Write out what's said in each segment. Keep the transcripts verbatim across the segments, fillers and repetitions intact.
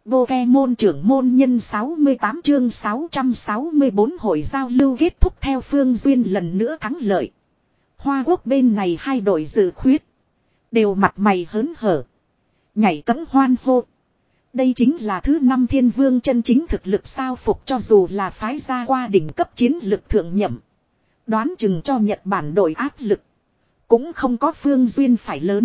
Pokemon trưởng môn nhân sáu mươi tám chương sáu trăm sáu mươi bốn hội giao lưu kết thúc theo Phương Duyên lần nữa thắng lợi. Hoa Quốc bên này hai đội dự khuyết. Đều mặt mày hớn hở. Nhảy cẫng hoan hô. Đây chính là thứ năm thiên vương chân chính thực lực sao phục cho dù là phái ra qua đỉnh cấp chiến lực thượng nhậm. Đoán chừng cho Nhật Bản đội áp lực. Cũng không có Phương Duyên phải lớn.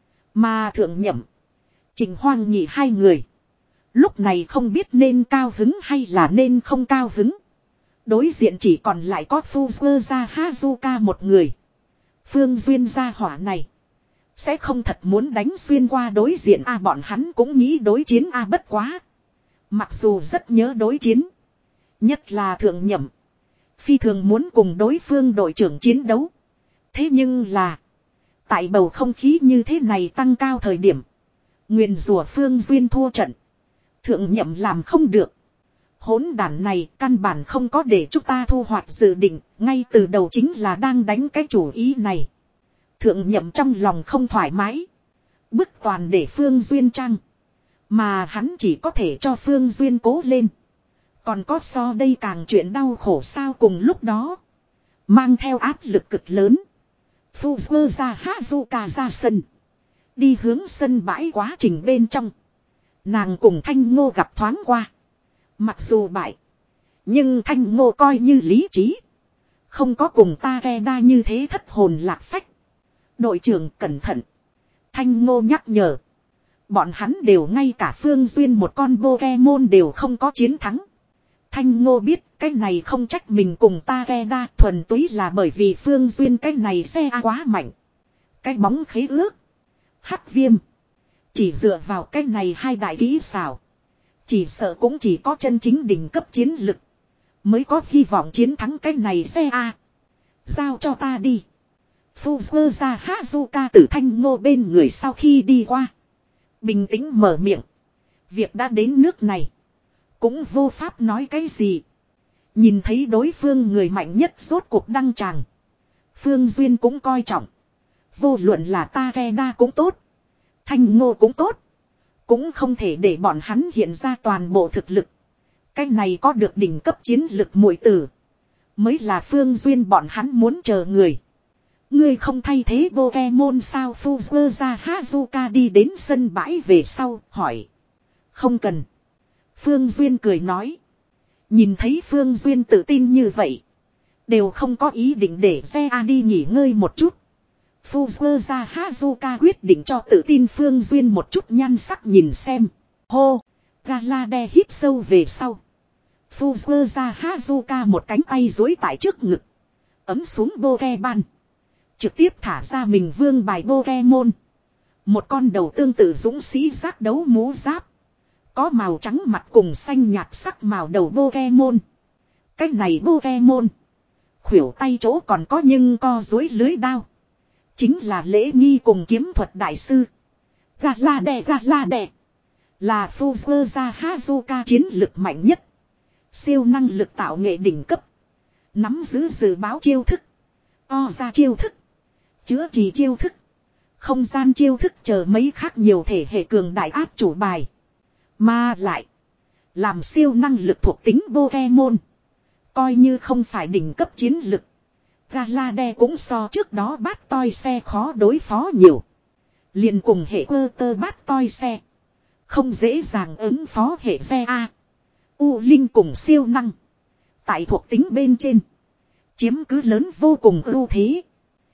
Mà thượng nhậm. Trình Hoang Nhị hai người. Lúc này không biết nên cao hứng hay là nên không cao hứng. Đối diện chỉ còn lại có Fuzzer Hazuka một người. Phương Duyên gia hỏa này. Sẽ không thật muốn đánh xuyên qua đối diện a à, bọn hắn cũng nghĩ đối chiến a à, bất quá. Mặc dù rất nhớ đối chiến. Nhất là thượng nhậm. Phi thường muốn cùng đối phương đội trưởng chiến đấu. Thế nhưng là. Tại bầu không khí như thế này tăng cao thời điểm. Nguyền rủa Phương Duyên thua trận. Thượng nhậm làm không được. Hỗn đản này căn bản không có để chúng ta thu hoạch dự định. Ngay từ đầu chính là đang đánh cái chủ ý này. Thượng nhậm trong lòng không thoải mái. Bức toàn để Phương Duyên trăng. Mà hắn chỉ có thể cho Phương Duyên cố lên. Còn có so đây càng chuyện đau khổ sao cùng lúc đó. Mang theo áp lực cực lớn. Fuzzer ra Hazuka ra sân. Đi hướng sân bãi quá trình bên trong. Nàng cùng Thanh Ngô gặp thoáng qua. Mặc dù bại. Nhưng Thanh Ngô coi như lý trí. Không có cùng Takeda như thế thất hồn lạc phách. Đội trưởng cẩn thận. Thanh Ngô nhắc nhở. Bọn hắn đều ngay cả Phương Duyên một con Pokemon đều không có chiến thắng. Thanh Ngô biết cái này không trách mình cùng Takeda thuần túy là bởi vì Phương Duyên cái này xe quá mạnh. Cái bóng khế ước. Hắc viêm. Chỉ dựa vào cái này hai đại kỹ xảo. Chỉ sợ cũng chỉ có chân chính đỉnh cấp chiến lực. Mới có hy vọng chiến thắng cái này xe A. Giao cho ta đi. Fuzzer ra Hazuka từ Thanh Ngô bên người sau khi đi qua. Bình tĩnh mở miệng. Việc đã đến nước này. Cũng vô pháp nói cái gì. Nhìn thấy đối phương người mạnh nhất rốt cuộc đăng tràng. Phương Duyên cũng coi trọng. Vô luận là Takeda cũng tốt. Thanh Ngô cũng tốt. Cũng không thể để bọn hắn hiện ra toàn bộ thực lực. Cái này có được đỉnh cấp chiến lực muội tử. Mới là Phương Duyên bọn hắn muốn chờ người. Ngươi không thay thế Pokemon sao Fuzzer ra Hazuka đi đến sân bãi về sau hỏi. Không cần. Phương Duyên cười nói. Nhìn thấy Phương Duyên tự tin như vậy. Đều không có ý định để xe A đi nghỉ ngơi một chút. Fuzzer ra Hazuka quyết định cho tự tin Phương Duyên một chút nhan sắc nhìn xem. Hô. Galade hít sâu về sau. Fuzzer ra Hazuka một cánh tay dối tại trước ngực. Ấm xuống Pokemon. Trực tiếp thả ra mình vương bài Pokemon. Một con đầu tương tự dũng sĩ giác đấu mũ giáp. Có màu trắng mặt cùng xanh nhạt sắc màu đầu Pokemon. Cái này Pokemon. Khuỷu tay chỗ còn có nhưng co dối lưới đao. Chính là lễ nghi cùng kiếm thuật đại sư. Galade Galade. Là Fuzzer ra Hazuka chiến lực mạnh nhất. Siêu năng lực tạo nghệ đỉnh cấp. Nắm giữ dự báo chiêu thức. O ra chiêu thức. Chữa trị chiêu thức. Không gian chiêu thức chờ mấy khác nhiều thể hệ cường đại áp chủ bài. Mà lại. Làm siêu năng lực thuộc tính Pokemon. Coi như không phải đỉnh cấp chiến lực. Galade cũng so trước đó bát toi xe khó đối phó nhiều. Liền cùng hệ quơ tơ bát toi xe. Không dễ dàng ứng phó hệ xe A. U Linh cùng siêu năng. Tại thuộc tính bên trên. Chiếm cứ lớn vô cùng ưu thế.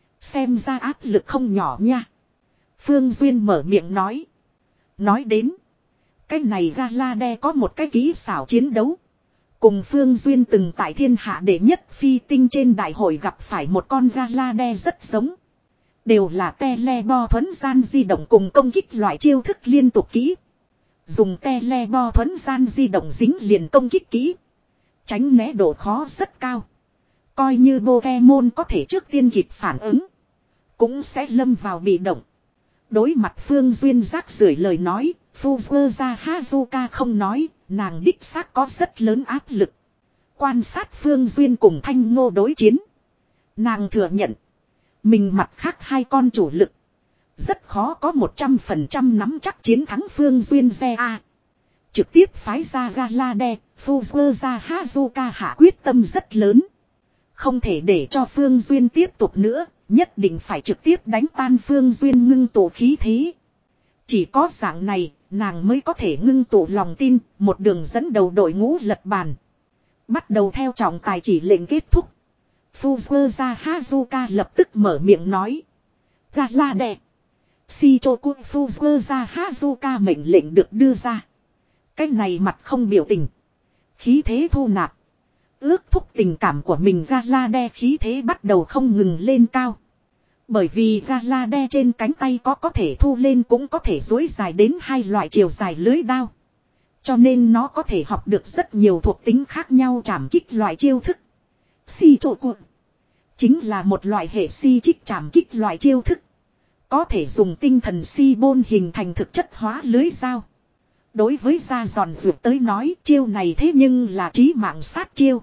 Xem ra áp lực không nhỏ nha. Phương Duyên mở miệng nói. Nói đến. Cái này Galade có một cái kỹ xảo chiến đấu. Cùng Phương Duyên từng tại thiên hạ đệ nhất phi tinh trên đại hội gặp phải một con Galade rất giống. Đều là telebo thuấn gian di động cùng công kích loại chiêu thức liên tục kỹ. Dùng telebo thuấn gian di động dính liền công kích kỹ. Tránh né độ khó rất cao. Coi như Pokemon có thể trước tiên kịp phản ứng. Cũng sẽ lâm vào bị động. Đối mặt Phương Duyên rác rưởi lời nói. Fuzzer ra Hazuka không nói. Nàng đích xác có rất lớn áp lực. Quan sát Phương Duyên cùng Thanh Ngô đối chiến. Nàng thừa nhận. Mình mặt khác hai con chủ lực. Rất khó có một trăm phần trăm nắm chắc chiến thắng Phương Duyên xe A. trực tiếp phái ra Galade, Fujiwara Hazuka hạ quyết tâm rất lớn. Không thể để cho Phương Duyên tiếp tục nữa, nhất định phải trực tiếp đánh tan Phương Duyên ngưng tụ khí thế. Chỉ có dạng này, nàng mới có thể ngưng tụ lòng tin, một đường dẫn đầu đội ngũ lật bàn. Bắt đầu theo trọng tài chỉ lệnh kết thúc. Fujiwara Hazuka lập tức mở miệng nói. Galade. Shichoku Fujiwara Hazuka mệnh lệnh được đưa ra. Cái này mặt không biểu tình. Khí thế thu nạp. Ước thúc tình cảm của mình Galade khí thế bắt đầu không ngừng lên cao. Bởi vì Galade trên cánh tay có có thể thu lên cũng có thể duỗi dài đến hai loại chiều dài lưới đao. Cho nên nó có thể học được rất nhiều thuộc tính khác nhau trảm kích loại chiêu thức. Shichoku chính là một loại hệ si trích trảm kích loại chiêu thức. Có thể dùng tinh thần si bôn hình thành thực chất hóa lưới dao. Đối với da giòn vượt tới nói chiêu này thế nhưng là trí mạng sát chiêu.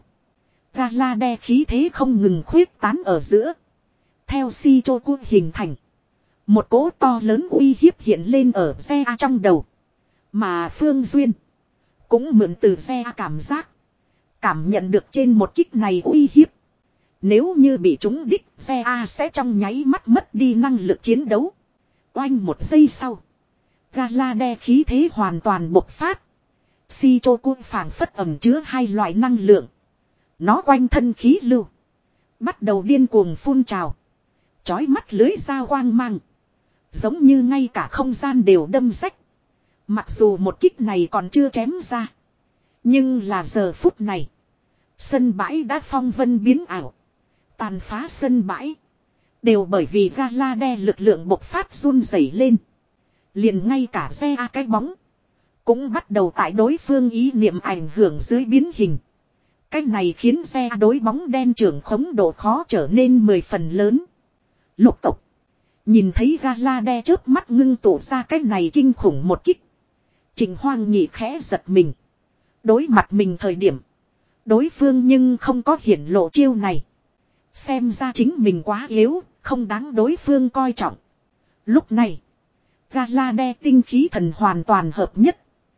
Galade khí thế không ngừng khuyết tán ở giữa. Theo Shichoku hình thành. Một cỗ to lớn uy hiếp hiện lên ở xe trong đầu. Mà Phương Duyên cũng mượn từ xe cảm giác. Cảm nhận được trên một kích này uy hiếp. Nếu như bị trúng đích, xe A sẽ trong nháy mắt mất đi năng lực chiến đấu. Oanh một giây sau. Galade khí thế hoàn toàn bộc phát. Shichoku phảng phất ẩm chứa hai loại năng lượng. Nó quanh thân khí lưu. Bắt đầu điên cuồng phun trào. Chói mắt lưới dao quang mang. Giống như ngay cả không gian đều đâm rách. Mặc dù một kích này còn chưa chém ra. Nhưng là giờ phút này. Sân bãi đã phong vân biến ảo. Tàn phá sân bãi. Đều bởi vì Galade lực lượng bộc phát run rẩy lên. Liền ngay cả xe A cái bóng. Cũng bắt đầu tại đối phương ý niệm ảnh hưởng dưới biến hình. Cái này khiến xe đối bóng đen trưởng khống độ khó trở nên mười phần lớn. Lục tộc. Nhìn thấy Galade chớp mắt ngưng tụ ra cái này kinh khủng một kích. Trịnh Hoang nhị khẽ giật mình. Đối mặt mình thời điểm. Đối phương nhưng không có hiển lộ chiêu này. Xem ra chính mình quá yếu, không đáng đối phương coi trọng. Lúc này. Galade tinh khí thần hoàn toàn hợp nhất.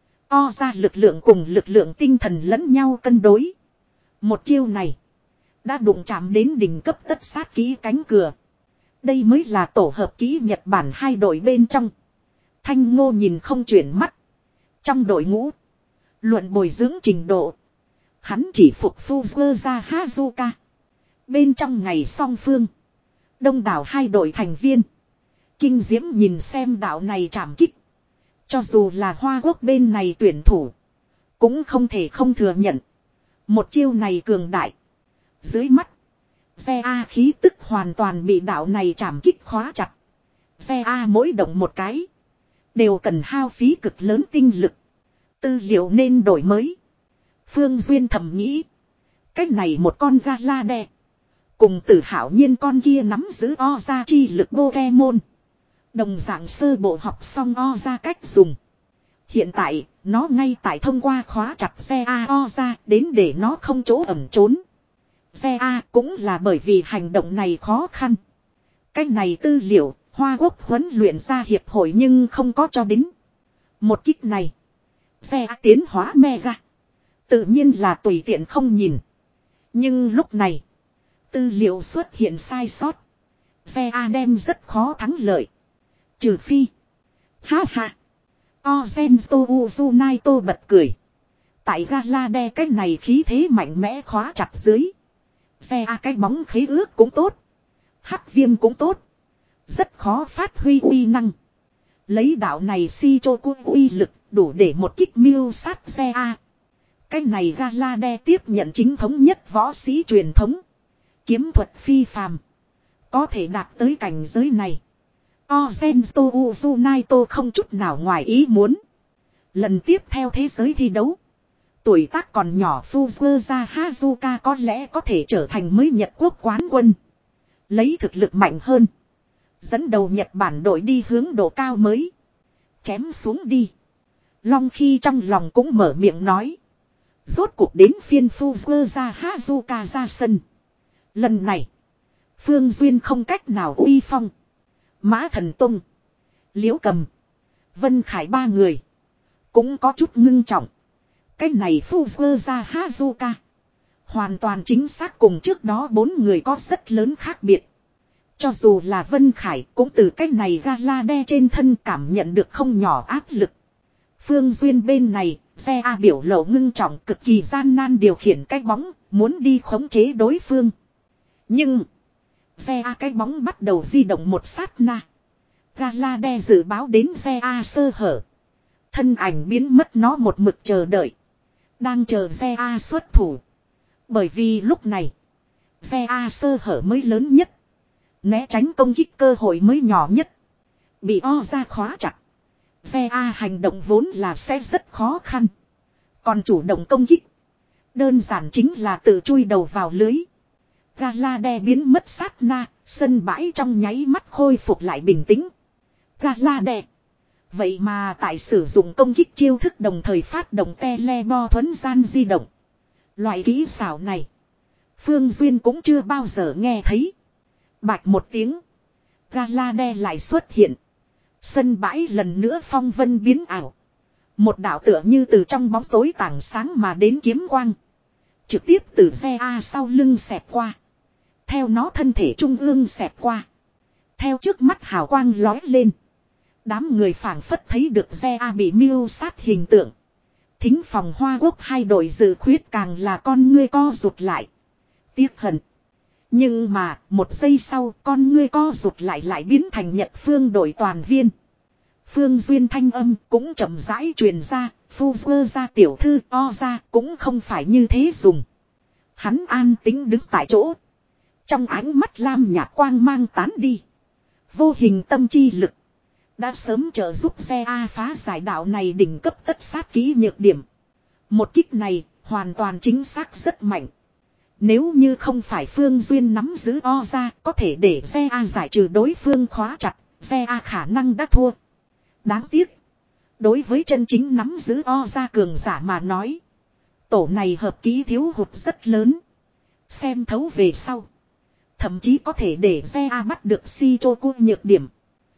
O ra lực lượng cùng lực lượng tinh thần lẫn nhau cân đối. Một chiêu này. Đã đụng chạm đến đỉnh cấp tất sát kỹ cánh cửa. Đây mới là tổ hợp kỹ Nhật Bản hai đội bên trong. Thanh Ngô nhìn không chuyển mắt. Trong đội ngũ. Luận bồi dưỡng trình độ. Hắn chỉ phục Fujiwara Hazuka. Bên trong ngày song phương. Đông đảo hai đội thành viên. Kinh diễm nhìn xem đạo này trảm kích. Cho dù là Hoa Quốc bên này tuyển thủ. Cũng không thể không thừa nhận. Một chiêu này cường đại. Dưới mắt. Xe A khí tức hoàn toàn bị đạo này trảm kích khóa chặt. Xe A mỗi động một cái. Đều cần hao phí cực lớn tinh lực. Tư liệu nên đổi mới. Phương Duyên thầm nghĩ. Cách này một con Galade. Cùng Tử Hạo Nhiên con kia nắm giữ o ra chi lực Pokemon. Đồng dạng sơ bộ học xong o ra cách dùng. Hiện tại, nó ngay tại thông qua khóa chặt xe A o ra đến để nó không chỗ ẩn trốn. Xe A cũng là bởi vì hành động này khó khăn. Cách này tư liệu, Hoa Quốc huấn luyện ra hiệp hội nhưng không có cho đến. Một kích này. Xe A tiến hóa mega. Tự nhiên là tùy tiện không nhìn. Nhưng lúc này. Tư liệu xuất hiện sai sót. Xe A đem rất khó thắng lợi. Trừ phi. Ha ha. Ozento Uzunaito bật cười. Tại Galade cái này khí thế mạnh mẽ khóa chặt dưới. Xe A cái bóng khế ước cũng tốt. Hắc viêm cũng tốt. Rất khó phát huy uy năng. Lấy đạo này Shichoku uy lực đủ để một kích miêu sát xe A. Cái này Galade tiếp nhận chính thống nhất võ sĩ truyền thống. Kiếm thuật phi phàm. Có thể đạt tới cảnh giới này. Ozento Uzunaito không chút nào ngoài ý muốn. Lần tiếp theo thế giới thi đấu. Tuổi tác còn nhỏ Fujiwara Hazuka có lẽ có thể trở thành mới Nhật Quốc quán quân. Lấy thực lực mạnh hơn. Dẫn đầu Nhật Bản đội đi hướng độ cao mới. Chém xuống đi. Long khi trong lòng cũng mở miệng nói. Rốt cuộc đến phiên Fujiwara Hazuka ra sân. Lần này. Phương Duyên không cách nào uy phong. Mã Thần Tông. Liễu Cầm. Vân Khải ba người. cũng có chút ngưng trọng. Cái này Fuzua Hazuka. Hoàn toàn chính xác cùng trước đó bốn người có rất lớn khác biệt. Cho dù là Vân Khải cũng từ cái này Galade trên thân cảm nhận được không nhỏ áp lực. Phương Duyên bên này, xe A biểu lộ ngưng trọng cực kỳ gian nan điều khiển cái bóng, muốn đi khống chế đối phương. Nhưng, xe A cái bóng bắt đầu di động một sát na. Galade dự báo đến xe A sơ hở. Thân ảnh biến mất nó một mực chờ đợi. Đang chờ xe A xuất thủ. Bởi vì lúc này, xe A sơ hở mới lớn nhất. Né tránh công kích cơ hội mới nhỏ nhất. Bị o ra khóa chặt. Xe A hành động vốn là sẽ rất khó khăn. Còn chủ động công kích. Đơn giản chính là tự chui đầu vào lưới. Galade biến mất sát na. Sân bãi trong nháy mắt khôi phục lại bình tĩnh. Galade. Vậy mà tại sử dụng công kích chiêu thức đồng thời phát động telebo thuấn gian di động. Loại kỹ xảo này. Phương Duyên cũng chưa bao giờ nghe thấy. Bạch một tiếng. Galade lại xuất hiện. Sân bãi lần nữa phong vân biến ảo. Một đạo tựa như từ trong bóng tối tảng sáng mà đến kiếm quang. Trực tiếp từ xe A sau lưng xẹt qua. Theo nó thân thể trung ương xẹt qua. Theo trước mắt hào quang lói lên. Đám người phảng phất thấy được xe A bị mưu sát hình tượng. Thính phòng Hoa Quốc hai đội dự khuyết càng là con ngươi co rụt lại. Tiếc hận. Nhưng mà, một giây sau, con ngươi co rụt lại lại biến thành Nhật Phương đội toàn viên. Phương Duyên thanh âm cũng chậm rãi truyền ra, phu vơ ra tiểu thư o ra cũng không phải như thế dùng. Hắn an tính đứng tại chỗ. Trong ánh mắt lam nhạt quang mang tán đi. Vô hình tâm chi lực. Đã sớm trợ giúp xe A phá giải đạo này đỉnh cấp tất sát ký nhược điểm. Một kích này hoàn toàn chính xác rất mạnh. Nếu như không phải Phương Duyên nắm giữ o ra có thể để xe A giải trừ đối phương khóa chặt, xe A khả năng đã thua. Đáng tiếc. Đối với chân chính nắm giữ o ra cường giả mà nói. Tổ này hợp ký thiếu hụt rất lớn. Xem thấu về sau. Thậm chí có thể để xe A bắt được Shichoku nhược điểm.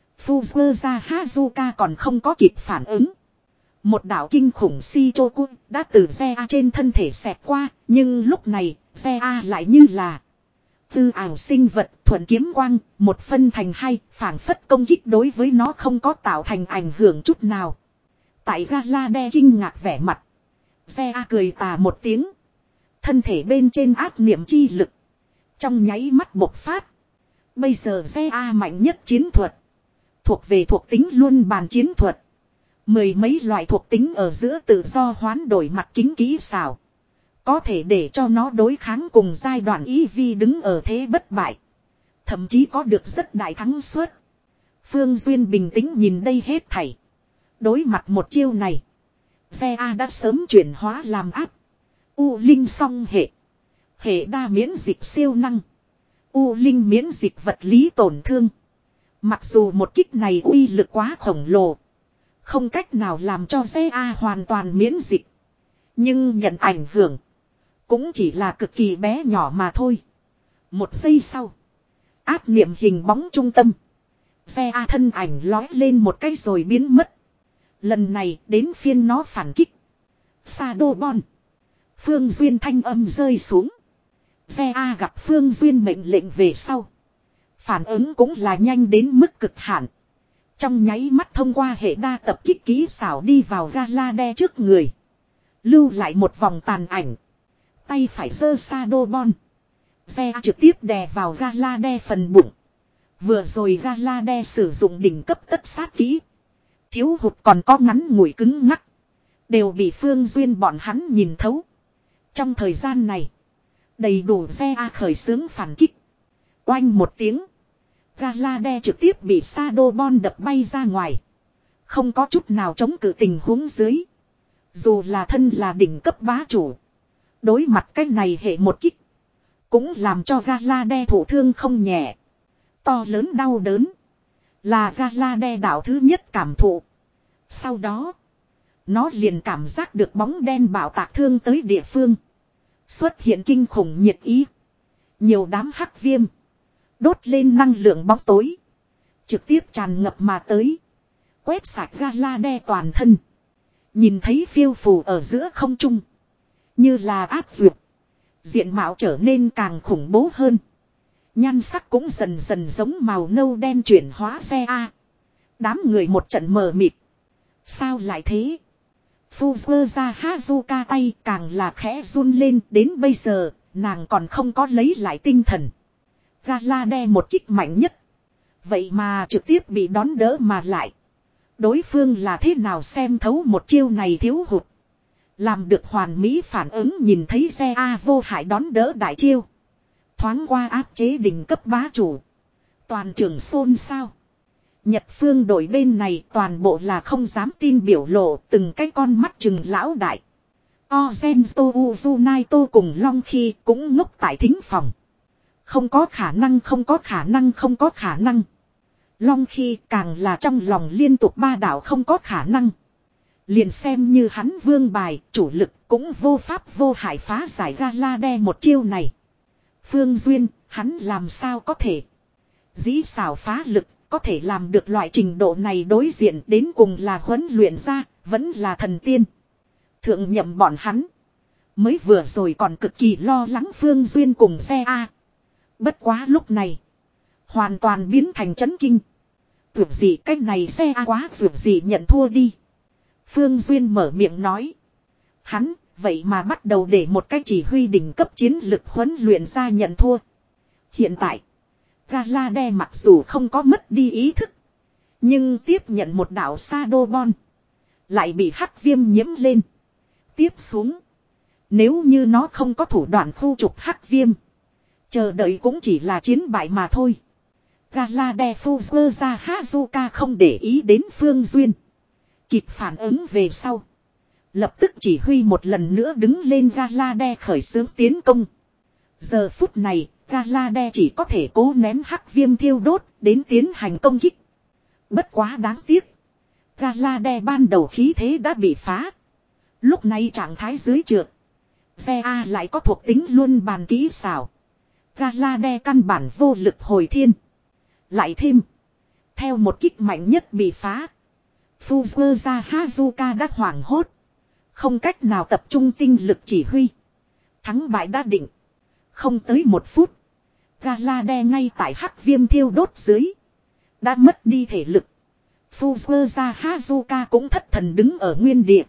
Fuzua Hazuka còn không có kịp phản ứng. Một đạo kinh khủng Shichoku đã từ xe A trên thân thể xẹt qua. Nhưng lúc này xe A lại như là tư ảo sinh vật thuận kiếm quang. Một phân thành hai phản phất công kích đối với nó không có tạo thành ảnh hưởng chút nào. Tại Galade kinh ngạc vẻ mặt. Xe A cười tà một tiếng. Thân thể bên trên áp niệm chi lực. Trong nháy mắt bộc phát. Bây giờ xe A mạnh nhất chiến thuật. Thuộc về thuộc tính luôn bàn chiến thuật. Mười mấy loại thuộc tính ở giữa tự do hoán đổi mặt kính kỹ xảo. Có thể để cho nó đối kháng cùng giai đoạn ý vi đứng ở thế bất bại. Thậm chí có được rất đại thắng suất. Phương Duyên bình tĩnh nhìn đây hết thảy. Đối mặt một chiêu này. Xe A đã sớm chuyển hóa làm áp. U Linh song hệ. Hệ đa miễn dịch siêu năng. U Linh miễn dịch vật lý tổn thương. Mặc dù một kích này uy lực quá khổng lồ. Không cách nào làm cho xe A hoàn toàn miễn dịch. Nhưng nhận ảnh hưởng. Cũng chỉ là cực kỳ bé nhỏ mà thôi. Một giây sau. Áp niệm hình bóng trung tâm. Xe A thân ảnh lói lên một cái rồi biến mất. Lần này đến phiên nó phản kích. Shadowbon. Phương Duyên thanh âm rơi xuống. Xe A gặp Phương Duyên mệnh lệnh về sau. Phản ứng cũng là nhanh đến mức cực hạn. Trong nháy mắt thông qua hệ đa tập kích kỹ xảo đi vào Galade trước người. Lưu lại một vòng tàn ảnh. Tay phải giơ Shadowbon. Xe trực tiếp đè vào Galade phần bụng. Vừa rồi Galade sử dụng đỉnh cấp tất sát kỹ. Thiếu hụt còn có ngắn ngủi cứng ngắc. Đều bị Phương Duyên bọn hắn nhìn thấu. Trong thời gian này. Đầy đủ xe A khởi xướng phản kích. Oanh một tiếng. Galade trực tiếp bị Shadowbon đập bay ra ngoài. Không có chút nào chống cự tình huống dưới. Dù là thân là đỉnh cấp bá chủ. Đối mặt cái này hệ một kích. Cũng làm cho Galade thổ thương không nhẹ. To lớn đau đớn. Là Galade đạo thứ nhất cảm thụ. Sau đó. Nó liền cảm giác được bóng đen bạo tạc thương tới địa phương. Xuất hiện kinh khủng nhiệt ý. Nhiều đám hắc viêm. Đốt lên năng lượng bóng tối. Trực tiếp tràn ngập mà tới. Quét sạch Galade toàn thân. Nhìn thấy phiêu phù ở giữa không trung. Như là áp duyệt. Diện mạo trở nên càng khủng bố hơn. Nhan sắc cũng dần dần giống màu nâu đen chuyển hóa xe A. Đám người một trận mờ mịt. Sao lại thế? Fuzua Hazuka tay càng là khẽ run lên. Đến bây giờ nàng còn không có lấy lại tinh thần. Galade một kích mạnh nhất. Vậy mà trực tiếp bị đón đỡ mà lại. Đối phương là thế nào xem thấu một chiêu này thiếu hụt. Làm được hoàn mỹ phản ứng nhìn thấy xe A vô hại đón đỡ đại chiêu. Thoáng qua áp chế đỉnh cấp bá chủ. Toàn trường xôn xao. Nhật phương đội bên này toàn bộ là không dám tin biểu lộ từng cái con mắt chừng lão đại. Ozento Uzunaito cùng Long Khi cũng ngốc tại thính phòng. Không có khả năng không có khả năng không có khả năng. Long Khi càng là trong lòng liên tục ba đảo không có khả năng. Liền xem như hắn vương bài, chủ lực cũng vô pháp vô hại phá giải Galade một chiêu này. Phương Duyên, hắn làm sao có thể. Dĩ xảo phá lực, có thể làm được loại trình độ này đối diện đến cùng là huấn luyện ra, vẫn là thần tiên. Thượng nhậm bọn hắn. Mới vừa rồi còn cực kỳ lo lắng Phương Duyên cùng xe A. Bất quá lúc này. Hoàn toàn biến thành chấn kinh. Tưởng gì cách này xe A quá tưởng gì nhận thua đi. Phương Duyên mở miệng nói. Hắn, vậy mà bắt đầu để một cách chỉ huy đỉnh cấp chiến lực huấn luyện ra nhận thua. Hiện tại, Galade mặc dù không có mất đi ý thức. Nhưng tiếp nhận một đạo Shadow Ball. Lại bị hắc viêm nhiễm lên. Tiếp xuống. Nếu như nó không có thủ đoạn khu trục hắc viêm. Chờ đợi cũng chỉ là chiến bại mà thôi. Galade Fuzua Hazuka không để ý đến Phương Duyên. Kịp phản ứng về sau. Lập tức chỉ huy một lần nữa đứng lên Galade khởi xướng tiến công. Giờ phút này, Galade chỉ có thể cố nén hắc viêm thiêu đốt đến tiến hành công kích. Bất quá đáng tiếc. Galade ban đầu khí thế đã bị phá. Lúc này trạng thái dưới trượt. Xe A lại có thuộc tính luôn bàn kỹ xảo. Galade căn bản vô lực hồi thiên. Lại thêm. Theo một kích mạnh nhất bị phá. Fuzua Hazuka đã hoảng hốt. Không cách nào tập trung tinh lực chỉ huy. Thắng bại đã định. Không tới một phút. Galade ngay tại hắc viêm thiêu đốt dưới. Đã mất đi thể lực. Fuzua Hazuka cũng thất thần đứng ở nguyên địa.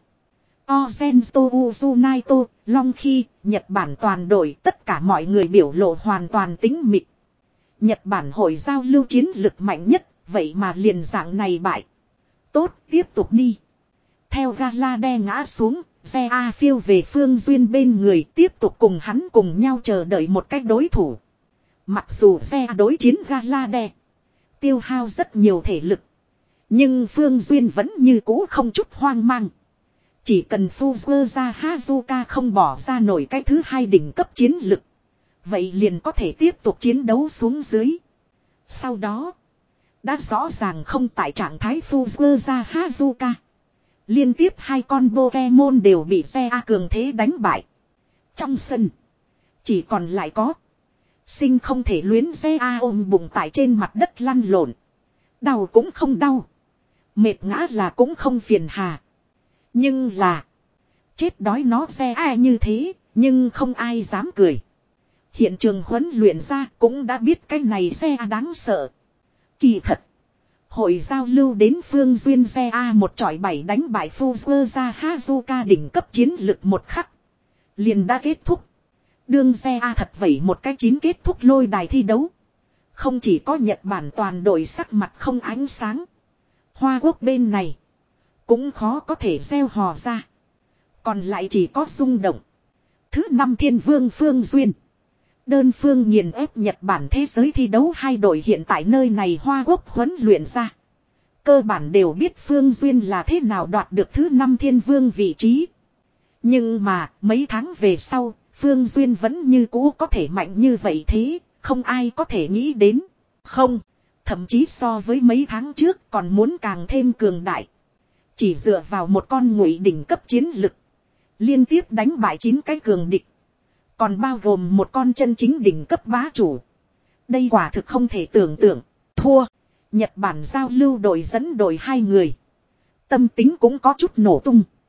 Ozento Uzunaito, Long Khi, Nhật Bản toàn đội tất cả mọi người biểu lộ hoàn toàn tính mịch. Nhật Bản hội giao lưu chiến lực mạnh nhất, vậy mà liền dạng này bại. Tốt, tiếp tục đi. Theo Galade ngã xuống, xe A phiêu về Phương Duyên bên người tiếp tục cùng hắn cùng nhau chờ đợi một cách đối thủ. Mặc dù xe đối chiến Galade tiêu hao rất nhiều thể lực. Nhưng Phương Duyên vẫn như cũ không chút hoang mang. Chỉ cần Fuzua Hazuka không bỏ ra nổi cái thứ hai đỉnh cấp chiến lực. Vậy liền có thể tiếp tục chiến đấu xuống dưới. Sau đó. Đã rõ ràng không tại trạng thái Fuzua Hazuka. Liên tiếp hai con Pokemon đều bị xe A cường thế đánh bại. Trong sân. Chỉ còn lại có. Sinh không thể luyến xe A ôm bụng tại trên mặt đất lăn lộn. Đau cũng không đau. Mệt ngã là cũng không phiền hà. Nhưng là. Chết đói nó xe A như thế. Nhưng không ai dám cười. Hiện trường huấn luyện ra cũng đã biết cái này xe A đáng sợ. Kỳ thật. Hội giao lưu đến Phương Duyên xe A một chọi bảy đánh bại Fuzua Hazuka đỉnh cấp chiến lực một khắc. Liền đã kết thúc. Đương xe A thật vậy một cái chín kết thúc lôi đài thi đấu. Không chỉ có Nhật Bản toàn đội sắc mặt không ánh sáng. Hoa Quốc bên này. Cũng khó có thể gieo hò ra. Còn lại chỉ có rung động. Thứ năm Thiên Vương Phương Duyên. Đơn phương nghiền ép Nhật Bản thế giới thi đấu hai đội hiện tại nơi này Hoa Quốc huấn luyện ra. Cơ bản đều biết Phương Duyên là thế nào đoạt được thứ năm Thiên Vương vị trí. Nhưng mà mấy tháng về sau, Phương Duyên vẫn như cũ có thể mạnh như vậy thế, không ai có thể nghĩ đến. Không, thậm chí so với mấy tháng trước còn muốn càng thêm cường đại. Chỉ dựa vào một con ngụy đỉnh cấp chiến lực. Liên tiếp đánh bại chín cái cường địch. Còn bao gồm một con chân chính đỉnh cấp bá chủ. Đây quả thực không thể tưởng tượng. Thua. Nhật Bản giao lưu đội dẫn đội hai người. Tâm tính cũng có chút nổ tung.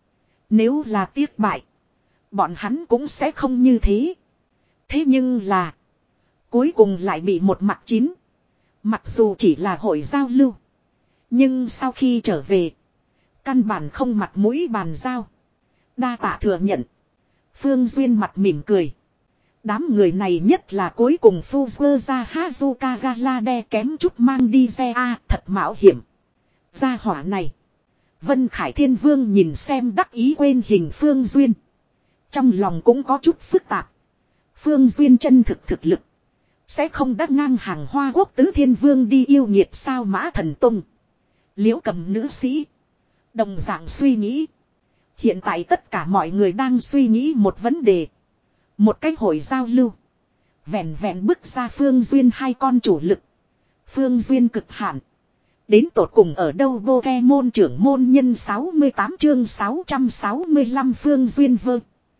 Nếu là tiếc bại, bọn hắn cũng sẽ không như thế. Thế nhưng là, cuối cùng lại bị một mặt chín. Mặc dù chỉ là hội giao lưu, nhưng sau khi trở về, căn bản không mặt mũi bàn giao. Đa tạ thừa nhận. Phương Duyên mặt mỉm cười. Đám người này nhất là cuối cùng Fuzzer ra Hazuka Galade kém chút mang đi xe A, thật mạo hiểm. Gia hỏa này. Vân Khải Thiên Vương nhìn xem đắc ý quên hình Phương Duyên. Trong lòng cũng có chút phức tạp. Phương Duyên chân thực thực lực. Sẽ không đắc ngang hàng Hoa Quốc Tứ Thiên Vương đi yêu nghiệt sao Mã Thần Tông. Liễu Cầm nữ sĩ. Đồng dạng suy nghĩ. Hiện tại tất cả mọi người đang suy nghĩ một vấn đề. Một cách hội giao lưu. Vẹn vẹn bước ra Phương Duyên hai con chủ lực. Phương Duyên cực hạn. Đến tột cùng ở đâu Pokemon trưởng môn nhân sáu mươi tám chương sáu trăm sáu mươi lăm Phương Duyên vơ.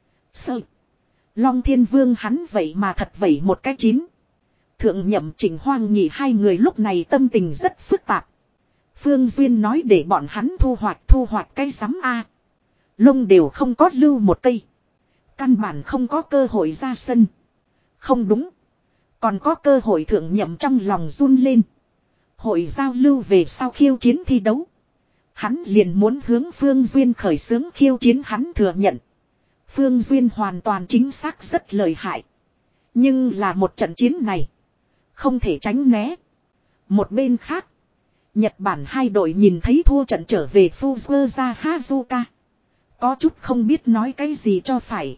Sợ. Long Thiên Vương hắn vậy mà thật vậy một cái chín. Thượng Nhậm Trình Hoang Nhị hai người lúc này tâm tình rất phức tạp. Phương Duyên nói để bọn hắn thu hoạch thu hoạch cây sắm A. Lông đều không có lưu một cây. Căn bản không có cơ hội ra sân. Không đúng. Còn có cơ hội Thượng Nhậm trong lòng run lên. Hội giao lưu về sau khiêu chiến thi đấu. Hắn liền muốn hướng Phương Duyên khởi xướng khiêu chiến hắn thừa nhận. Phương Duyên hoàn toàn chính xác rất lợi hại. Nhưng là một trận chiến này. Không thể tránh né. Một bên khác. Nhật Bản hai đội nhìn thấy thua trận trở về Fuzzer ra Hazuka. Có chút không biết nói cái gì cho phải.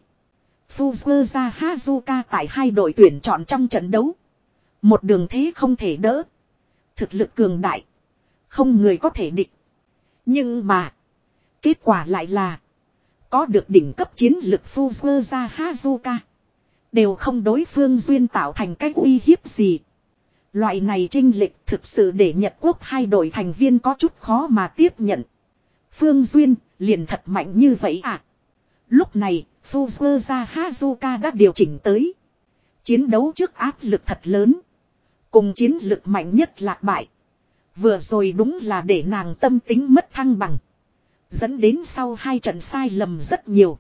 Fuzzer ra Hazuka tại hai đội tuyển chọn trong trận đấu. Một đường thế không thể đỡ. Thực lực cường đại. Không người có thể địch. Nhưng mà. Kết quả lại là. Có được đỉnh cấp chiến lực Fuzzer ra Hazuka. Đều không đối phương Duyên tạo thành cái uy hiếp gì. Loại này chênh lệch thực sự để Nhật Quốc hai đội thành viên có chút khó mà tiếp nhận. Phương Duyên liền thật mạnh như vậy à. Lúc này Fuzzer ra Hazuka đã điều chỉnh tới. Chiến đấu trước áp lực thật lớn. Cùng chiến lực mạnh nhất lạc bại. Vừa rồi đúng là để nàng tâm tính mất thăng bằng. Dẫn đến sau hai trận sai lầm rất nhiều.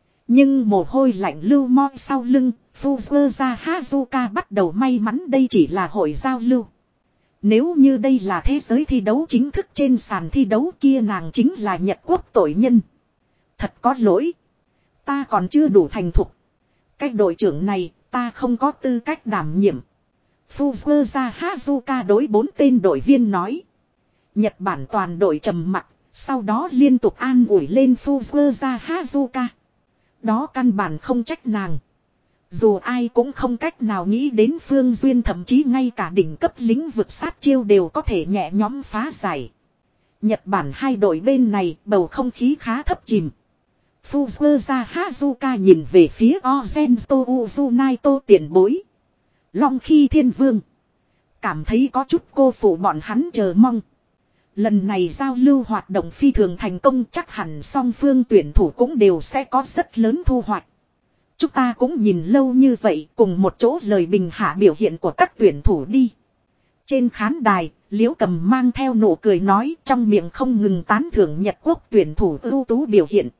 Nhưng mồ hôi lạnh lưu moi sau lưng, Fuzzer ra Hazuka bắt đầu may mắn đây chỉ là hội giao lưu. Nếu như đây là thế giới thi đấu chính thức trên sàn thi đấu kia nàng chính là Nhật Quốc tội nhân. Thật có lỗi. Ta còn chưa đủ thành thục. Cách đội trưởng này ta không có tư cách đảm nhiệm. Fuzzer ra Hazuka đối bốn tên đội viên nói. Nhật Bản toàn đội trầm mặc, sau đó liên tục an ủi lên Fuzzer ra Hazuka. Đó căn bản không trách nàng. Dù ai cũng không cách nào nghĩ đến Phương Duyên thậm chí ngay cả đỉnh cấp lĩnh vực sát chiêu đều có thể nhẹ nhõm phá giải. Nhật Bản hai đội bên này bầu không khí khá thấp chìm. Fuzzer ra Hazuka nhìn về phía Ozento Uzunaito tiền bối. Long Khi Thiên Vương. Cảm thấy có chút cô phụ bọn hắn chờ mong. Lần này giao lưu hoạt động phi thường thành công chắc hẳn song phương tuyển thủ cũng đều sẽ có rất lớn thu hoạch. Chúng ta cũng nhìn lâu như vậy cùng một chỗ lời bình hạ biểu hiện của các tuyển thủ đi. Trên khán đài, Liễu Cầm mang theo nụ cười nói trong miệng không ngừng tán thưởng Nhật Quốc tuyển thủ ưu tú biểu hiện.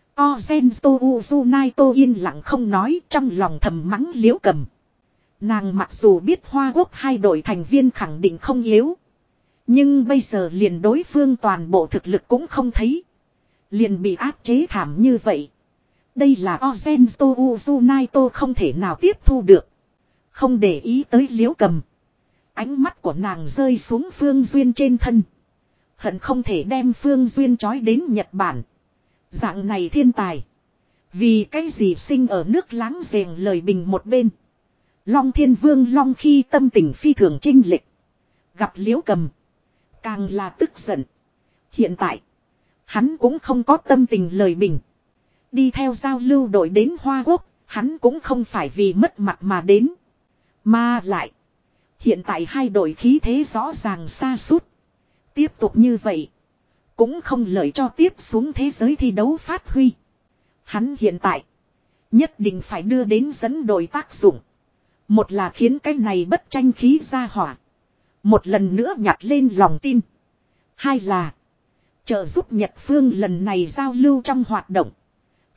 Ozento Uzunaito yên lặng không nói trong lòng thầm mắng Liễu Cầm. Nàng mặc dù biết Hoa Quốc hai đội thành viên khẳng định không yếu. Nhưng bây giờ liền đối phương toàn bộ thực lực cũng không thấy. Liền bị áp chế thảm như vậy. Đây là Ozento Uzunaito không thể nào tiếp thu được. Không để ý tới Liễu Cầm. Ánh mắt của nàng rơi xuống Phương Duyên trên thân. Hận không thể đem Phương Duyên trói đến Nhật Bản. Dạng này thiên tài. Vì cái gì sinh ở nước láng giềng lời bình một bên. Long Thiên Vương Long Khi tâm tình phi thường chênh lệch. Gặp Liễu Cầm. Càng là tức giận. Hiện tại. Hắn cũng không có tâm tình lời bình. Đi theo giao lưu đội đến Hoa Quốc. Hắn cũng không phải vì mất mặt mà đến. Mà lại. Hiện tại hai đội khí thế rõ ràng xa sút Tiếp tục như vậy. Cũng không lợi cho tiếp xuống thế giới thi đấu phát huy. Hắn hiện tại. Nhất định phải đưa đến dẫn đội tác dụng. Một là khiến cái này bất tranh khí ra hỏa. Một lần nữa nhặt lên lòng tin. Hai là trợ giúp Nhật Phương lần này giao lưu trong hoạt động.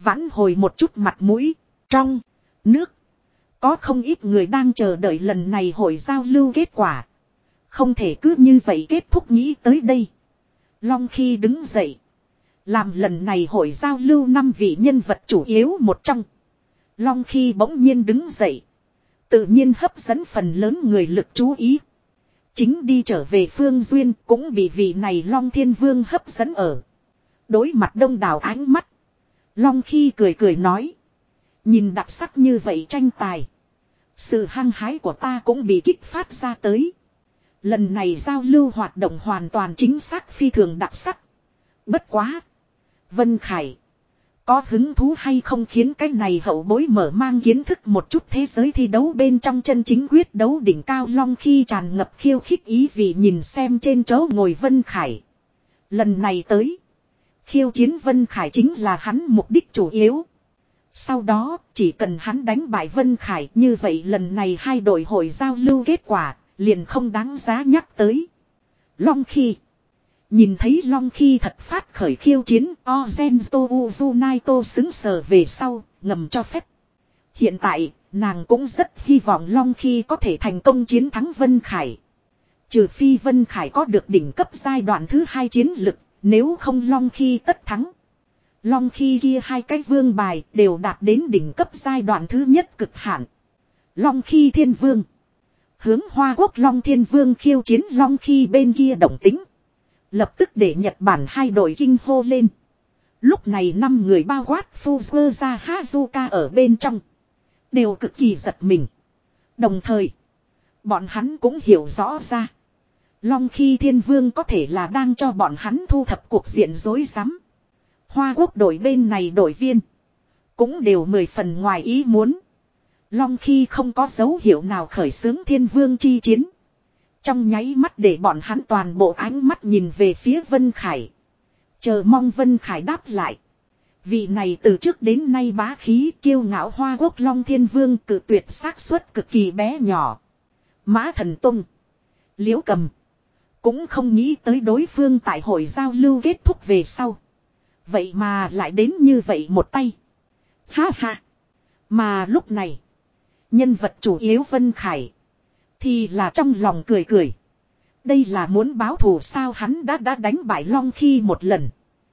Vãn hồi một chút mặt mũi. Trong nước. Có không ít người đang chờ đợi lần này hội giao lưu kết quả. Không thể cứ như vậy kết thúc nghĩ tới đây. Long Khi đứng dậy. Làm lần này hội giao lưu năm vị nhân vật chủ yếu một trong. Long Khi bỗng nhiên đứng dậy. Tự nhiên hấp dẫn phần lớn người lực chú ý. Chính đi trở về Phương Duyên cũng bị vị này Long Thiên Vương hấp dẫn ở. Đối mặt đông đảo ánh mắt. Long Khi cười cười nói. Nhìn đặc sắc như vậy tranh tài. Sự hăng hái của ta cũng bị kích phát ra tới. Lần này giao lưu hoạt động hoàn toàn chính xác phi thường đặc sắc. Bất quá. Vân Khải. Có hứng thú hay không khiến cái này hậu bối mở mang kiến thức một chút thế giới thi đấu bên trong chân chính quyết đấu đỉnh cao Long Khi tràn ngập khiêu khích ý vị nhìn xem trên chỗ ngồi Vân Khải. Lần này tới. Khiêu chiến Vân Khải chính là hắn mục đích chủ yếu. Sau đó chỉ cần hắn đánh bại Vân Khải như vậy lần này hai đội hội giao lưu kết quả liền không đáng giá nhắc tới. Long Khi. Nhìn thấy Long Khi thật phát khởi khiêu chiến Ozento Uzunaito xứng sờ về sau ngầm cho phép. Hiện tại nàng cũng rất hy vọng Long Khi có thể thành công chiến thắng Vân Khải. Trừ phi Vân Khải có được đỉnh cấp giai đoạn thứ hai chiến lực. Nếu không Long Khi tất thắng. Long Khi kia hai cái vương bài đều đạt đến đỉnh cấp giai đoạn thứ nhất cực hạn. Long Khi Thiên Vương. Hướng Hoa Quốc Long Thiên Vương khiêu chiến Long Khi bên kia động tính. Lập tức để Nhật Bản hai đội kinh hô lên. Lúc này năm người bao quát Fuzua Hazuka ở bên trong. Đều cực kỳ giật mình. Đồng thời. Bọn hắn cũng hiểu rõ ra. Long Khi Thiên Vương có thể là đang cho bọn hắn thu thập cuộc diện rối rắm. Hoa Quốc đội bên này đội viên. Cũng đều mười phần ngoài ý muốn. Long Khi không có dấu hiệu nào khởi xướng Thiên Vương chi chiến. Trong nháy mắt để bọn hắn toàn bộ ánh mắt nhìn về phía Vân Khải. Chờ mong Vân Khải đáp lại. Vị này từ trước đến nay bá khí kiêu ngạo Hoa Quốc Long Thiên Vương cự tuyệt xác suất cực kỳ bé nhỏ. Mã Thần Tông. Liễu Cầm. Cũng không nghĩ tới đối phương tại hội giao lưu kết thúc về sau. Vậy mà lại đến như vậy một tay. Ha ha. Mà lúc này. Nhân vật chủ yếu Vân Khải. Thì là trong lòng cười cười. Đây là muốn báo thù sao hắn đã đã đánh bại Long Khi một lần.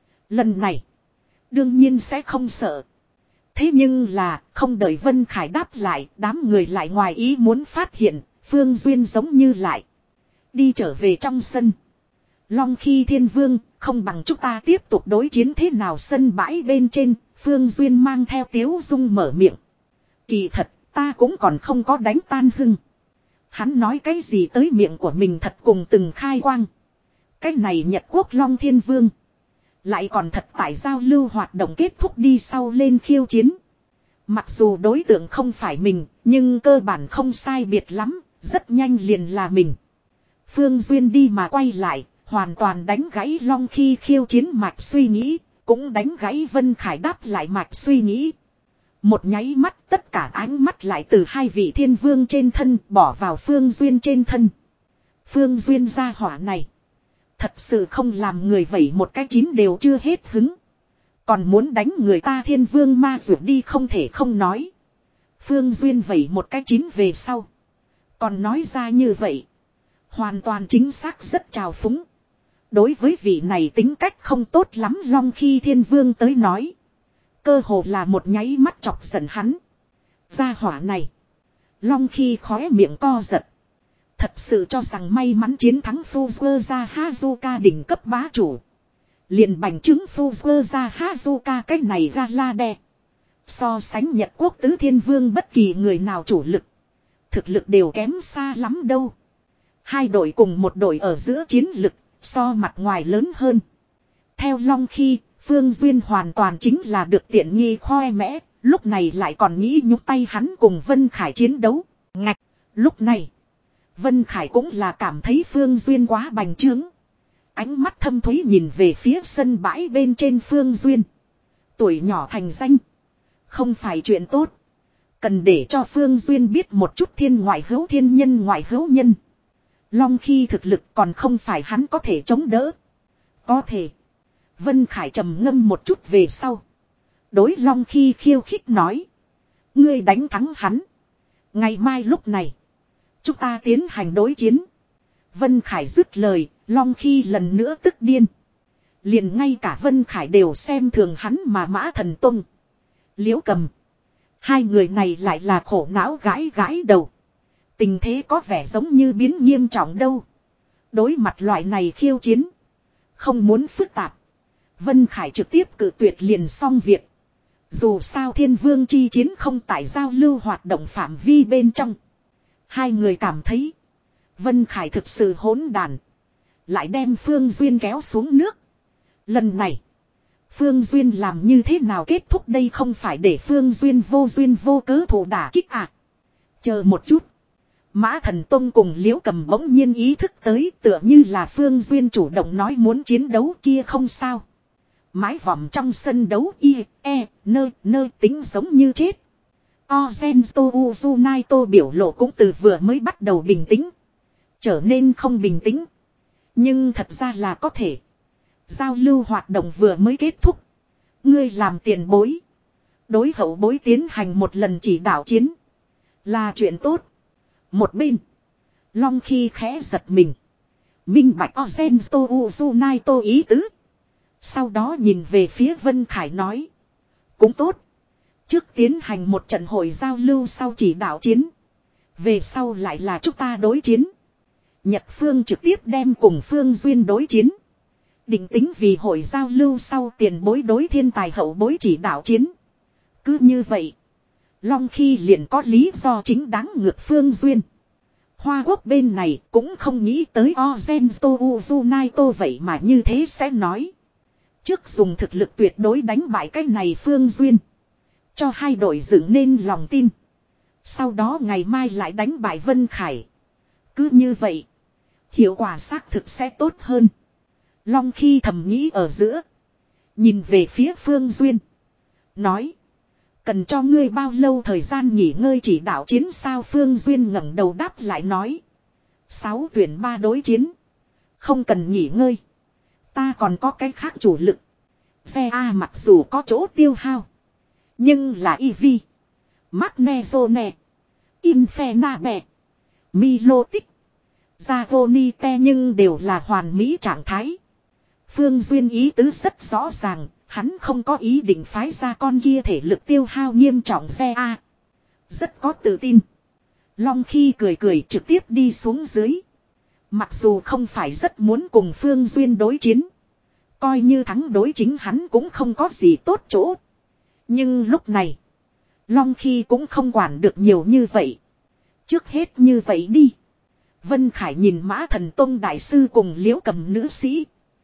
Lần này. Đương nhiên sẽ không sợ. Thế nhưng là không đợi Vân Khải đáp lại. Đám người lại ngoài ý muốn phát hiện. Phương Duyên giống như lại. Đi trở về trong sân. Long Khi Thiên Vương, không bằng chúng ta tiếp tục đối chiến thế nào sân bãi bên trên, Phương Duyên mang theo tiếu dung mở miệng. Kỳ thật, ta cũng còn không có đánh tan hưng. Hắn nói cái gì tới miệng của mình thật cùng từng khai quang. Cái này Nhật Quốc Long Thiên Vương. Lại còn thật tại giao lưu hoạt động kết thúc đi sau lên khiêu chiến. Mặc dù đối tượng không phải mình, nhưng cơ bản không sai biệt lắm, rất nhanh liền là mình. Phương Duyên đi mà quay lại, hoàn toàn đánh gãy Long Khi khiêu chiến mạch suy nghĩ, cũng đánh gãy Vân Khải đáp lại mạch suy nghĩ. Một nháy mắt tất cả ánh mắt lại từ hai vị thiên vương trên thân bỏ vào Phương Duyên trên thân. Phương Duyên gia hỏa này. Thật sự không làm người vẩy một cái chín đều chưa hết hứng. Còn muốn đánh người ta thiên vương ma rượu đi không thể không nói. Phương Duyên vẩy một cái chín về sau. Còn nói ra như vậy. Hoàn toàn chính xác rất trào phúng. Đối với vị này tính cách không tốt lắm Long Khi Thiên Vương tới nói. Cơ hồ là một nháy mắt chọc giận hắn. Gia hỏa này. Long Khi khóe miệng co giật. Thật sự cho rằng may mắn chiến thắng Fuzua Hazuka đỉnh cấp bá chủ. Liền bành chứng Fuzua Hazuka cách này ra la đe. So sánh Nhật Quốc tứ thiên vương bất kỳ người nào chủ lực. Thực lực đều kém xa lắm đâu. Hai đội cùng một đội ở giữa chiến lực, so mặt ngoài lớn hơn. Theo Long Khi, Phương Duyên hoàn toàn chính là được tiện nghi khoe mẽ, lúc này lại còn nghĩ nhúc tay hắn cùng Vân Khải chiến đấu. Ngạch, lúc này, Vân Khải cũng là cảm thấy Phương Duyên quá bành trướng. Ánh mắt thâm thúy nhìn về phía sân bãi bên trên Phương Duyên. Tuổi nhỏ thành danh, không phải chuyện tốt. Cần để cho Phương Duyên biết một chút thiên ngoại hữu thiên nhân ngoại hữu nhân. Long Khi thực lực còn không phải hắn có thể chống đỡ. Có thể. Vân Khải trầm ngâm một chút về sau. Đối Long Khi khiêu khích nói. Ngươi đánh thắng hắn. Ngày mai lúc này. Chúng ta tiến hành đối chiến. Vân Khải dứt lời. Long Khi lần nữa tức điên. Liền ngay cả Vân Khải đều xem thường hắn mà Mã Thần Tông. Liễu Cầm. Hai người này lại là khổ não gãi gãi đầu. Tình thế có vẻ giống như biến nghiêm trọng đâu. Đối mặt loại này khiêu chiến. Không muốn phức tạp. Vân Khải trực tiếp cự tuyệt liền xong việc. Dù sao Thiên Vương chi chiến không tại giao lưu hoạt động phạm vi bên trong. Hai người cảm thấy. Vân Khải thực sự hỗn đàn. Lại đem Phương Duyên kéo xuống nước. Lần này. Phương Duyên làm như thế nào kết thúc đây không phải để Phương Duyên vô duyên vô cớ thủ đả kích à. Chờ một chút. Mã Thần Tông cùng Liễu Cầm bỗng nhiên ý thức tới tựa như là Phương Duyên chủ động nói muốn chiến đấu kia không sao. Mái vòm trong sân đấu y, e, nơ, nơ tính giống như chết. Ozento Uzunaito biểu lộ cũng từ vừa mới bắt đầu bình tĩnh. Trở nên không bình tĩnh. Nhưng thật ra là có thể. Giao lưu hoạt động vừa mới kết thúc. Ngươi làm tiền bối. Đối hậu bối tiến hành một lần chỉ đạo chiến. Là chuyện tốt. Một bên. Long Khi khẽ giật mình. Minh bạch Ozento Uzunaito ý tứ. Sau đó nhìn về phía Vân Khải nói. Cũng tốt. Trước tiến hành một trận hội giao lưu sau chỉ đạo chiến. Về sau lại là chúng ta đối chiến. Nhật Phương trực tiếp đem cùng Phương Duyên đối chiến. Định tính vì hội giao lưu sau tiền bối đối thiên tài hậu bối chỉ đạo chiến. Cứ như vậy. Long Khi liền có lý do chính đáng ngược Phương Duyên. Hoa Quốc bên này cũng không nghĩ tới Ozento Uzunaito vậy mà như thế sẽ nói. Trước dùng thực lực tuyệt đối đánh bại cái này Phương Duyên. Cho hai đội dựng nên lòng tin. Sau đó ngày mai lại đánh bại Vân Khải. Cứ như vậy. Hiệu quả xác thực sẽ tốt hơn. Long Khi thầm nghĩ ở giữa. Nhìn về phía Phương Duyên. Nói. Cần cho ngươi bao lâu thời gian nghỉ ngơi chỉ đạo chiến sao Phương Duyên ngẩng đầu đáp lại nói. Sáu tuyển ba đối chiến. Không cần nghỉ ngơi. Ta còn có cái khác chủ lực. Xe A mặc dù có chỗ tiêu hao. Nhưng là Eevee. Magnezone. Infernabе. Milotic. Zagonite nhưng đều là hoàn mỹ trạng thái. Phương Duyên ý tứ rất rõ ràng. Hắn không có ý định phái ra con kia thể lực tiêu hao nghiêm trọng xe A. Rất có tự tin. Long Khi cười cười trực tiếp đi xuống dưới. Mặc dù không phải rất muốn cùng Phương Duyên đối chiến. Coi như thắng đối chính hắn cũng không có gì tốt chỗ. Nhưng lúc này. Long Khi cũng không quản được nhiều như vậy. Trước hết như vậy đi. Vân Khải nhìn Mã Thần Tông đại sư cùng Liễu Cầm nữ sĩ.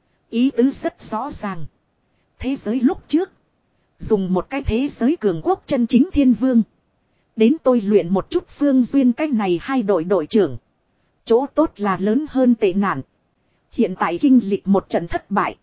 Ý tứ rất rõ ràng. Thế giới lúc trước. Dùng một cái thế giới cường quốc chân chính thiên vương. Đến tôi luyện một chút Phương Duyên cách này hai đội đội trưởng. Chỗ tốt là lớn hơn tệ nạn. Hiện tại kinh lịch một trận thất bại.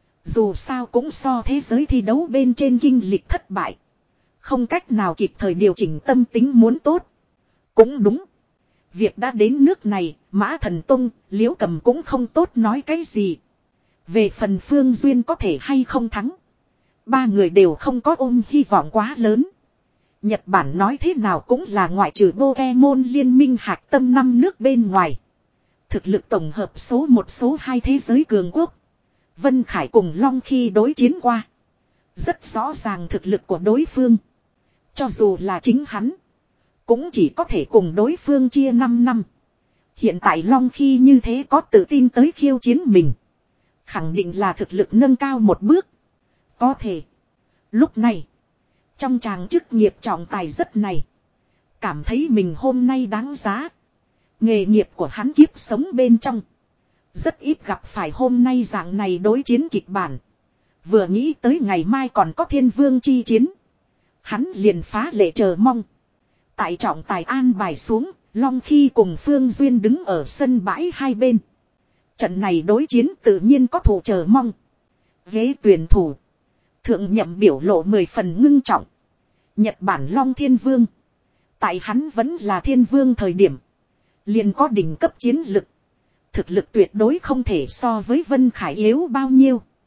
Dù sao cũng so thế giới thi đấu bên trên kinh lịch thất bại. Không cách nào kịp thời điều chỉnh tâm tính muốn tốt. Cũng đúng. Việc đã đến nước này, Mã Thần Tông, Liễu Cầm cũng không tốt nói cái gì. Về phần Phương Duyên có thể hay không thắng. Ba người đều không có ôm hy vọng quá lớn. Nhật Bản nói thế nào cũng là ngoại trừ Pokemon liên minh hạt tâm năm nước bên ngoài. Thực lực tổng hợp số một số hai thế giới cường quốc. Vân Khải cùng Long Khi đối chiến qua. Rất rõ ràng thực lực của đối phương. Cho dù là chính hắn. Cũng chỉ có thể cùng đối phương chia năm năm. Hiện tại Long Khi như thế có tự tin tới khiêu chiến mình. Khẳng định là thực lực nâng cao một bước. Có thể. Lúc này. Trong tràng chức nghiệp trọng tài rất này. Cảm thấy mình hôm nay đáng giá. Nghề nghiệp của hắn kiếp sống bên trong. Rất ít gặp phải hôm nay dạng này đối chiến kịch bản. Vừa nghĩ tới ngày mai còn có thiên vương chi chiến. Hắn liền phá lệ chờ mong. Tại trọng tài an bài xuống. Long Khi cùng Phương Duyên đứng ở sân bãi hai bên. Trận này đối chiến tự nhiên có thủ chờ mong. Ghế tuyển thủ. Thượng nhậm biểu lộ mười phần ngưng trọng. Nhật Bản Long Thiên Vương. Tại hắn vẫn là thiên vương thời điểm. Liền có đỉnh cấp chiến lực. Thực lực tuyệt đối không thể so với Vân Khải yếu bao nhiêu.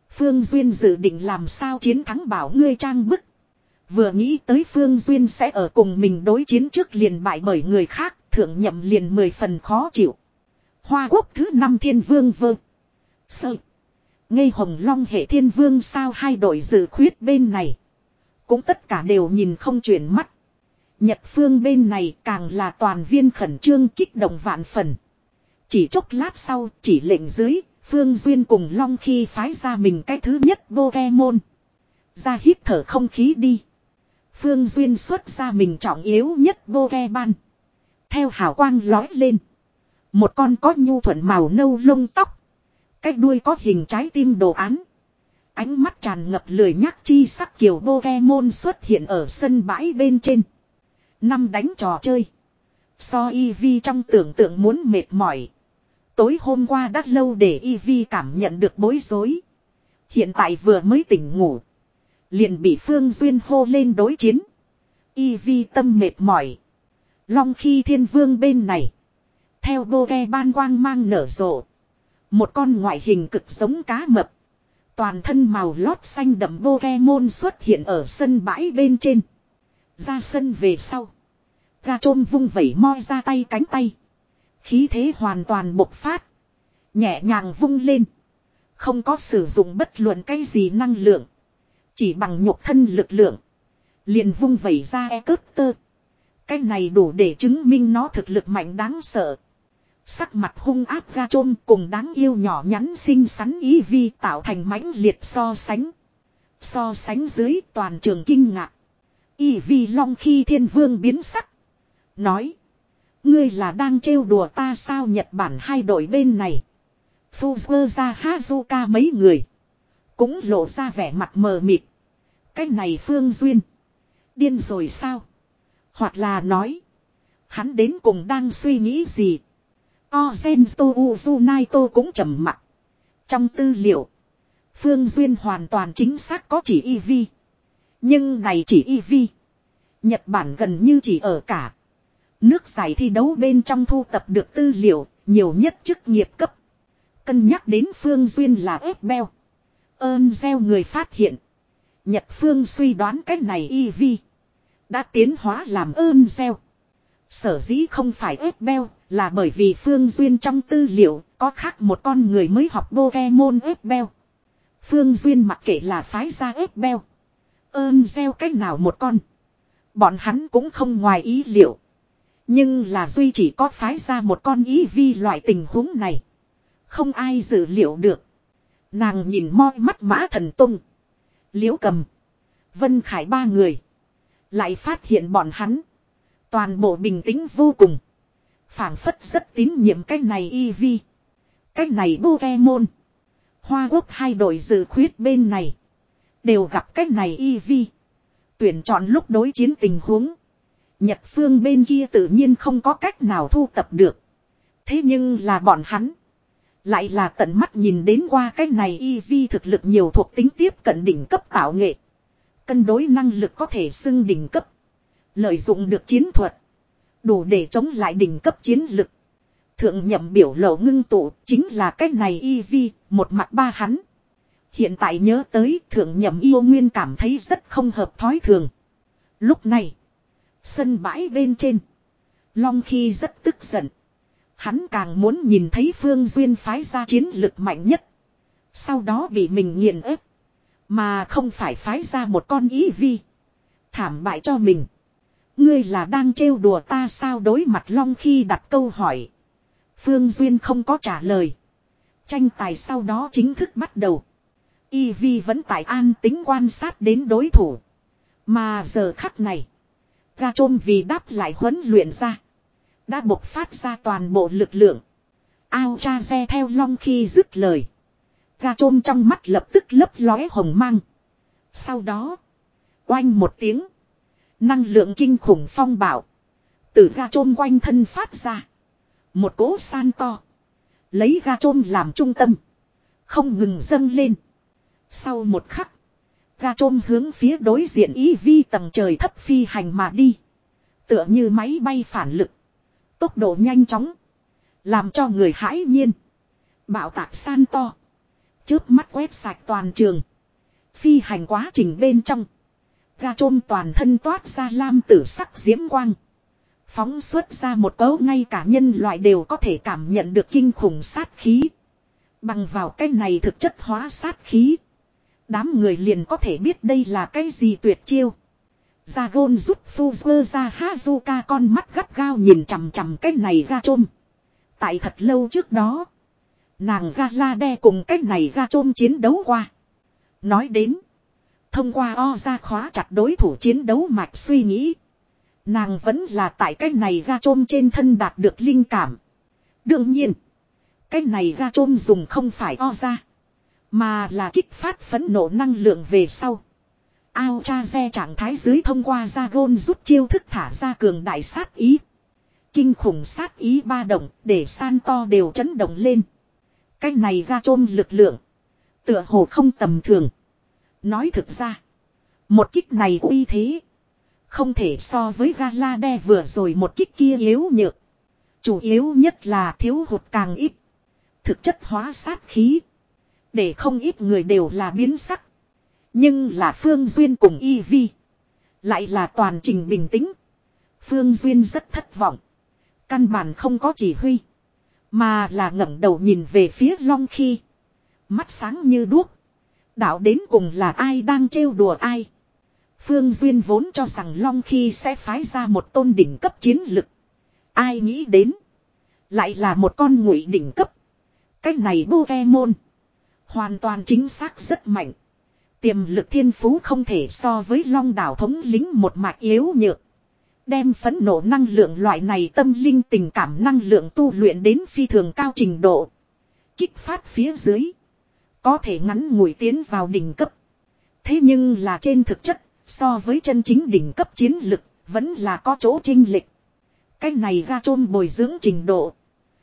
Phương Duyên dự định làm sao chiến thắng bảo ngươi trang bức. Vừa nghĩ tới Phương Duyên sẽ ở cùng mình đối chiến trước liền bại bởi người khác, thượng nhậm liền mười phần khó chịu. Hoa quốc thứ năm thiên vương vơ. Sợ. Ngây hồng long hệ thiên vương sao hai đội dự khuyết bên này. Cũng tất cả đều nhìn không chuyển mắt. Nhật phương bên này càng là toàn viên khẩn trương kích động vạn phần. Chỉ chốc lát sau chỉ lệnh dưới, Phương Duyên cùng Long khi phái ra mình cái thứ nhất Pokemon. Ra hít thở không khí đi. Phương Duyên xuất ra mình trọng yếu nhất Pokemon. Theo hào quang lói lên. Một con có nhu thuận màu nâu lông tóc. Cái đuôi có hình trái tim đồ án. Ánh mắt tràn ngập lười nhắc chi sắc kiểu Pokemon xuất hiện ở sân bãi bên trên. Năm đánh trò chơi. So Eevee trong tưởng tượng muốn mệt mỏi. Tối hôm qua đã lâu để Eevee cảm nhận được bối rối. Hiện tại vừa mới tỉnh ngủ. Liền bị Phương Duyên hô lên đối chiến. Eevee tâm mệt mỏi. Long khi thiên vương bên này. Theo Pokemon quang mang nở rộ. Một con ngoại hình cực giống cá mập. Toàn thân màu lót xanh đậm Pokemon xuất hiện ở sân bãi bên trên. Ra sân về sau. Gachom vung vẩy moi ra tay cánh tay. Khí thế hoàn toàn bộc phát. Nhẹ nhàng vung lên. Không có sử dụng bất luận cái gì năng lượng. Chỉ bằng nhục thân lực lượng. Liền vung vẩy ra E-Cutter. Cái này đủ để chứng minh nó thực lực mạnh đáng sợ. Sắc mặt hung ác Gachom cùng đáng yêu nhỏ nhắn xinh xắn Eevee tạo thành mãnh liệt so sánh. So sánh dưới toàn trường kinh ngạc. Eevee Long khi thiên vương biến sắc. Nói. Ngươi là đang trêu đùa ta sao Nhật Bản hai đội bên này. Fuzua Hazuka mấy người. Cũng lộ ra vẻ mặt mờ mịt. Cái này Phương Duyên. Điên rồi sao? Hoặc là nói. Hắn đến cùng đang suy nghĩ gì? Ozento Uzunaito cũng trầm mặc. Trong tư liệu. Phương Duyên hoàn toàn chính xác có chỉ Eevee. Nhưng này chỉ Eevee. Nhật Bản gần như chỉ ở cả. Nước giải thi đấu bên trong thu tập được tư liệu. Nhiều nhất chức nghiệp cấp. Cân nhắc đến Phương Duyên là ép beo. Ơn gieo người phát hiện. Nhật Phương suy đoán cách này Eevee. Đã tiến hóa làm ơn gieo. Sở dĩ không phải ép beo. Là bởi vì Phương Duyên trong tư liệu có khác một con người mới học Pokemon ép beo. Phương Duyên mặc kệ là phái ra ép beo. Ơn gieo cách nào một con. Bọn hắn cũng không ngoài ý liệu. Nhưng là duy chỉ có phái ra một con Eevee loại tình huống này. Không ai dự liệu được. Nàng nhìn moi mắt Mã Thần Tung. Liễu Cầm. Vân Khải ba người. Lại phát hiện bọn hắn. Toàn bộ bình tĩnh vô cùng. Phảng phất rất tín nhiệm cái này Eevee. Cái này Pokemon. Hoa quốc hai đội dự khuyết bên này. Đều gặp cái này Eevee. Tuyển chọn lúc đối chiến tình huống. Nhật phương bên kia tự nhiên không có cách nào thu tập được. Thế nhưng là bọn hắn. Lại là tận mắt nhìn đến qua cái này Eevee thực lực nhiều thuộc tính tiếp cận đỉnh cấp tạo nghệ. Cân đối năng lực có thể xưng đỉnh cấp. Lợi dụng được chiến thuật. Đủ để chống lại đỉnh cấp chiến lực. Thượng nhậm biểu lộ ngưng tụ chính là cái này Eevee, một mặt ba hắn. Hiện tại nhớ tới thượng nhậm yêu nguyên cảm thấy rất không hợp thói thường. Lúc này, sân bãi bên trên, Long Khi rất tức giận. Hắn càng muốn nhìn thấy Phương Duyên phái ra chiến lực mạnh nhất. Sau đó bị mình nghiền ép. Mà không phải phái ra một con Eevee. Thảm bại cho mình. Ngươi là đang trêu đùa ta sao đối mặt Long Khi đặt câu hỏi. Phương Duyên không có trả lời. Tranh tài sau đó chính thức bắt đầu. Eevee vẫn tại an tính quan sát đến đối thủ. Mà giờ khắc này. Gachom vì đáp lại huấn luyện ra. Đã bộc phát ra toàn bộ lực lượng. Ao cha xe theo Long Khi dứt lời. Gachom trong mắt lập tức lấp lóe hồng mang. Sau đó. Oanh một tiếng. Năng lượng kinh khủng phong bạo. Từ Gachom quanh thân phát ra. Một cỗ san to. Lấy Gachom làm trung tâm. Không ngừng dâng lên. Sau một khắc. Gachom hướng phía đối diện Eevee tầng trời thấp phi hành mà đi. Tựa như máy bay phản lực. Tốc độ nhanh chóng. Làm cho người hãi nhiên. Bạo tạc san to. Chớp mắt quét sạch toàn trường. Phi hành quá trình bên trong. Ga trôm toàn thân toát ra lam tử sắc diễm quang. Phóng xuất ra một cấu ngay cả nhân loại đều có thể cảm nhận được kinh khủng sát khí. Bằng vào cái này thực chất hóa sát khí. Đám người liền có thể biết đây là cái gì tuyệt chiêu. Dragon rút phu vơ ra Hazuka con mắt gắt gao nhìn chằm chằm cái này ga trôm. Tại thật lâu trước đó. Nàng Galade cùng cái này ga trôm chiến đấu qua. Nói đến. Thông qua o ra khóa chặt đối thủ chiến đấu mạch suy nghĩ. Nàng vẫn là tại cái này ga trôm trên thân đạt được linh cảm. Đương nhiên. Cái này ga trôm dùng không phải o ra. Mà là kích phát phẫn nộ năng lượng về sau. Ao cha xe trạng thái dưới thông qua Dragon rút chiêu thức thả ra cường đại sát ý. Kinh khủng sát ý ba động để san to đều chấn động lên. Cái này ga trôm lực lượng. Tựa hồ không tầm thường. Nói thực ra. Một kích này uy thế. Không thể so với Galade vừa rồi một kích kia yếu nhược. Chủ yếu nhất là thiếu hụt càng ít. Thực chất hóa sát khí. Để không ít người đều là biến sắc. Nhưng là Phương Duyên cùng Y Vi. Lại là toàn trình bình tĩnh. Phương Duyên rất thất vọng. Căn bản không có chỉ huy. Mà là ngẩng đầu nhìn về phía Long Khi. Mắt sáng như đuốc. Đạo đến cùng là ai đang trêu đùa ai. Phương Duyên vốn cho rằng Long Khi sẽ phái ra một tôn đỉnh cấp chiến lực. Ai nghĩ đến. Lại là một con ngụy đỉnh cấp. Cái này Pokemon. Hoàn toàn chính xác rất mạnh. Tiềm lực thiên phú không thể so với Long đảo thống lính một mạch yếu nhược. Đem phẫn nộ năng lượng loại này tâm linh tình cảm năng lượng tu luyện đến phi thường cao trình độ. Kích phát phía dưới. Có thể ngắn ngủi tiến vào đỉnh cấp. Thế nhưng là trên thực chất, so với chân chính đỉnh cấp chiến lực, vẫn là có chỗ chênh lệch. Cái này ga trôm bồi dưỡng trình độ.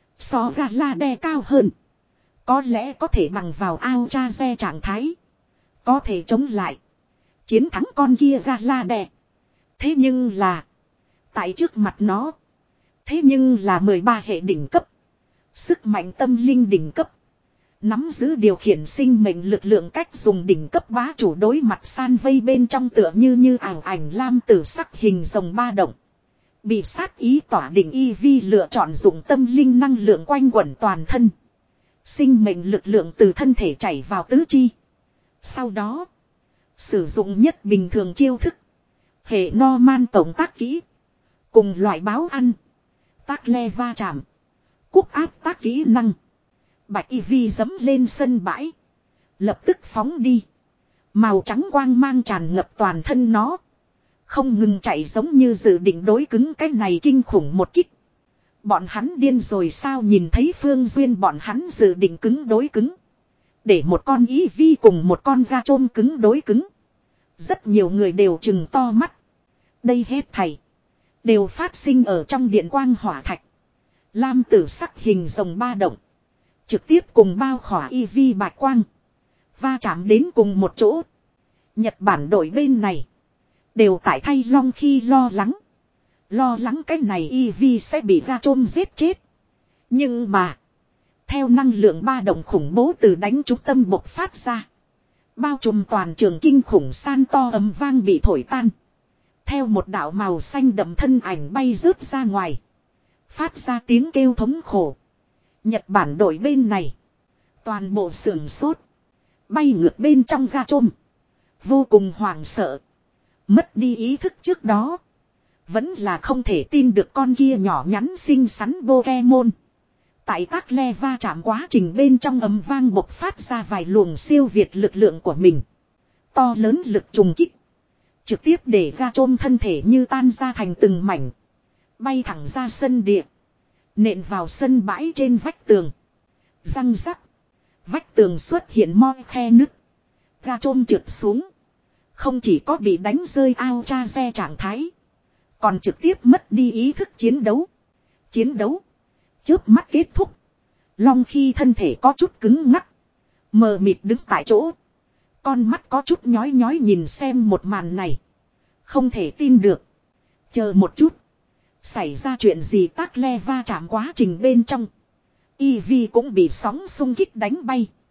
So ga la đe cao hơn. Có lẽ có thể bằng vào ao cha xe trạng thái. Có thể chống lại. Chiến thắng con kia ga la đe. Thế nhưng là. Tại trước mặt nó. Thế nhưng là mười ba hệ đỉnh cấp. Sức mạnh tâm linh đỉnh cấp. Nắm giữ điều khiển sinh mệnh lực lượng cách dùng đỉnh cấp bá chủ đối mặt san vây bên trong tựa như như ảo ảnh lam tử sắc hình rồng ba động. Bị sát ý tỏa định Y Vi lựa chọn dùng tâm linh năng lượng quanh quẩn toàn thân. Sinh mệnh lực lượng từ thân thể chảy vào tứ chi. Sau đó. Sử dụng nhất bình thường chiêu thức. Hệ Norman tổng tác kỹ. Cùng loại báo ăn. Tác le va chạm. Quốc áp tác kỹ năng. Bạch Y Vi dấm lên sân bãi. Lập tức phóng đi. Màu trắng quang mang tràn ngập toàn thân nó. Không ngừng chạy giống như dự định đối cứng cái này kinh khủng một kích. Bọn hắn điên rồi sao nhìn thấy Phương Duyên bọn hắn dự định cứng đối cứng. Để một con Y Vi cùng một con ga trôm cứng đối cứng. Rất nhiều người đều trừng to mắt. Đây hết thảy. Đều phát sinh ở trong điện quang hỏa thạch. Lam tử sắc hình rồng ba động. Trực tiếp cùng bao khỏa Y Vi bạch quang. Va chạm đến cùng một chỗ. Nhật Bản đội bên này. Đều tại thay Long Khi lo lắng. Lo lắng cái này Y Vi sẽ bị ga trôm giết chết. Nhưng mà. Theo năng lượng ba động khủng bố từ đánh trúng tâm bộc phát ra. Bao trùm toàn trường kinh khủng san to ầm vang bị thổi tan. Theo một đạo màu xanh đậm thân ảnh bay rớt ra ngoài. Phát ra tiếng kêu thống khổ. Nhật Bản đội bên này. Toàn bộ sườn sốt. Bay ngược bên trong ga trôm. Vô cùng hoảng sợ. Mất đi ý thức trước đó. Vẫn là không thể tin được con kia nhỏ nhắn xinh xắn Pokemon. Tại tác le va chạm quá trình bên trong ầm vang bộc phát ra vài luồng siêu việt lực lượng của mình. To lớn lực trùng kích. Trực tiếp để ga trôm thân thể như tan ra thành từng mảnh. Bay thẳng ra sân địa. Nện vào sân bãi trên vách tường. Răng rắc. Vách tường xuất hiện moi khe nứt. Ga trôm trượt xuống. Không chỉ có bị đánh rơi ao cha xe trạng thái. Còn trực tiếp mất đi ý thức chiến đấu. Chiến đấu. Chớp mắt kết thúc. Long Khi thân thể có chút cứng ngắc. Mờ mịt đứng tại chỗ. Con mắt có chút nhói nhói nhìn xem một màn này. Không thể tin được. Chờ một chút. Xảy ra chuyện gì tác le va chạm quá trình bên trong. Y Vi cũng bị sóng xung kích đánh bay.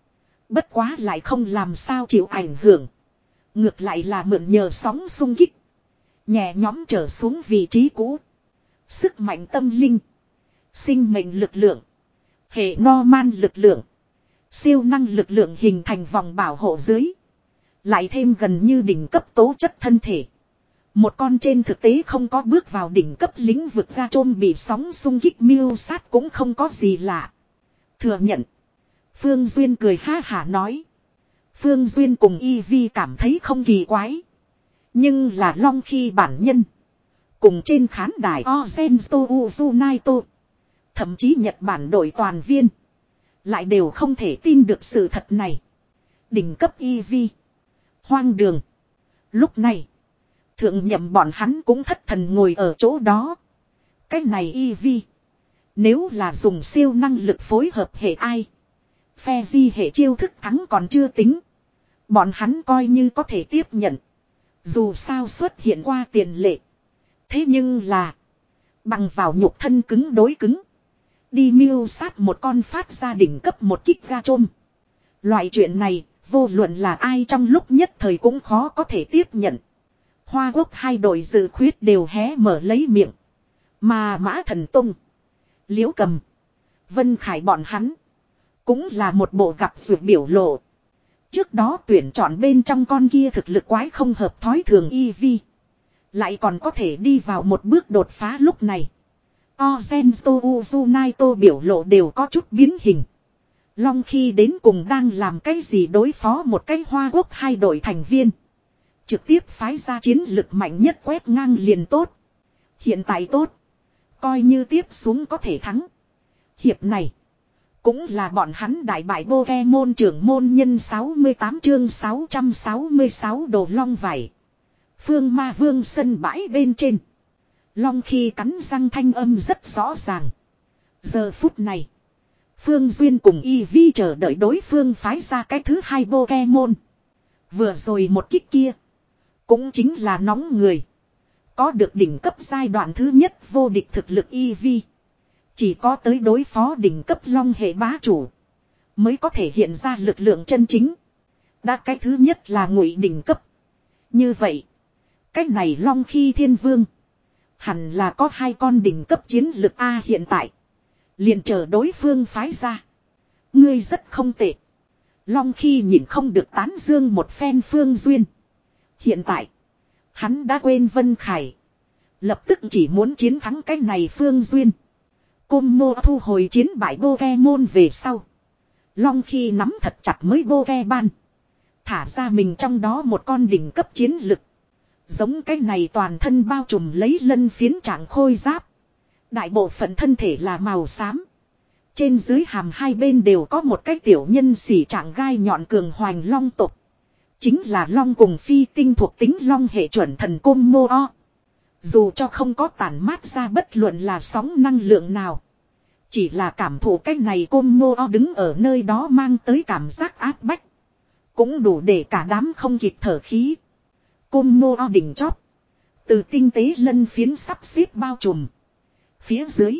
Bất quá lại không làm sao chịu ảnh hưởng. Ngược lại là mượn nhờ sóng xung kích. Nhẹ nhóm trở xuống vị trí cũ. Sức mạnh tâm linh. Sinh mệnh lực lượng. Hệ Norman lực lượng. Siêu năng lực lượng hình thành vòng bảo hộ dưới. Lại thêm gần như đỉnh cấp tố chất thân thể. Một con trên thực tế không có bước vào đỉnh cấp lĩnh vực ra trôm bị sóng xung kích miêu sát cũng không có gì lạ. Thừa nhận. Phương Duyên cười ha hả nói. Phương Duyên cùng Y Vi cảm thấy không kỳ quái. Nhưng là Long khi bản nhân. Cùng trên khán đài Ozento Uzunaito. Thậm chí Nhật Bản đội toàn viên. Lại đều không thể tin được sự thật này. Đỉnh cấp Y Vi. Hoang đường. Lúc này. Thượng nhậm bọn hắn cũng thất thần ngồi ở chỗ đó. Cái này Y Vi. Nếu là dùng siêu năng lực phối hợp hệ ai. Phe di hệ chiêu thức thắng còn chưa tính. Bọn hắn coi như có thể tiếp nhận. Dù sao xuất hiện qua tiền lệ. Thế nhưng là. Bằng vào nhục thân cứng đối cứng. Đi miêu sát một con phát ra đỉnh cấp một kích ga trôm. Loại chuyện này. Vô luận là ai trong lúc nhất thời cũng khó có thể tiếp nhận. Hoa Quốc hai đội dự khuyết đều hé mở lấy miệng. Mà Mã Thần Tông. Liễu Cầm. Vân Khải bọn hắn. Cũng là một bộ gặp dược biểu lộ. Trước đó tuyển chọn bên trong con kia thực lực quái không hợp thói thường Y Vi. Lại còn có thể đi vào một bước đột phá lúc này. Ozento Uzunaito biểu lộ đều có chút biến hình. Long khi đến cùng đang làm cái gì đối phó một cái Hoa Quốc hai đội thành viên. Trực tiếp phái ra chiến lực mạnh nhất quét ngang liền tốt. Hiện tại tốt. Coi như tiếp xuống có thể thắng. Hiệp này. Cũng là bọn hắn đại bại Pokemon trưởng môn nhân sáu mươi tám chương sáu trăm sáu mươi sáu đồ long vải. Phương Ma Vương sân bãi bên trên. Long khi cắn răng thanh âm rất rõ ràng. Giờ phút này. Phương Duyên cùng Y Vi chờ đợi đối phương phái ra cái thứ hai Pokemon. Vừa rồi một kích kia. Cũng chính là nóng người. Có được đỉnh cấp giai đoạn thứ nhất vô địch thực lực Y Vi. Chỉ có tới đối phó đỉnh cấp long hệ bá chủ. Mới có thể hiện ra lực lượng chân chính. Đã cái thứ nhất là ngụy đỉnh cấp. Như vậy. Cái này long khi thiên vương. Hẳn là có hai con đỉnh cấp chiến lực A hiện tại. Liền chờ đối phương phái ra. Ngươi rất không tệ. Long khi nhìn không được tán dương một phen Phương Duyên. Hiện tại. Hắn đã quên Vân Khải. Lập tức chỉ muốn chiến thắng cái này Phương Duyên. Côn Mô thu hồi chiến bại Pokemon về sau. Long khi nắm thật chặt mới Pokemon. Thả ra mình trong đó một con đỉnh cấp chiến lực. Giống cái này toàn thân bao trùm lấy lân phiến trạng khôi giáp. Đại bộ phận thân thể là màu xám. Trên dưới hàm hai bên đều có một cái tiểu nhân xỉ trạng gai nhọn cường hoành long tộc. Chính là long cùng phi tinh thuộc tính long hệ chuẩn thần Côn Mô O. Dù cho không có tản mát ra bất luận là sóng năng lượng nào. Chỉ là cảm thụ cái này Côn Mô O đứng ở nơi đó mang tới cảm giác áp bách. Cũng đủ để cả đám không kịp thở khí. Côn Mô O đỉnh chót. Từ tinh tế lân phiến sắp xếp bao trùm. Phía dưới.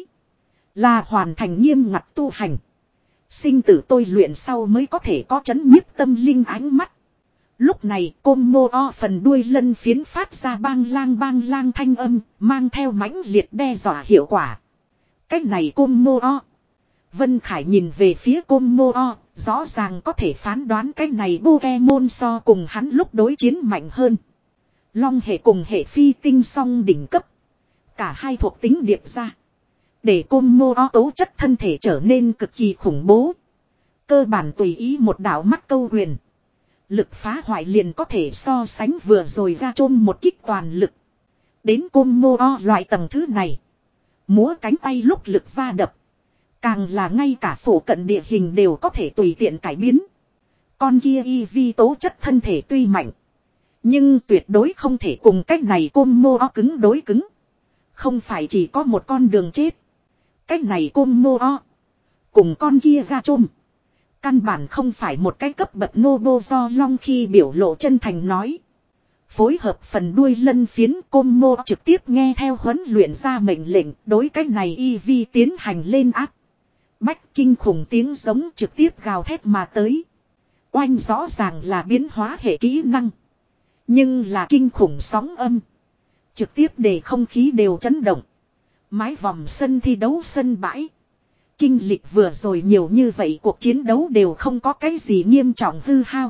Là hoàn thành nghiêm ngặt tu hành. Sinh tử tôi luyện sau mới có thể có chấn nhiếp tâm linh ánh mắt. Lúc này Côn Mô O phần đuôi lân phiến phát ra bang lang bang lang thanh âm. Mang theo mãnh liệt đe dọa hiệu quả. Cách này Côn Mô O. Vân Khải nhìn về phía Côn Mô O. Rõ ràng có thể phán đoán cái này Pokemon so cùng hắn lúc đối chiến mạnh hơn. Long hệ cùng hệ phi tinh song đỉnh cấp. Cả hai thuộc tính điệp ra. Để Côn Mô O tố chất thân thể trở nên cực kỳ khủng bố. Cơ bản tùy ý một đạo mắt câu huyền. Lực phá hoại liền có thể so sánh vừa rồi ra chôn một kích toàn lực. Đến Côn Mô O loại tầng thứ này. Múa cánh tay lúc lực va đập. Càng là ngay cả phổ cận địa hình đều có thể tùy tiện cải biến. Con kia Y Vi tố chất thân thể tuy mạnh. Nhưng tuyệt đối không thể cùng cách này Côn Mô O cứng đối cứng. Không phải chỉ có một con đường chết. Cách này Côn Mô O. Cùng con kia ra chôm. Căn bản không phải một cái cấp bậc Nobo do Long khi biểu lộ chân thành nói. Phối hợp phần đuôi lân phiến Côn Mô trực tiếp nghe theo huấn luyện ra mệnh lệnh. Đối cách này Y Vi tiến hành lên áp. Bách kinh khủng tiếng giống trực tiếp gào thét mà tới. Oanh rõ ràng là biến hóa hệ kỹ năng. Nhưng là kinh khủng sóng âm. Trực tiếp để không khí đều chấn động. Mái vòng sân thi đấu sân bãi. Kinh lịch vừa rồi nhiều như vậy cuộc chiến đấu đều không có cái gì nghiêm trọng hư hao.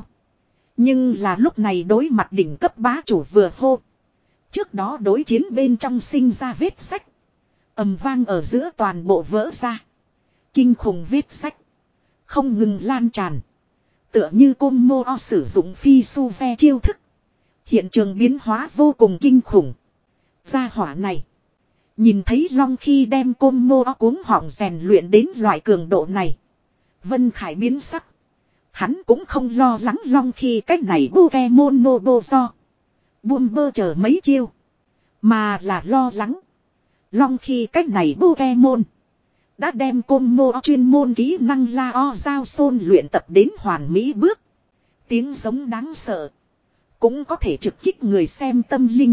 Nhưng là lúc này đối mặt đỉnh cấp bá chủ vừa hô. Trước đó đối chiến bên trong sinh ra vết sách. Ầm vang ở giữa toàn bộ vỡ ra. Kinh khủng vết sách. Không ngừng lan tràn. Tựa như côn mô o sử dụng phi su ve chiêu thức. Hiện trường biến hóa vô cùng kinh khủng. Gia hỏa này. Nhìn thấy Long khi đem côn mô o cuống họng rèn luyện đến loại cường độ này. Vân Khải biến sắc. Hắn cũng không lo lắng Long khi cách này Pokemon Nobo do. Buông bơ chờ mấy chiêu. Mà là lo lắng. Long khi cách này Pokemon. Đã đem côn mô chuyên môn kỹ năng la o giao xôn luyện tập đến hoàn mỹ bước. Tiếng giống đáng sợ. Cũng có thể trực kích người xem tâm linh.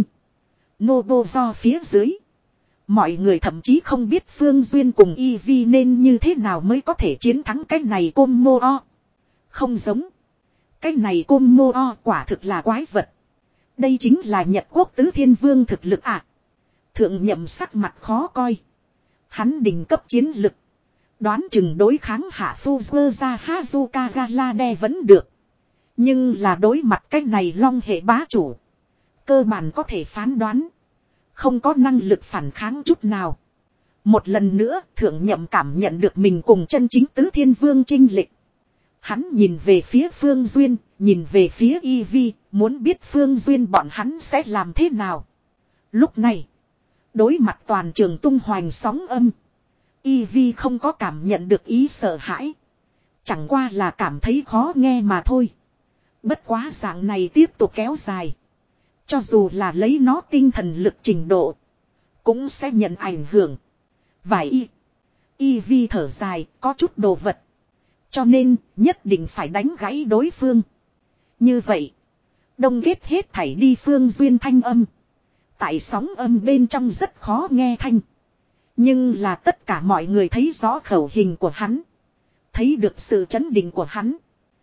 Nobo do phía dưới. Mọi người thậm chí không biết Phương Duyên cùng Eevee nên như thế nào mới có thể chiến thắng cái này côn mô o. Không giống. Cái này côn mô o quả thực là quái vật. Đây chính là Nhật Quốc tứ thiên vương thực lực à. Thượng nhậm sắc mặt khó coi. Hắn đỉnh cấp chiến lực. Đoán chừng đối kháng hạ Fuzzer ra Hazuka Galade vẫn được. Nhưng là đối mặt cái này Long hệ bá chủ. Cơ bản có thể phán đoán. Không có năng lực phản kháng chút nào. Một lần nữa thượng nhậm cảm nhận được mình cùng chân chính tứ thiên vương chinh lịch. Hắn nhìn về phía Phương Duyên, nhìn về phía Eevee, muốn biết Phương Duyên bọn hắn sẽ làm thế nào. Lúc này, đối mặt toàn trường tung hoành sóng âm. Eevee không có cảm nhận được ý sợ hãi. Chẳng qua là cảm thấy khó nghe mà thôi. Bất quá dạng này tiếp tục kéo dài. Cho dù là lấy nó tinh thần lực trình độ. Cũng sẽ nhận ảnh hưởng. Vài y. Eevee thở dài có chút đồ vật. Cho nên nhất định phải đánh gãy đối phương. Như vậy. Đông ghét hết thảy đi Phương Duyên thanh âm. Tại sóng âm bên trong rất khó nghe thanh. Nhưng là tất cả mọi người thấy rõ khẩu hình của hắn. Thấy được sự chấn định của hắn.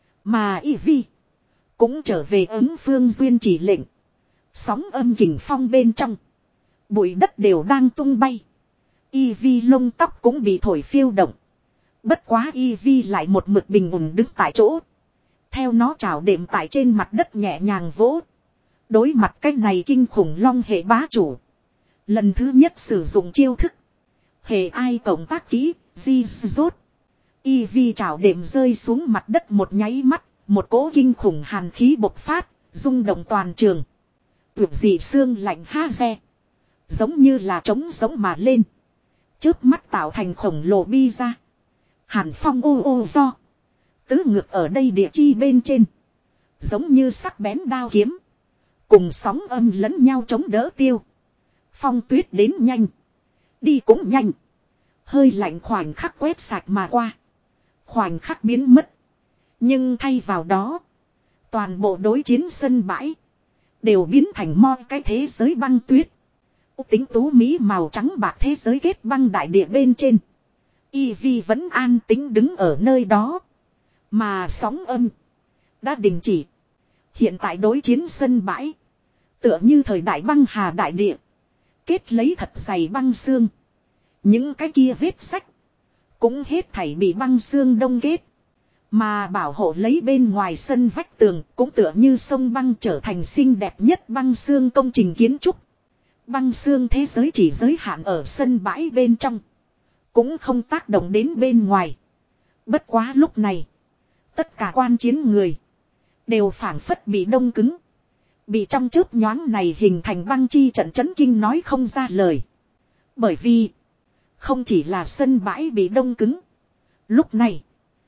Mà Eevee. Cũng trở về ứng Phương Duyên chỉ lệnh. Sóng âm kình phong bên trong. Bụi đất đều đang tung bay. Eevee lông tóc cũng bị thổi phiêu động. Bất quá Eevee lại một mực bình ổn đứng tại chỗ. Theo nó trào đệm tại trên mặt đất nhẹ nhàng vỗ. Đối mặt cái này kinh khủng Long hệ bá chủ. Lần thứ nhất sử dụng chiêu thức. Hệ ai cộng tác kỹ, di rốt. Eevee trào đệm rơi xuống mặt đất một nháy mắt. Một cỗ kinh khủng hàn khí bộc phát, rung động toàn trường. Tuyệt dị xương lạnh ha re. Giống như là trống giống mà lên. Chớp mắt tạo thành khổng lồ bi ra. Hàn phong ô ô do. Tứ ngược ở đây địa chi bên trên. Giống như sắc bén đao kiếm. Cùng sóng âm lẫn nhau chống đỡ tiêu. Phong tuyết đến nhanh. Đi cũng nhanh. Hơi lạnh khoảnh khắc quét sạch mà qua. Khoảnh khắc biến mất. Nhưng thay vào đó. Toàn bộ đối chiến sân bãi. Đều biến thành mo cái thế giới băng tuyết. Tính tú mỹ màu trắng bạc thế giới kết băng đại địa bên trên. Eevee vẫn an tĩnh đứng ở nơi đó. Mà sóng âm. Đã đình chỉ. Hiện tại đối chiến sân bãi. Tựa như thời đại băng hà đại địa. Kết lấy thật dày băng xương. Những cái kia vết sách. Cũng hết thảy bị băng xương đông kết. Mà bảo hộ lấy bên ngoài sân vách tường cũng tựa như sông băng trở thành xinh đẹp nhất băng xương công trình kiến trúc. Băng xương thế giới chỉ giới hạn ở sân bãi bên trong. Cũng không tác động đến bên ngoài. Bất quá lúc này. Tất cả quan chiến người. Đều phảng phất bị đông cứng. Bị trong chớp nhoáng này hình thành băng chi trận chấn kinh nói không ra lời. Bởi vì. Không chỉ là sân bãi bị đông cứng. Lúc này.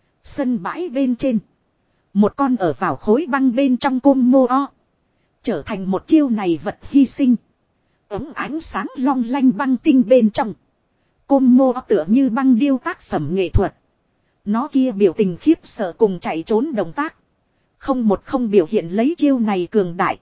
Sân bãi bên trên. Một con ở vào khối băng bên trong côn mô o. Trở thành một chiêu này vật hy sinh. Ống ánh sáng long lanh băng tinh bên trong. Côn mô o tựa như băng điêu tác phẩm nghệ thuật. Nó kia biểu tình khiếp sợ cùng chạy trốn động tác. Không một không biểu hiện lấy chiêu này cường đại.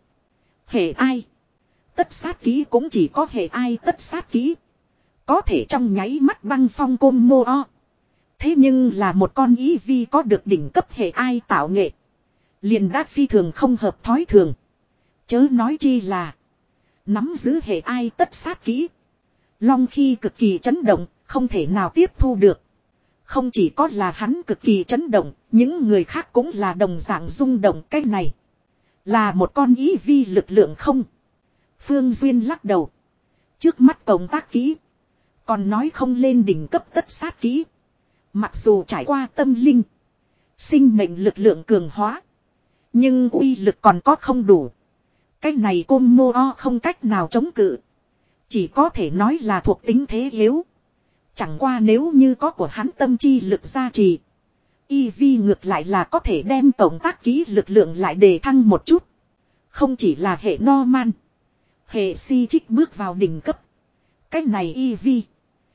Hệ ai. Tất sát kỹ cũng chỉ có hệ ai tất sát kỹ. Có thể trong nháy mắt băng phong côn mô o. Thế nhưng là một con Eevee có được đỉnh cấp hệ ai tạo nghệ. Liền đã phi thường không hợp thói thường. Chớ nói chi là. Nắm giữ hệ ai tất sát kỹ. Long khi cực kỳ chấn động, không thể nào tiếp thu được. Không chỉ có là hắn cực kỳ chấn động, những người khác cũng là đồng dạng rung động. Cái này là một con ý vi lực lượng không? Phương Duyên lắc đầu. Trước mắt công tác kỹ. Còn nói không lên đỉnh cấp tất sát kỹ. Mặc dù trải qua tâm linh. Sinh mệnh lực lượng cường hóa. Nhưng uy lực còn có không đủ. Cái này Côn Mô O không cách nào chống cự. Chỉ có thể nói là thuộc tính thế yếu. Chẳng qua nếu như có của hắn tâm chi lực gia trì. Y Vi ngược lại là có thể đem tổng tác kỹ lực lượng lại đề thăng một chút. Không chỉ là hệ Norman. Hệ si trích bước vào đỉnh cấp. Cái này Y Vi.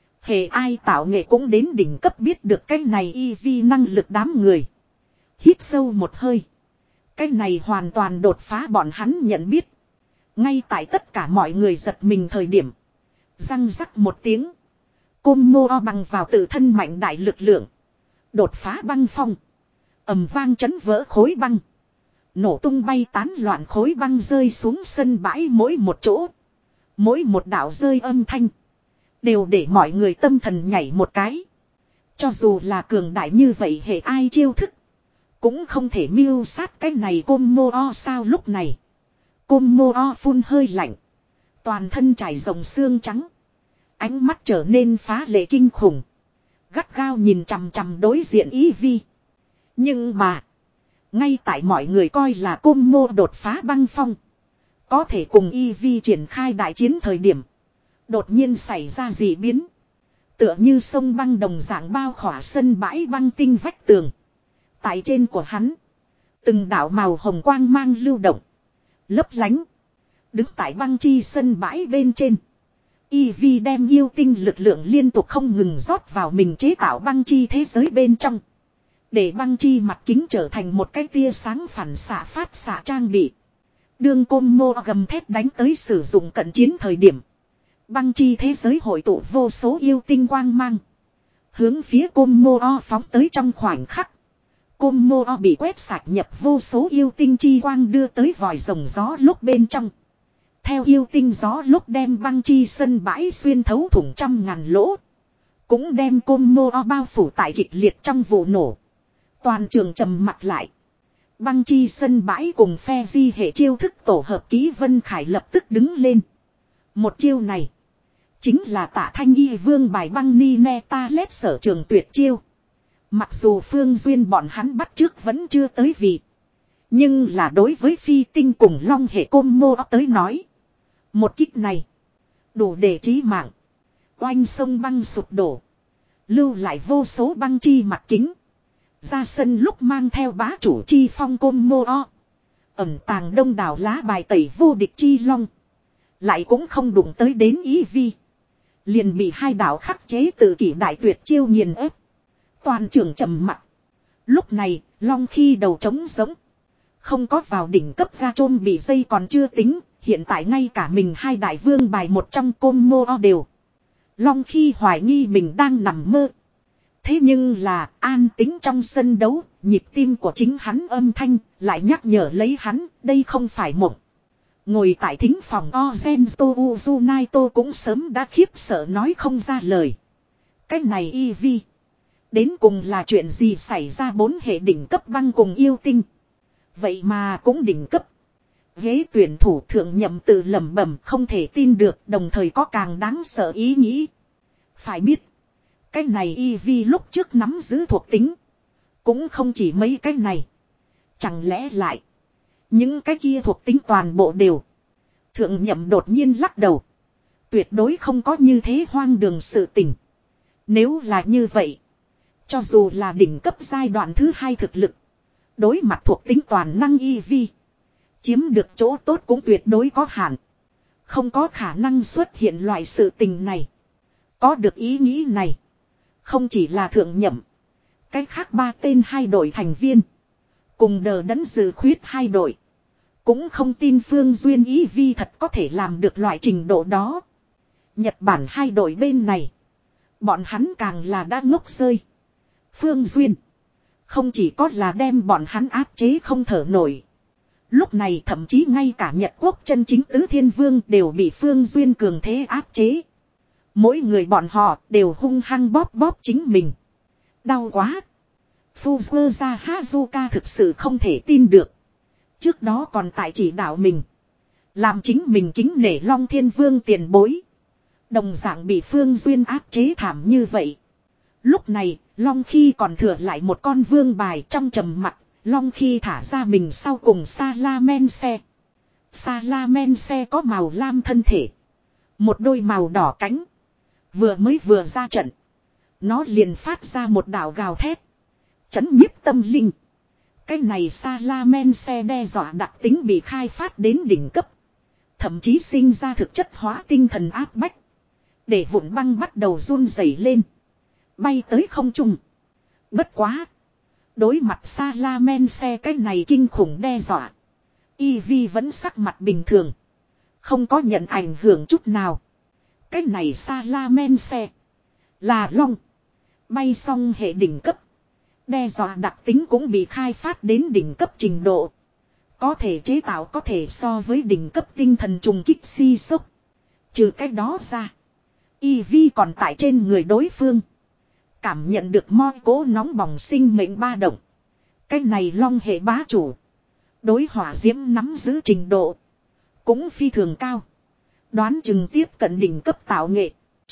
Hệ ai tạo nghệ cũng đến đỉnh cấp biết được cái này Y Vi năng lực đám người. Hít sâu một hơi. Cái này hoàn toàn đột phá bọn hắn nhận biết. Ngay tại tất cả mọi người giật mình thời điểm. Răng rắc một tiếng. Côn Mô O bằng vào tự thân mạnh đại lực lượng. Đột phá băng phong. Ầm vang chấn vỡ khối băng. Nổ tung bay tán loạn khối băng rơi xuống sân bãi mỗi một chỗ. Mỗi một đạo rơi âm thanh. Đều để mọi người tâm thần nhảy một cái. Cho dù là cường đại như vậy hệ ai chiêu thức. Cũng không thể mưu sát cái này Côn Mô O sao lúc này. Côn Mô O phun hơi lạnh. Toàn thân trải rộng xương trắng. Ánh mắt trở nên phá lệ kinh khủng. Gắt gao nhìn chằm chằm đối diện Y Vi. Nhưng mà. Ngay tại mọi người coi là Côn Mô đột phá băng phong. Có thể cùng Y Vi triển khai đại chiến thời điểm. Đột nhiên xảy ra dị biến. Tựa như sông băng đồng dạng bao khỏa sân bãi băng tinh vách tường. Tại trên của hắn. Từng đạo màu hồng quang mang lưu động. Lấp lánh. Đứng tại băng chi sân bãi bên trên. Y Vi đem yêu tinh lực lượng liên tục không ngừng rót vào mình chế tạo băng chi thế giới bên trong. Để băng chi mặt kính trở thành một cái tia sáng phản xạ phát xạ trang bị. Đương Côn Mô gầm thét đánh tới sử dụng cận chiến thời điểm. Băng chi thế giới hội tụ vô số yêu tinh quang mang. Hướng phía Côn Mô O phóng tới trong khoảnh khắc. Côn Mô O bị quét sạch nhập vô số yêu tinh chi quang đưa tới vòi rồng gió lúc bên trong. Theo yêu tinh gió lúc đem băng chi sân bãi xuyên thấu thủng trăm ngàn lỗ. Cũng đem Côn Mô O bao phủ tại kịch liệt trong vụ nổ. Toàn trường trầm mặt lại. Băng chi sân bãi cùng phe di hệ chiêu thức tổ hợp ký Vân Khải lập tức đứng lên. Một chiêu này. Chính là Tạ Thanh Y vương bài băng ni ne ta lét sở trường tuyệt chiêu. Mặc dù Phương Duyên bọn hắn bắt trước vẫn chưa tới vị. Nhưng là đối với phi tinh cùng long hệ Côn Mô tới nói. Một kích này. Đủ để chí mạng. Oanh sông băng sụp đổ. Lưu lại vô số băng chi mặt kính. Ra sân lúc mang theo bá chủ chi phong Côn Mô O. Ẩm tàng đông đảo lá bài tẩy vô địch chi long. Lại cũng không đụng tới đến Y Vi. Liền bị hai đạo khắc chế tự kỷ đại tuyệt chiêu nghiền ép. Toàn trường trầm mặc. Lúc này, long khi đầu trống giống. Không có vào đỉnh cấp ga chôn bị dây còn chưa tính. Hiện tại ngay cả mình hai đại vương bài một trong Côn Mô O đều. Long khi hoài nghi mình đang nằm mơ. Thế nhưng là an tính trong sân đấu. Nhịp tim của chính hắn âm thanh. Lại nhắc nhở lấy hắn. Đây không phải mộng. Ngồi tại thính phòng Ozento Uzunaito cũng sớm đã khiếp sợ nói không ra lời. Cái này Y Vi. Đến cùng là chuyện gì xảy ra bốn hệ đỉnh cấp băng cùng yêu tinh. Vậy mà cũng đỉnh cấp. Ghế tuyển thủ thượng nhậm tự lẩm bẩm không thể tin được đồng thời có càng đáng sợ ý nghĩ. Phải biết. Cái này Y Vi lúc trước nắm giữ thuộc tính. Cũng không chỉ mấy cái này. Chẳng lẽ lại. Những cái kia thuộc tính toàn bộ đều. Thượng nhậm đột nhiên lắc đầu. Tuyệt đối không có như thế hoang đường sự tình. Nếu là như vậy. Cho dù là đỉnh cấp giai đoạn thứ hai thực lực. Đối mặt thuộc tính toàn năng Y Vi. Chiếm được chỗ tốt cũng tuyệt đối có hạn. Không có khả năng xuất hiện loại sự tình này. Có được ý nghĩ này. Không chỉ là thượng nhậm. Cái khác ba tên hai đội thành viên. Cùng đờ đẫn dự khuyết hai đội. Cũng không tin Phương Duyên Y Vi thật có thể làm được loại trình độ đó. Nhật Bản hai đội bên này. Bọn hắn càng là đã ngốc rơi. Phương Duyên. Không chỉ có là đem bọn hắn áp chế không thở nổi. Lúc này thậm chí ngay cả Nhật Quốc chân chính tứ thiên vương đều bị Phương Duyên cường thế áp chế. Mỗi người bọn họ đều hung hăng bóp bóp chính mình. Đau quá. Fuzua Hazuka thực sự không thể tin được. Trước đó còn tại chỉ đạo mình. Làm chính mình kính nể Long Thiên Vương tiền bối. Đồng dạng bị Phương Duyên áp chế thảm như vậy. Lúc này, Long khi còn thừa lại một con vương bài trong trầm mặc. Long khi thả ra mình sau cùng Salamense. Salamense có màu lam thân thể. Một đôi màu đỏ cánh. Vừa mới vừa ra trận. Nó liền phát ra một đạo gào thét. Chấn nhiếp tâm linh. Cái này Salamense đe dọa đặc tính bị khai phát đến đỉnh cấp. Thậm chí sinh ra thực chất hóa tinh thần áp bách. Để vụn băng bắt đầu run rẩy lên. Bay tới không trung. Bất quá. Đối mặt Salamense cái này kinh khủng đe dọa. Eevee vẫn sắc mặt bình thường. Không có nhận ảnh hưởng chút nào. Cái này Salamense. Là long. Bay xong hệ đỉnh cấp. Đe dọa đặc tính cũng bị khai phát đến đỉnh cấp trình độ. Có thể chế tạo có thể so với đỉnh cấp tinh thần trùng kích si sốc. Trừ cái đó ra. Eevee còn tại trên người đối phương. Cảm nhận được moi cố nóng bỏng sinh mệnh ba động. Cái này long hệ bá chủ. Đối hỏa diễm nắm giữ trình độ. Cũng phi thường cao. Đoán chừng tiếp cận đỉnh cấp tạo nghệ.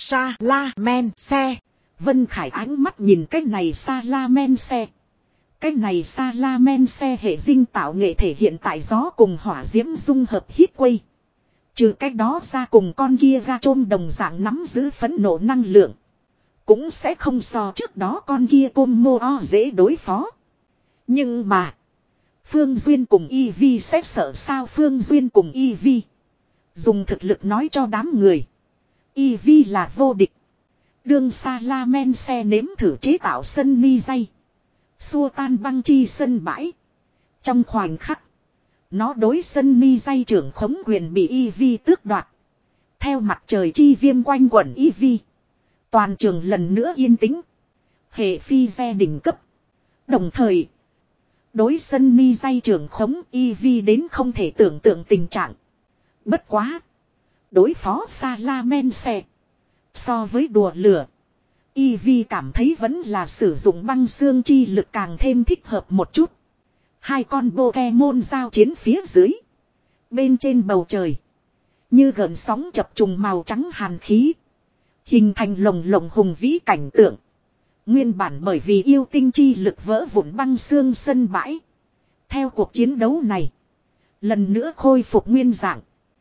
Salamense. Vân Khải ánh mắt nhìn cái này Salamense. Cái này Salamense hệ dinh tạo nghệ thể hiện tại gió cùng hỏa diễm dung hợp heatwave. Trừ cái đó ra cùng con kia ga trôm đồng dạng nắm giữ phẫn nộ năng lượng. Cũng sẽ không so trước đó con kia côm mô o dễ đối phó. Nhưng mà. Phương Duyên cùng Eevee sẽ sợ sao? Phương Duyên cùng Eevee dùng thực lực nói cho đám người. Eevee là vô địch. Đương Salamense nếm thử chế tạo sân ni dây. Xua tan băng chi sân bãi. Trong khoảnh khắc. Nó đối sân ni dây trưởng khống quyền bị Eevee tước đoạt. Theo mặt trời chi viêm quanh quẩn Eevee. Toàn trường lần nữa yên tĩnh. Hệ phi xe đỉnh cấp. Đồng thời. Đối sân ni dây trưởng khống Eevee đến không thể tưởng tượng tình trạng. Bất quá. Đối phó Salamense. So với đùa lửa. Eevee cảm thấy vẫn là sử dụng băng xương chi lực càng thêm thích hợp một chút. Hai con Pokemon giao chiến phía dưới. Bên trên bầu trời. Như gợn sóng chập trùng màu trắng hàn khí. Hình thành lồng lồng hùng vĩ cảnh tượng. Nguyên bản bởi vì yêu tinh chi lực vỡ vụn băng xương sân bãi. Theo cuộc chiến đấu này. Lần nữa khôi phục nguyên dạng.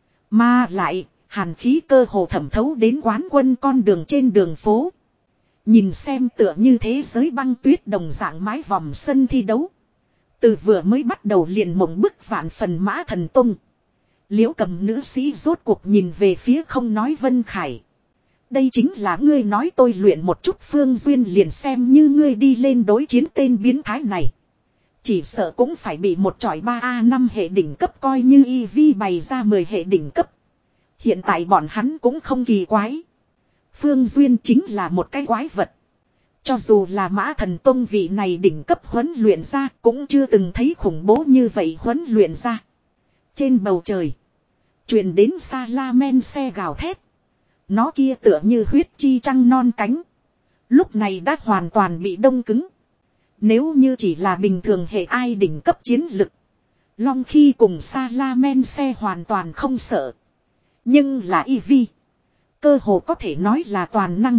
Mà lại, hàn khí cơ hồ thẩm thấu đến quán quân con đường trên đường phố. Nhìn xem tựa như thế giới băng tuyết đồng dạng mái vòng sân thi đấu. Từ vừa mới bắt đầu liền mộng bức vạn phần Mã Thần Tông. Liễu Cầm nữ sĩ rốt cuộc nhìn về phía không nói Vân Khải. Đây chính là ngươi nói tôi luyện một chút. Phương Duyên liền xem như ngươi đi lên đối chiến tên biến thái này. Chỉ sợ cũng phải bị một chọi ba a năm hệ đỉnh cấp coi như Eevee bày ra mười hệ đỉnh cấp. Hiện tại bọn hắn cũng không kỳ quái. Phương Duyên chính là một cái quái vật. Cho dù là Mã Thần Tông vị này đỉnh cấp huấn luyện ra cũng chưa từng thấy khủng bố như vậy huấn luyện ra. Trên bầu trời. Truyền đến Salamense gào thét. Nó kia tựa như huyết chi trăng non cánh. Lúc này đã hoàn toàn bị đông cứng. Nếu như chỉ là bình thường hệ ai đỉnh cấp chiến lực. Long khi cùng Salamense hoàn toàn không sợ. Nhưng là Eevee. Cơ hồ có thể nói là toàn năng.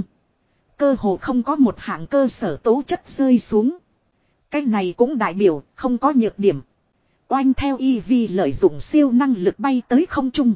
Cơ hồ không có một hạng cơ sở tố chất rơi xuống. Cái này cũng đại biểu không có nhược điểm. Oanh theo Eevee lợi dụng siêu năng lực bay tới không trung.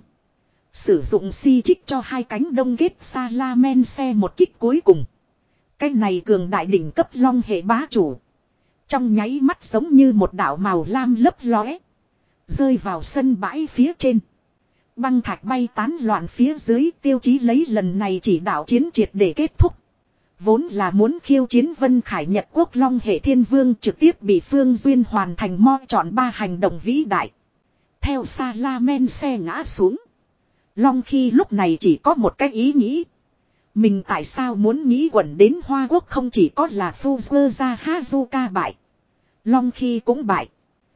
Sử dụng si trích cho hai cánh đông kết Salamense một kích cuối cùng. Cái này cường đại đỉnh cấp long hệ bá chủ. Trong nháy mắt giống như một đạo màu lam lấp lóe. Rơi vào sân bãi phía trên. Băng thạch bay tán loạn phía dưới, tiêu chí lấy lần này chỉ đạo chiến triệt để kết thúc. Vốn là muốn khiêu chiến Vân Khải Nhật Quốc Long hệ thiên vương trực tiếp bị Phương Duyên hoàn thành mo chọn ba hành động vĩ đại. Theo Salamense ngã xuống. Long khi lúc này chỉ có một cái ý nghĩ. Mình tại sao muốn nghĩ quẩn đến Hoa Quốc không chỉ có là Fuzua Hazuka bại. Long Khi cũng bại.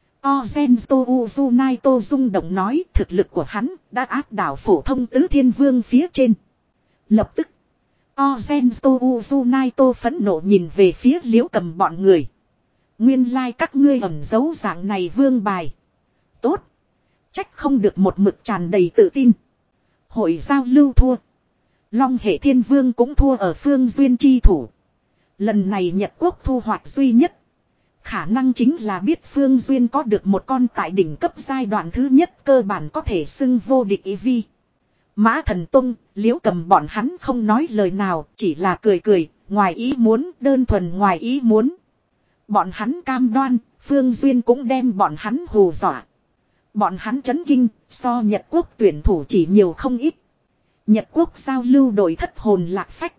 Ozento Uzunaito rung động nói thực lực của hắn đã áp đảo phổ thông tứ thiên vương phía trên. Lập tức. Ozento Uzunaito phẫn nộ nhìn về phía Liễu Cầm bọn người. Nguyên lai like các ngươi ẩn giấu dạng này vương bài. Tốt. Trách không được một mực tràn đầy tự tin. Hội giao lưu thua. Long hệ thiên vương cũng thua ở phương duyên chi thủ. Lần này Nhật Quốc thu hoạch duy nhất. Khả năng chính là biết phương duyên có được một con tại đỉnh cấp giai đoạn thứ nhất cơ bản có thể xưng vô địch ý vi. Mã Thần Tông, Liễu Cầm bọn hắn không nói lời nào, chỉ là cười cười, ngoài ý muốn, đơn thuần ngoài ý muốn. Bọn hắn cam đoan, phương duyên cũng đem bọn hắn hù dọa. Bọn hắn chấn kinh, so Nhật Quốc tuyển thủ chỉ nhiều không ít. Nhật Quốc giao lưu đội thất hồn lạc phách.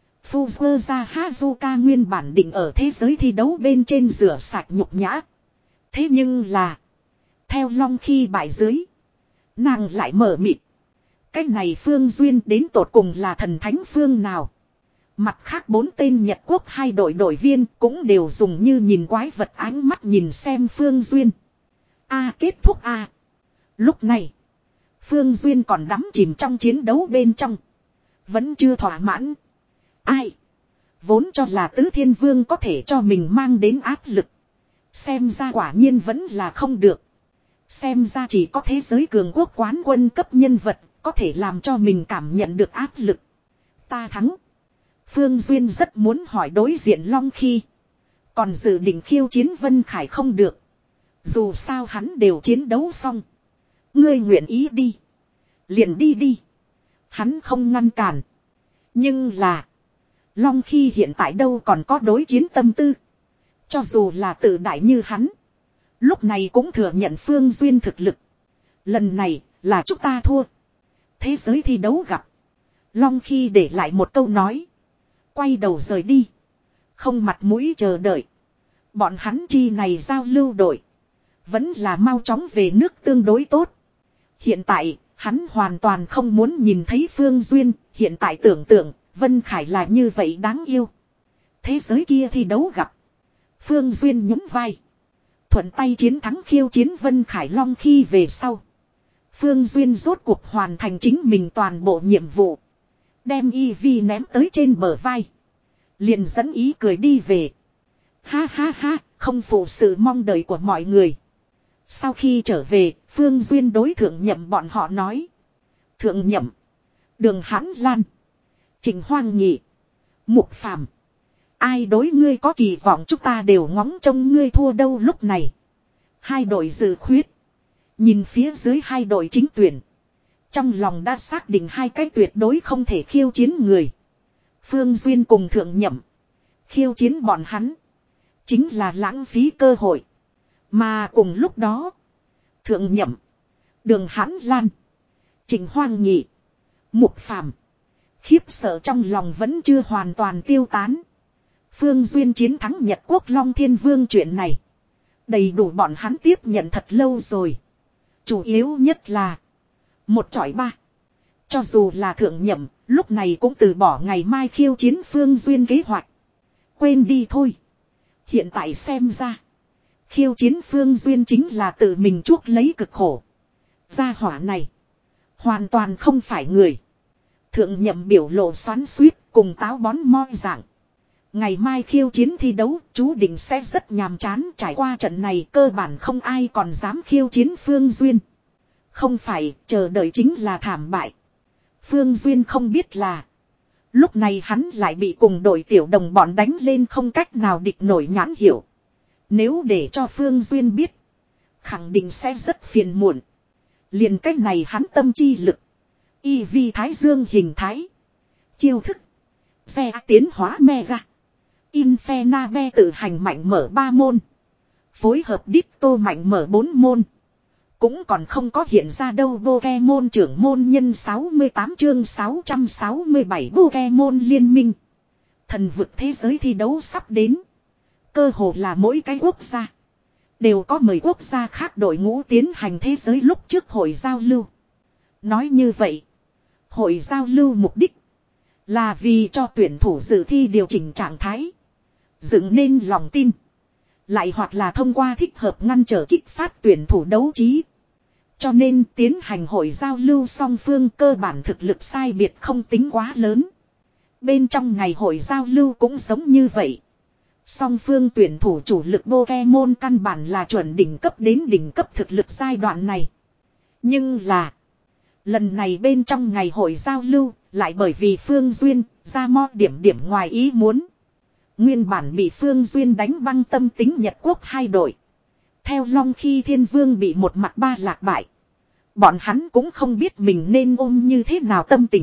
Fuzua Hazuka nguyên bản định ở thế giới thi đấu bên trên rửa sạch nhục nhã. Thế nhưng là, theo Long Khi bại dưới, nàng lại mở mịt. Cái này phương duyên đến tột cùng là thần thánh phương nào. Mặt khác bốn tên Nhật Quốc hai đội đội viên cũng đều dùng như nhìn quái vật ánh mắt nhìn xem phương duyên. A kết thúc a. Lúc này, phương duyên còn đắm chìm trong chiến đấu bên trong. Vẫn chưa thỏa mãn. Ai? Vốn cho là tứ thiên vương có thể cho mình mang đến áp lực. Xem ra quả nhiên vẫn là không được. Xem ra chỉ có thế giới cường quốc quán quân cấp nhân vật có thể làm cho mình cảm nhận được áp lực. Ta thắng. Phương Duyên rất muốn hỏi đối diện Long Khi. Còn dự định khiêu chiến Vân Khải không được. Dù sao hắn đều chiến đấu xong. Ngươi nguyện ý đi. Liền đi đi. Hắn không ngăn cản. Nhưng là. Long Khi hiện tại đâu còn có đối chiến tâm tư. Cho dù là tự đại như hắn. Lúc này cũng thừa nhận Phương Duyên thực lực. Lần này là chúng ta thua. Thế giới thi đấu gặp. Long Khi để lại một câu nói. Quay đầu rời đi. Không mặt mũi chờ đợi. Bọn hắn chi này giao lưu đội. Vẫn là mau chóng về nước tương đối tốt. Hiện tại hắn hoàn toàn không muốn nhìn thấy Phương Duyên. Hiện tại tưởng tượng Vân Khải là như vậy đáng yêu. Thế giới kia thi đấu gặp. Phương Duyên nhún vai. Thuận tay chiến thắng khiêu chiến Vân Khải Long Khi về sau. Phương Duyên rốt cuộc hoàn thành chính mình toàn bộ nhiệm vụ. Đem y vi ném tới trên bờ vai. Liền dẫn ý cười đi về. Ha ha ha, không phụ sự mong đợi của mọi người. Sau khi trở về, Phương Duyên đối thượng nhậm bọn họ nói. Thượng nhậm. Đường Hãn Lan. Trịnh Hoang Nhị. Mục Phàm. Ai đối ngươi có kỳ vọng chúng ta đều ngóng trông ngươi thua đâu lúc này. Hai đội dự khuyết. Nhìn phía dưới hai đội chính tuyển. Trong lòng đã xác định hai cái tuyệt đối không thể khiêu chiến người. Phương Duyên cùng thượng nhậm. Khiêu chiến bọn hắn. Chính là lãng phí cơ hội. Mà cùng lúc đó. Thượng nhậm. Đường Hãn Lan. Trịnh Hoang Nhị. Mục Phàm. Khiếp sợ trong lòng vẫn chưa hoàn toàn tiêu tán. Phương Duyên chiến thắng Nhật Quốc Long Thiên Vương chuyện này. Đầy đủ bọn hắn tiếp nhận thật lâu rồi. Chủ yếu nhất là. Một chọi ba. Cho dù là thượng nhậm. Lúc này cũng từ bỏ ngày mai khiêu chiến Phương Duyên kế hoạch. Quên đi thôi. Hiện tại xem ra. Khiêu chiến Phương Duyên chính là tự mình chuốc lấy cực khổ. Gia hỏa này. Hoàn toàn không phải người. Thượng nhậm biểu lộ xoắn xuýt cùng táo bón moi dạng. Ngày mai khiêu chiến thi đấu chú định sẽ rất nhàm chán. Trải qua trận này cơ bản không ai còn dám khiêu chiến Phương Duyên. Không phải chờ đợi chính là thảm bại. Phương Duyên không biết là. Lúc này hắn lại bị cùng đội tiểu đồng bọn đánh lên không cách nào địch nổi nhãn hiệu. Nếu để cho Phương Duyên biết. Khẳng định sẽ rất phiền muộn. Liền cách này hắn tâm chi lực. Y vi thái dương hình thái. Chiêu thức. Xe tiến hóa mega. Infenabe tự hành mạnh mở ba môn. Phối hợp Ditto mạnh mở bốn môn. Cũng còn không có hiện ra đâu Pokemon trưởng môn nhân sáu mươi tám chương sáu trăm sáu mươi bảy Pokemon liên minh. Thần vực thế giới thi đấu sắp đến. Cơ hồ là mỗi cái quốc gia. Đều có mười quốc gia khác đội ngũ tiến hành thế giới lúc trước hội giao lưu. Nói như vậy. Hội giao lưu mục đích. Là vì cho tuyển thủ dự thi điều chỉnh trạng thái. Dựng nên lòng tin. Lại hoặc là thông qua thích hợp ngăn trở kích phát tuyển thủ đấu trí. Cho nên tiến hành hội giao lưu song phương cơ bản thực lực sai biệt không tính quá lớn. Bên trong ngày hội giao lưu cũng giống như vậy. Song phương tuyển thủ chủ lực Pokemon căn bản là chuẩn đỉnh cấp đến đỉnh cấp thực lực giai đoạn này. Nhưng là lần này bên trong ngày hội giao lưu lại bởi vì Phương Duyên ra mo điểm điểm ngoài ý muốn. Nguyên bản bị Phương Duyên đánh băng tâm tính Nhật Quốc hai đội. Theo Long khi Thiên Vương bị một mặt ba lạc bại. Bọn hắn cũng không biết mình nên ôm như thế nào tâm tình.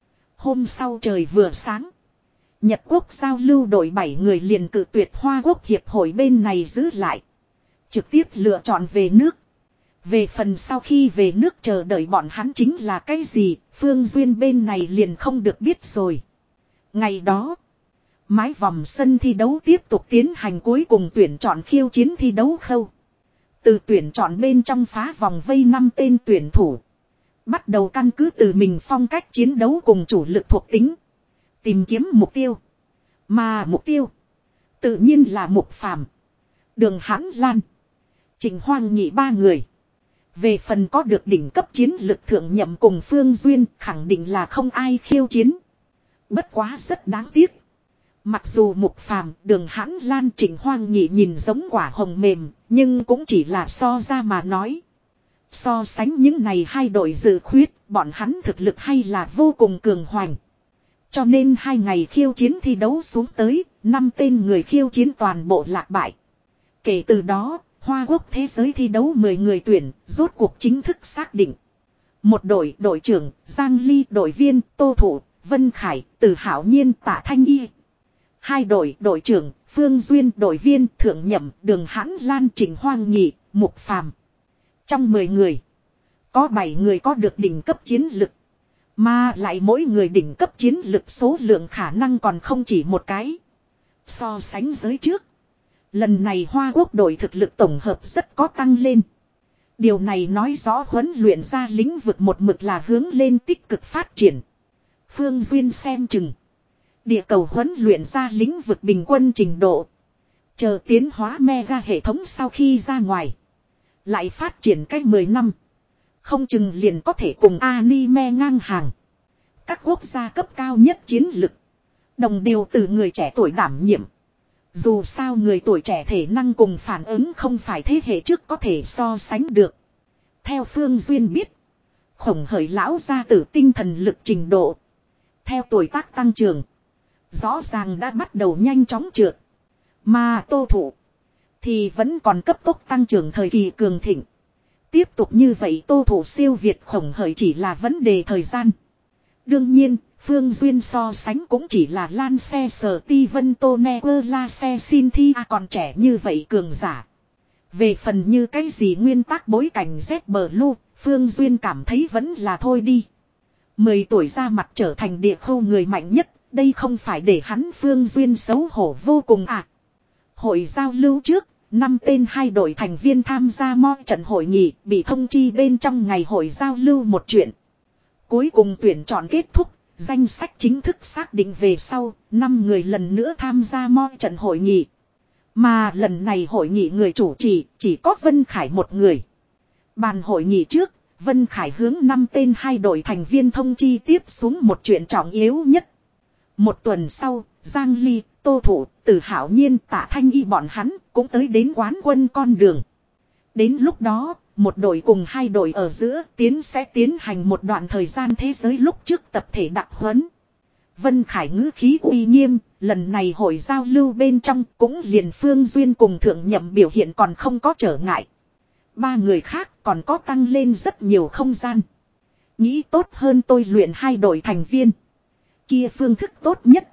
Hôm sau trời vừa sáng. Nhật Quốc giao lưu đội bảy người liền cự tuyệt Hoa Quốc hiệp hội bên này giữ lại. Trực tiếp lựa chọn về nước. Về phần sau khi về nước chờ đợi bọn hắn chính là cái gì, Phương Duyên bên này liền không được biết rồi. Ngày đó, mái vòng sân thi đấu tiếp tục tiến hành cuối cùng tuyển chọn khiêu chiến thi đấu khâu. Từ tuyển chọn bên trong phá vòng vây năm tên tuyển thủ. Bắt đầu căn cứ từ mình phong cách chiến đấu cùng chủ lực thuộc tính. Tìm kiếm mục tiêu. Mà mục tiêu tự nhiên là Mục Phàm, Đường Hãn Lan, Trịnh Hoang Nhị ba người. Về phần có được đỉnh cấp chiến lực thượng nhậm cùng Phương Duyên khẳng định là không ai khiêu chiến. Bất quá rất đáng tiếc. Mặc dù Mục Phàm, Đường Hãn Lan, Trịnh Hoang Nhị nhìn giống quả hồng mềm, nhưng cũng chỉ là so ra mà nói. So sánh những này hai đội dự khuyết, bọn hắn thực lực hay là vô cùng cường hoành. Cho nên hai ngày khiêu chiến thi đấu xuống tới, năm tên người khiêu chiến toàn bộ lạc bại. Kể từ đó, Hoa Quốc thế giới thi đấu mười người tuyển, rốt cuộc chính thức xác định. Một đội đội trưởng, Giang Ly, đội viên, Tô Thủ, Vân Khải, Từ Hảo Nhiên, Tạ Thanh Y. Hai đội đội trưởng, Phương Duyên, đội viên, Thượng Nhậm, Đường Hãn Lan, Trịnh Hoang Nhị, Mục Phàm. Trong mười người, có bảy người có được đỉnh cấp chiến lực. Mà lại mỗi người đỉnh cấp chiến lực số lượng khả năng còn không chỉ một cái. So sánh giới trước, lần này Hoa Quốc đội thực lực tổng hợp rất có tăng lên. Điều này nói rõ huấn luyện ra lĩnh vực một mực là hướng lên tích cực phát triển. Phương Duyên xem chừng địa cầu huấn luyện ra lĩnh vực bình quân trình độ. Chờ tiến hóa mega hệ thống sau khi ra ngoài, lại phát triển cách mười năm. Không chừng liền có thể cùng anime ngang hàng. Các quốc gia cấp cao nhất chiến lực đồng đều từ người trẻ tuổi đảm nhiệm. Dù sao người tuổi trẻ thể năng cùng phản ứng không phải thế hệ trước có thể so sánh được. Theo Phương Duyên biết, Khổng Hởi lão gia tử tinh thần lực trình độ theo tuổi tác tăng trưởng, rõ ràng đã bắt đầu nhanh chóng trượt. Mà Tô Thủ thì vẫn còn cấp tốc tăng trưởng thời kỳ cường thịnh. Tiếp tục như vậy Tô Thủ siêu việt Khổng Hởi chỉ là vấn đề thời gian. Đương nhiên, Phương Duyên so sánh cũng chỉ là Lan xe sở ti vân tô ne ơ la xe xin thi à còn trẻ như vậy cường giả. Về phần như cái gì nguyên tắc bối cảnh Z bờ lu, Phương Duyên cảm thấy vẫn là thôi đi. mười tuổi ra mặt trở thành địa khâu người mạnh nhất, đây không phải để hắn Phương Duyên xấu hổ vô cùng à. Hội giao lưu trước, năm tên hai đội thành viên tham gia mo trận hội nghị bị thông chi bên trong ngày hội giao lưu một chuyện. Cuối cùng tuyển chọn kết thúc, danh sách chính thức xác định về sau, năm người lần nữa tham gia mo trận hội nghị. Mà lần này hội nghị người chủ trì chỉ có Vân Khải một người. Bàn hội nghị trước, Vân Khải hướng năm tên hai đội thành viên thông chi tiếp xuống một chuyện trọng yếu nhất. Một tuần sau, Giang Ly, Tô Thủ, Từ Hảo Nhiên, Tạ Thanh Y bọn hắn cũng tới đến quán quân con đường. Đến lúc đó, một đội cùng hai đội ở giữa tiến sẽ tiến hành một đoạn thời gian thế giới lúc trước tập thể đặc huấn. Vân Khải ngữ khí uy nghiêm, lần này hội giao lưu bên trong cũng liền Phương Duyên cùng Thượng Nhậm biểu hiện còn không có trở ngại. Ba người khác còn có tăng lên rất nhiều không gian. Nghĩ tốt hơn tôi luyện hai đội thành viên. Kia phương thức tốt nhất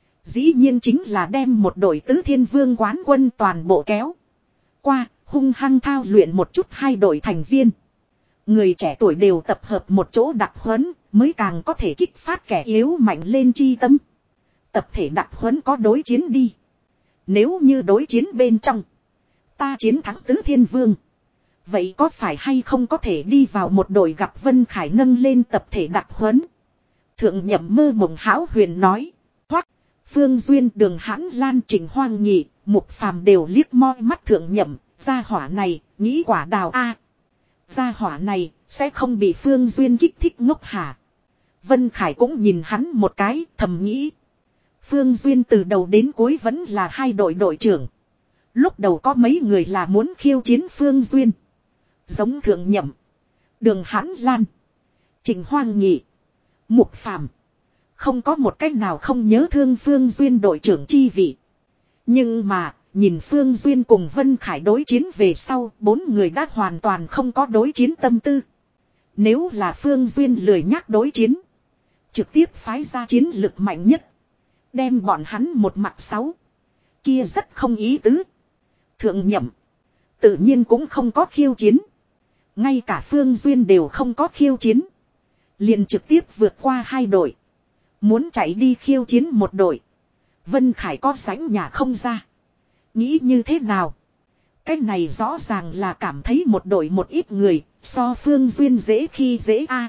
dĩ nhiên chính là đem một đội tứ thiên vương quán quân toàn bộ kéo qua, hung hăng thao luyện một chút hai đội thành viên. Người trẻ tuổi đều tập hợp một chỗ đặc huấn, mới càng có thể kích phát kẻ yếu mạnh lên chi tâm. Tập thể đặc huấn có đối chiến đi. Nếu như đối chiến bên trong, ta chiến thắng tứ thiên vương, vậy có phải hay không có thể đi vào một đội gặp Vân Khải nâng lên tập thể đặc huấn? Thượng Nhậm mơ mộng hão huyền nói. Hoặc, Phương Duyên, Đường Hãn Lan, Trịnh Hoang Nhị, Mục Phàm đều liếc moi mắt Thượng Nhậm, gia hỏa này, nghĩ quả đào a. Gia hỏa này, sẽ không bị Phương Duyên kích thích ngốc hả? Vân Khải cũng nhìn hắn một cái, thầm nghĩ. Phương Duyên từ đầu đến cuối vẫn là hai đội đội trưởng. Lúc đầu có mấy người là muốn khiêu chiến Phương Duyên. Giống Thượng Nhậm, Đường Hãn Lan, Trịnh Hoang Nhị, Mục Phàm. Không có một cách nào không nhớ thương Phương Duyên đội trưởng chi vị. Nhưng mà, nhìn Phương Duyên cùng Vân Khải đối chiến về sau, bốn người đã hoàn toàn không có đối chiến tâm tư. Nếu là Phương Duyên lười nhắc đối chiến, trực tiếp phái ra chiến lực mạnh nhất, đem bọn hắn một mặt sáu, kia rất không ý tứ. Thượng Nhậm tự nhiên cũng không có khiêu chiến. Ngay cả Phương Duyên đều không có khiêu chiến, liền trực tiếp vượt qua hai đội, muốn chạy đi khiêu chiến một đội. Vân Khải có sánh nhà không ra. Nghĩ như thế nào? Cái này rõ ràng là cảm thấy một đội một ít người, so Phương Duyên dễ khi dễ a.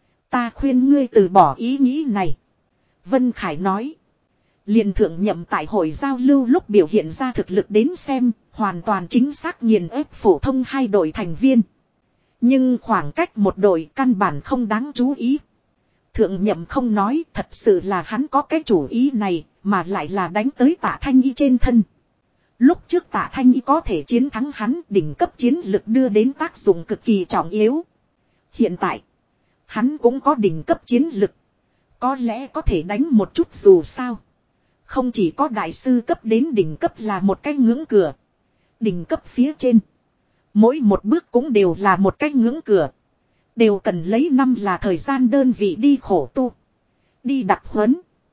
Ta khuyên ngươi từ bỏ ý nghĩ này. Vân Khải nói. Liền Thượng Nhậm tại hội giao lưu lúc biểu hiện ra thực lực đến xem, hoàn toàn chính xác nghiền ép phổ thông hai đội thành viên. Nhưng khoảng cách một đội căn bản không đáng chú ý. Thượng Nhậm không nói, thật sự là hắn có cái chủ ý này, mà lại là đánh tới Tạ Thanh Y trên thân. Lúc trước Tạ Thanh Y có thể chiến thắng hắn, đỉnh cấp chiến lực đưa đến tác dụng cực kỳ trọng yếu. Hiện tại, hắn cũng có đỉnh cấp chiến lực. Có lẽ có thể đánh một chút dù sao. Không chỉ có đại sư cấp đến đỉnh cấp là một cái ngưỡng cửa. Đỉnh cấp phía trên, mỗi một bước cũng đều là một cái ngưỡng cửa. Đều cần lấy năm là thời gian đơn vị đi khổ tu, đi đặc huấn,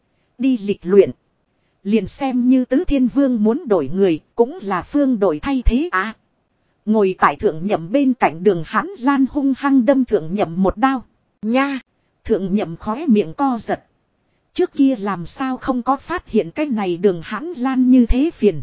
đi lịch luyện. Liền xem như Tứ Thiên Vương muốn đổi người, cũng là Phương đổi thay thế à. Ngồi tại Thượng Nhậm bên cạnh Đường Hãn Lan hung hăng đâm Thượng Nhậm một đao. Nha! Thượng Nhậm khóe miệng co giật. Trước kia làm sao không có phát hiện cái này Đường Hãn Lan như thế phiền.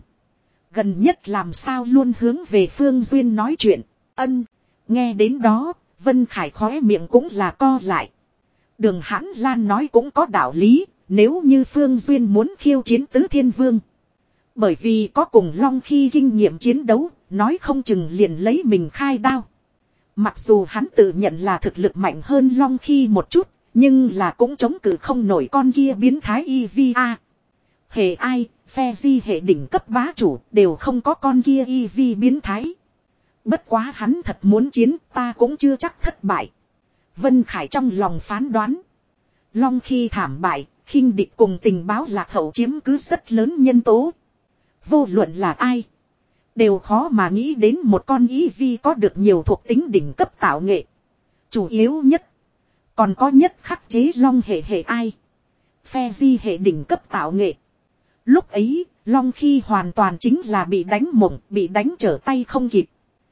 Gần nhất làm sao luôn hướng về Phương Duyên nói chuyện. Ân! Nghe đến đó, Vân Khải khóe miệng cũng là co lại. Đường Hãn Lan nói cũng có đạo lý. Nếu như Phương Duyên muốn khiêu chiến Tứ Thiên Vương, bởi vì có cùng Long Khi kinh nghiệm chiến đấu, nói không chừng liền lấy mình khai đao. Mặc dù hắn tự nhận là thực lực mạnh hơn Long Khi một chút, nhưng là cũng chống cự không nổi con kia biến thái e vê a. Hệ ai, phe di hệ đỉnh cấp bá chủ đều không có con kia e vê biến thái. Bất quá hắn thật muốn chiến, ta cũng chưa chắc thất bại. Vân Khải trong lòng phán đoán. Long Khi thảm bại, khinh địch cùng tình báo lạc hậu chiếm cứ rất lớn nhân tố. Vô luận là ai, đều khó mà nghĩ đến một con E V có được nhiều thuộc tính đỉnh cấp tạo nghệ. Chủ yếu nhất, còn có nhất khắc chế Long hệ hệ ai, phe di hệ đỉnh cấp tạo nghệ. Lúc ấy, Long Khi hoàn toàn chính là bị đánh mộng, bị đánh trở tay không kịp.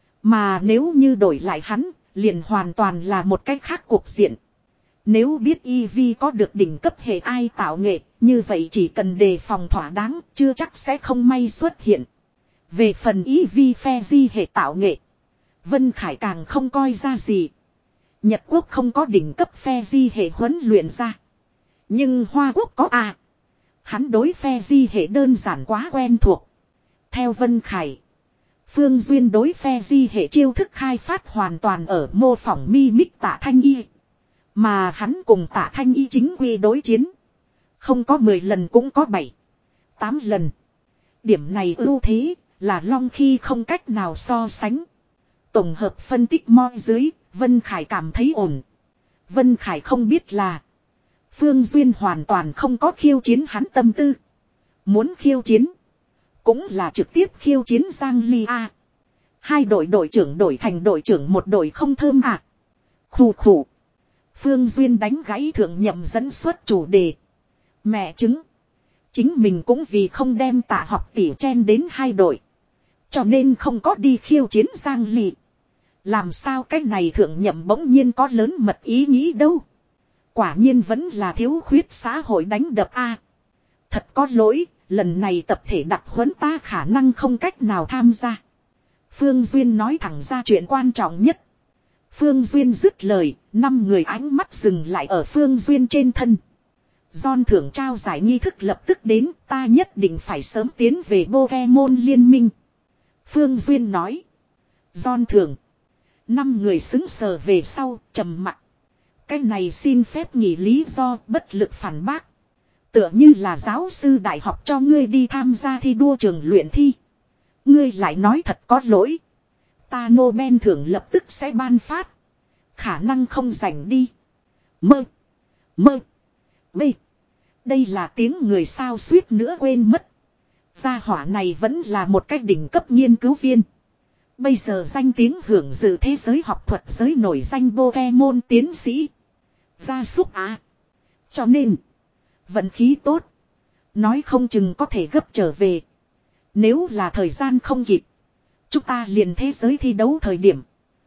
Mà nếu như đổi lại hắn, liền hoàn toàn là một cách khác cuộc diện. Nếu biết e vê có được đỉnh cấp hệ ai tạo nghệ, như vậy chỉ cần đề phòng thỏa đáng, chưa chắc sẽ không may xuất hiện. Về phần e vê phe di hệ tạo nghệ, Vân Khải càng không coi ra gì. Nhật Quốc không có đỉnh cấp phe di hệ huấn luyện ra. Nhưng Hoa Quốc có à. Hắn đối phe di hệ đơn giản quá quen thuộc. Theo Vân Khải, Phương Duyên đối phe di hệ chiêu thức khai phát hoàn toàn ở mô phỏng mi mích Tạ Thanh Y. Mà hắn cùng Tạ Thanh Y chính quy đối chiến, không có mười lần cũng có bảy, tám lần. Điểm này ưu thế là Long Khi không cách nào so sánh. Tổng hợp phân tích moi dưới, Vân Khải cảm thấy ổn. Vân Khải không biết là Phương Duyên hoàn toàn không có khiêu chiến hắn tâm tư. Muốn khiêu chiến, cũng là trực tiếp khiêu chiến Giang Ly A. Hai đội đội trưởng đổi thành đội trưởng một đội không thơm à. Khủ khủ. Phương Duyên đánh gãy Thượng Nhậm dẫn xuất chủ đề. Mẹ chứng. Chính mình cũng vì không đem Tạ Học Tỷ chen đến hai đội, cho nên không có đi khiêu chiến Giang Ly. Làm sao cái này Thượng Nhậm bỗng nhiên có lớn mật ý nghĩ đâu. Quả nhiên vẫn là thiếu khuyết xã hội đánh đập a. Thật có lỗi, lần này tập thể đặc huấn ta khả năng không cách nào tham gia. Phương Duyên nói thẳng ra chuyện quan trọng nhất. Phương Duyên dứt lời, năm người ánh mắt dừng lại ở Phương Duyên trên thân. John thưởng trao giải nghi thức lập tức đến, ta nhất định phải sớm tiến về Pokemon liên minh. Phương Duyên nói. John thưởng. Năm người xứng sờ về sau, trầm mặc. Cái này xin phép nghỉ lý do bất lực phản bác. Tựa như là giáo sư đại học cho ngươi đi tham gia thi đua trường luyện thi. Ngươi lại nói thật có lỗi. Ta Nobel thưởng lập tức sẽ ban phát. Khả năng không dành đi. Mơ. Mơ. Bê. Đây là tiếng người sao suýt nữa quên mất. Gia hỏa này vẫn là một cách đỉnh cấp nghiên cứu viên. Bây giờ danh tiếng hưởng dự thế giới học thuật giới nổi danh Pokemon tiến sĩ. Gia súc à. Cho nên. Vận khí tốt. Nói không chừng có thể gấp trở về. Nếu là thời gian không kịp. Chúng ta liền thế giới thi đấu thời điểm.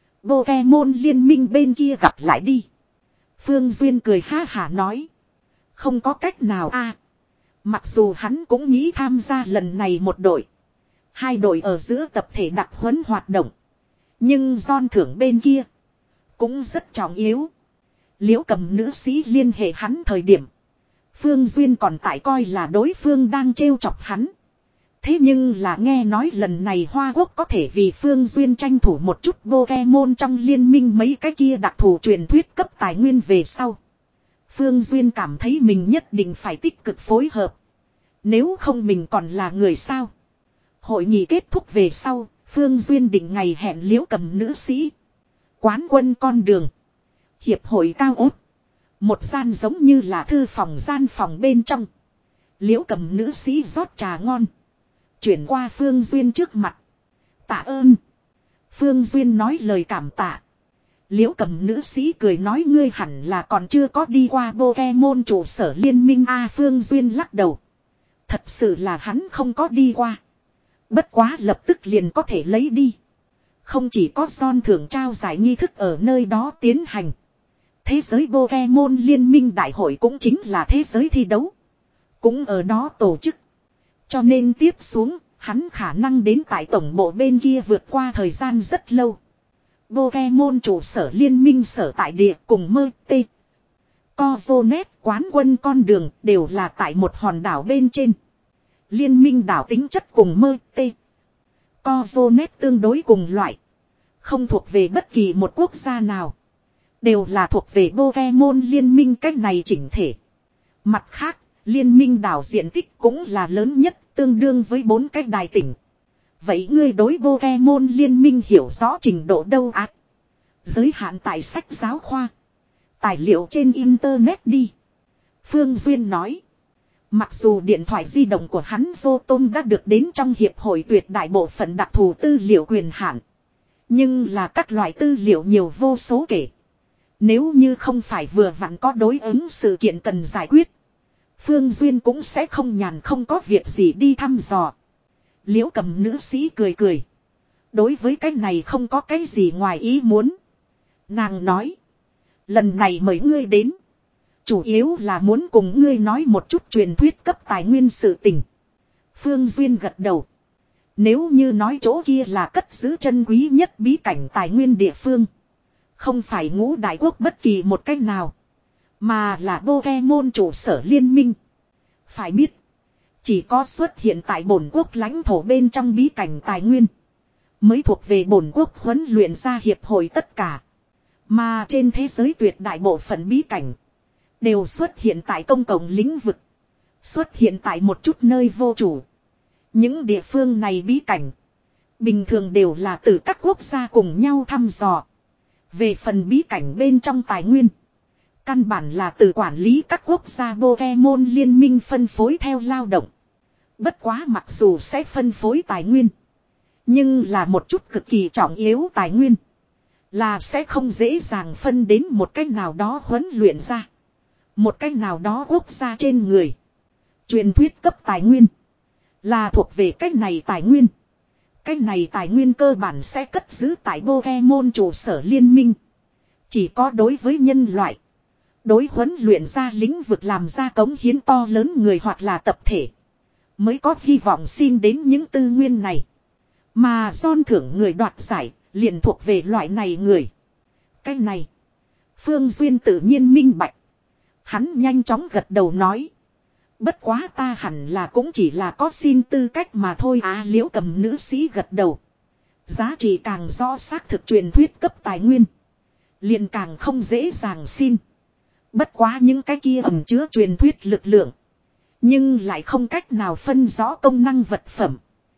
Pokemon liên minh bên kia gặp lại đi. Phương Duyên cười ha hả nói. Không có cách nào a. À, mặc dù hắn cũng nghĩ tham gia lần này một đội. Hai đội ở giữa tập thể đặc huấn hoạt động. Nhưng John thưởng bên kia. Cũng rất trọng yếu. Liễu Cầm nữ sĩ liên hệ hắn thời điểm. Phương Duyên còn tại coi là đối phương đang trêu chọc hắn. Thế nhưng là nghe nói lần này Hoa Quốc có thể vì Phương Duyên tranh thủ một chút Pokemon trong liên minh mấy cái kia đặc thù truyền thuyết cấp tài nguyên về sau. Phương Duyên cảm thấy mình nhất định phải tích cực phối hợp. Nếu không mình còn là người sao. Hội nghị kết thúc về sau, Phương Duyên định ngày hẹn Liễu Cầm nữ sĩ. Quán quân con đường. Hiệp hội cao ốt. Một gian giống như là thư phòng gian phòng bên trong. Liễu Cầm nữ sĩ rót trà ngon. Chuyển qua Phương Duyên trước mặt. Tạ ơn. Phương Duyên nói lời cảm tạ. Liễu Cầm nữ sĩ cười nói ngươi hẳn là còn chưa có đi qua Pokemon trụ sở liên minh A. Phương Duyên lắc đầu. Thật sự là hắn không có đi qua. Bất quá lập tức liền có thể lấy đi. Không chỉ có John thưởng trao giải nghi thức ở nơi đó tiến hành. Thế giới Pokemon liên minh đại hội cũng chính là thế giới thi đấu. Cũng ở đó tổ chức. Cho nên tiếp xuống, hắn khả năng đến tại tổng bộ bên kia vượt qua thời gian rất lâu. Pokemon trụ sở liên minh sở tại địa cùng mơ tê. Cozonet quán quân con đường đều là tại một hòn đảo bên trên. Liên minh đảo tính chất cùng mơ tê. Cozonet tương đối cùng loại. Không thuộc về bất kỳ một quốc gia nào. Đều là thuộc về Pokemon liên minh cách này chỉnh thể. Mặt khác, liên minh đảo diện tích cũng là lớn nhất, tương đương với bốn cái đài tỉnh. Vậy ngươi đối Pokemon liên minh hiểu rõ trình độ đâu ạ? À? Giới hạn tại sách giáo khoa. Tài liệu trên internet đi. Phương Duyên nói. Mặc dù điện thoại di động của hắn Zotom đã được đến trong hiệp hội tuyệt đại bộ phận đặc thù tư liệu quyền hạn. Nhưng là các loại tư liệu nhiều vô số kể. Nếu như không phải vừa vặn có đối ứng sự kiện cần giải quyết. Phương Duyên cũng sẽ không nhàn không có việc gì đi thăm dò. Liễu Cầm nữ sĩ cười cười. Đối với cái này không có cái gì ngoài ý muốn. Nàng nói. Lần này mời ngươi đến. Chủ yếu là muốn cùng ngươi nói một chút truyền thuyết cấp tài nguyên sự tình. Phương Duyên gật đầu. Nếu như nói chỗ kia là cất giữ chân quý nhất bí cảnh tài nguyên địa phương. Không phải ngũ đại quốc bất kỳ một cách nào. Mà là Pokemon trụ sở liên minh. Phải biết. Chỉ có xuất hiện tại bổn quốc lãnh thổ bên trong bí cảnh tài nguyên. Mới thuộc về bổn quốc huấn luyện ra hiệp hội tất cả. Mà trên thế giới tuyệt đại bộ phận bí cảnh. Đều xuất hiện tại công cộng lĩnh vực. Xuất hiện tại một chút nơi vô chủ. Những địa phương này bí cảnh. Bình thường đều là từ các quốc gia cùng nhau thăm dò. Về phần bí cảnh bên trong tài nguyên. Căn bản là từ quản lý các quốc gia Pokemon liên minh phân phối theo lao động. Bất quá mặc dù sẽ phân phối tài nguyên. Nhưng là một chút cực kỳ trọng yếu tài nguyên. Là sẽ không dễ dàng phân đến một cách nào đó huấn luyện ra. Một cách nào đó quốc gia trên người. Truyền thuyết cấp tài nguyên. Là thuộc về cách này tài nguyên. Cách này tài nguyên cơ bản sẽ cất giữ tại Pokemon trụ sở liên minh. Chỉ có đối với nhân loại. Đối huấn luyện ra lĩnh vực làm ra cống hiến to lớn người hoặc là tập thể. Mới có hy vọng xin đến những tư nguyên này. Mà John thưởng người đoạt giải liền thuộc về loại này người. Cái này. Phương Duyên tự nhiên minh bạch. Hắn nhanh chóng gật đầu nói. Bất quá ta hẳn là cũng chỉ là có xin tư cách mà thôi à. Liễu Cầm nữ sĩ gật đầu. Giá trị càng rõ xác thực truyền thuyết cấp tài nguyên. Liền càng không dễ dàng xin. Bất quá những cái kia ẩn chứa truyền thuyết lực lượng. Nhưng lại không cách nào phân rõ công năng vật phẩm.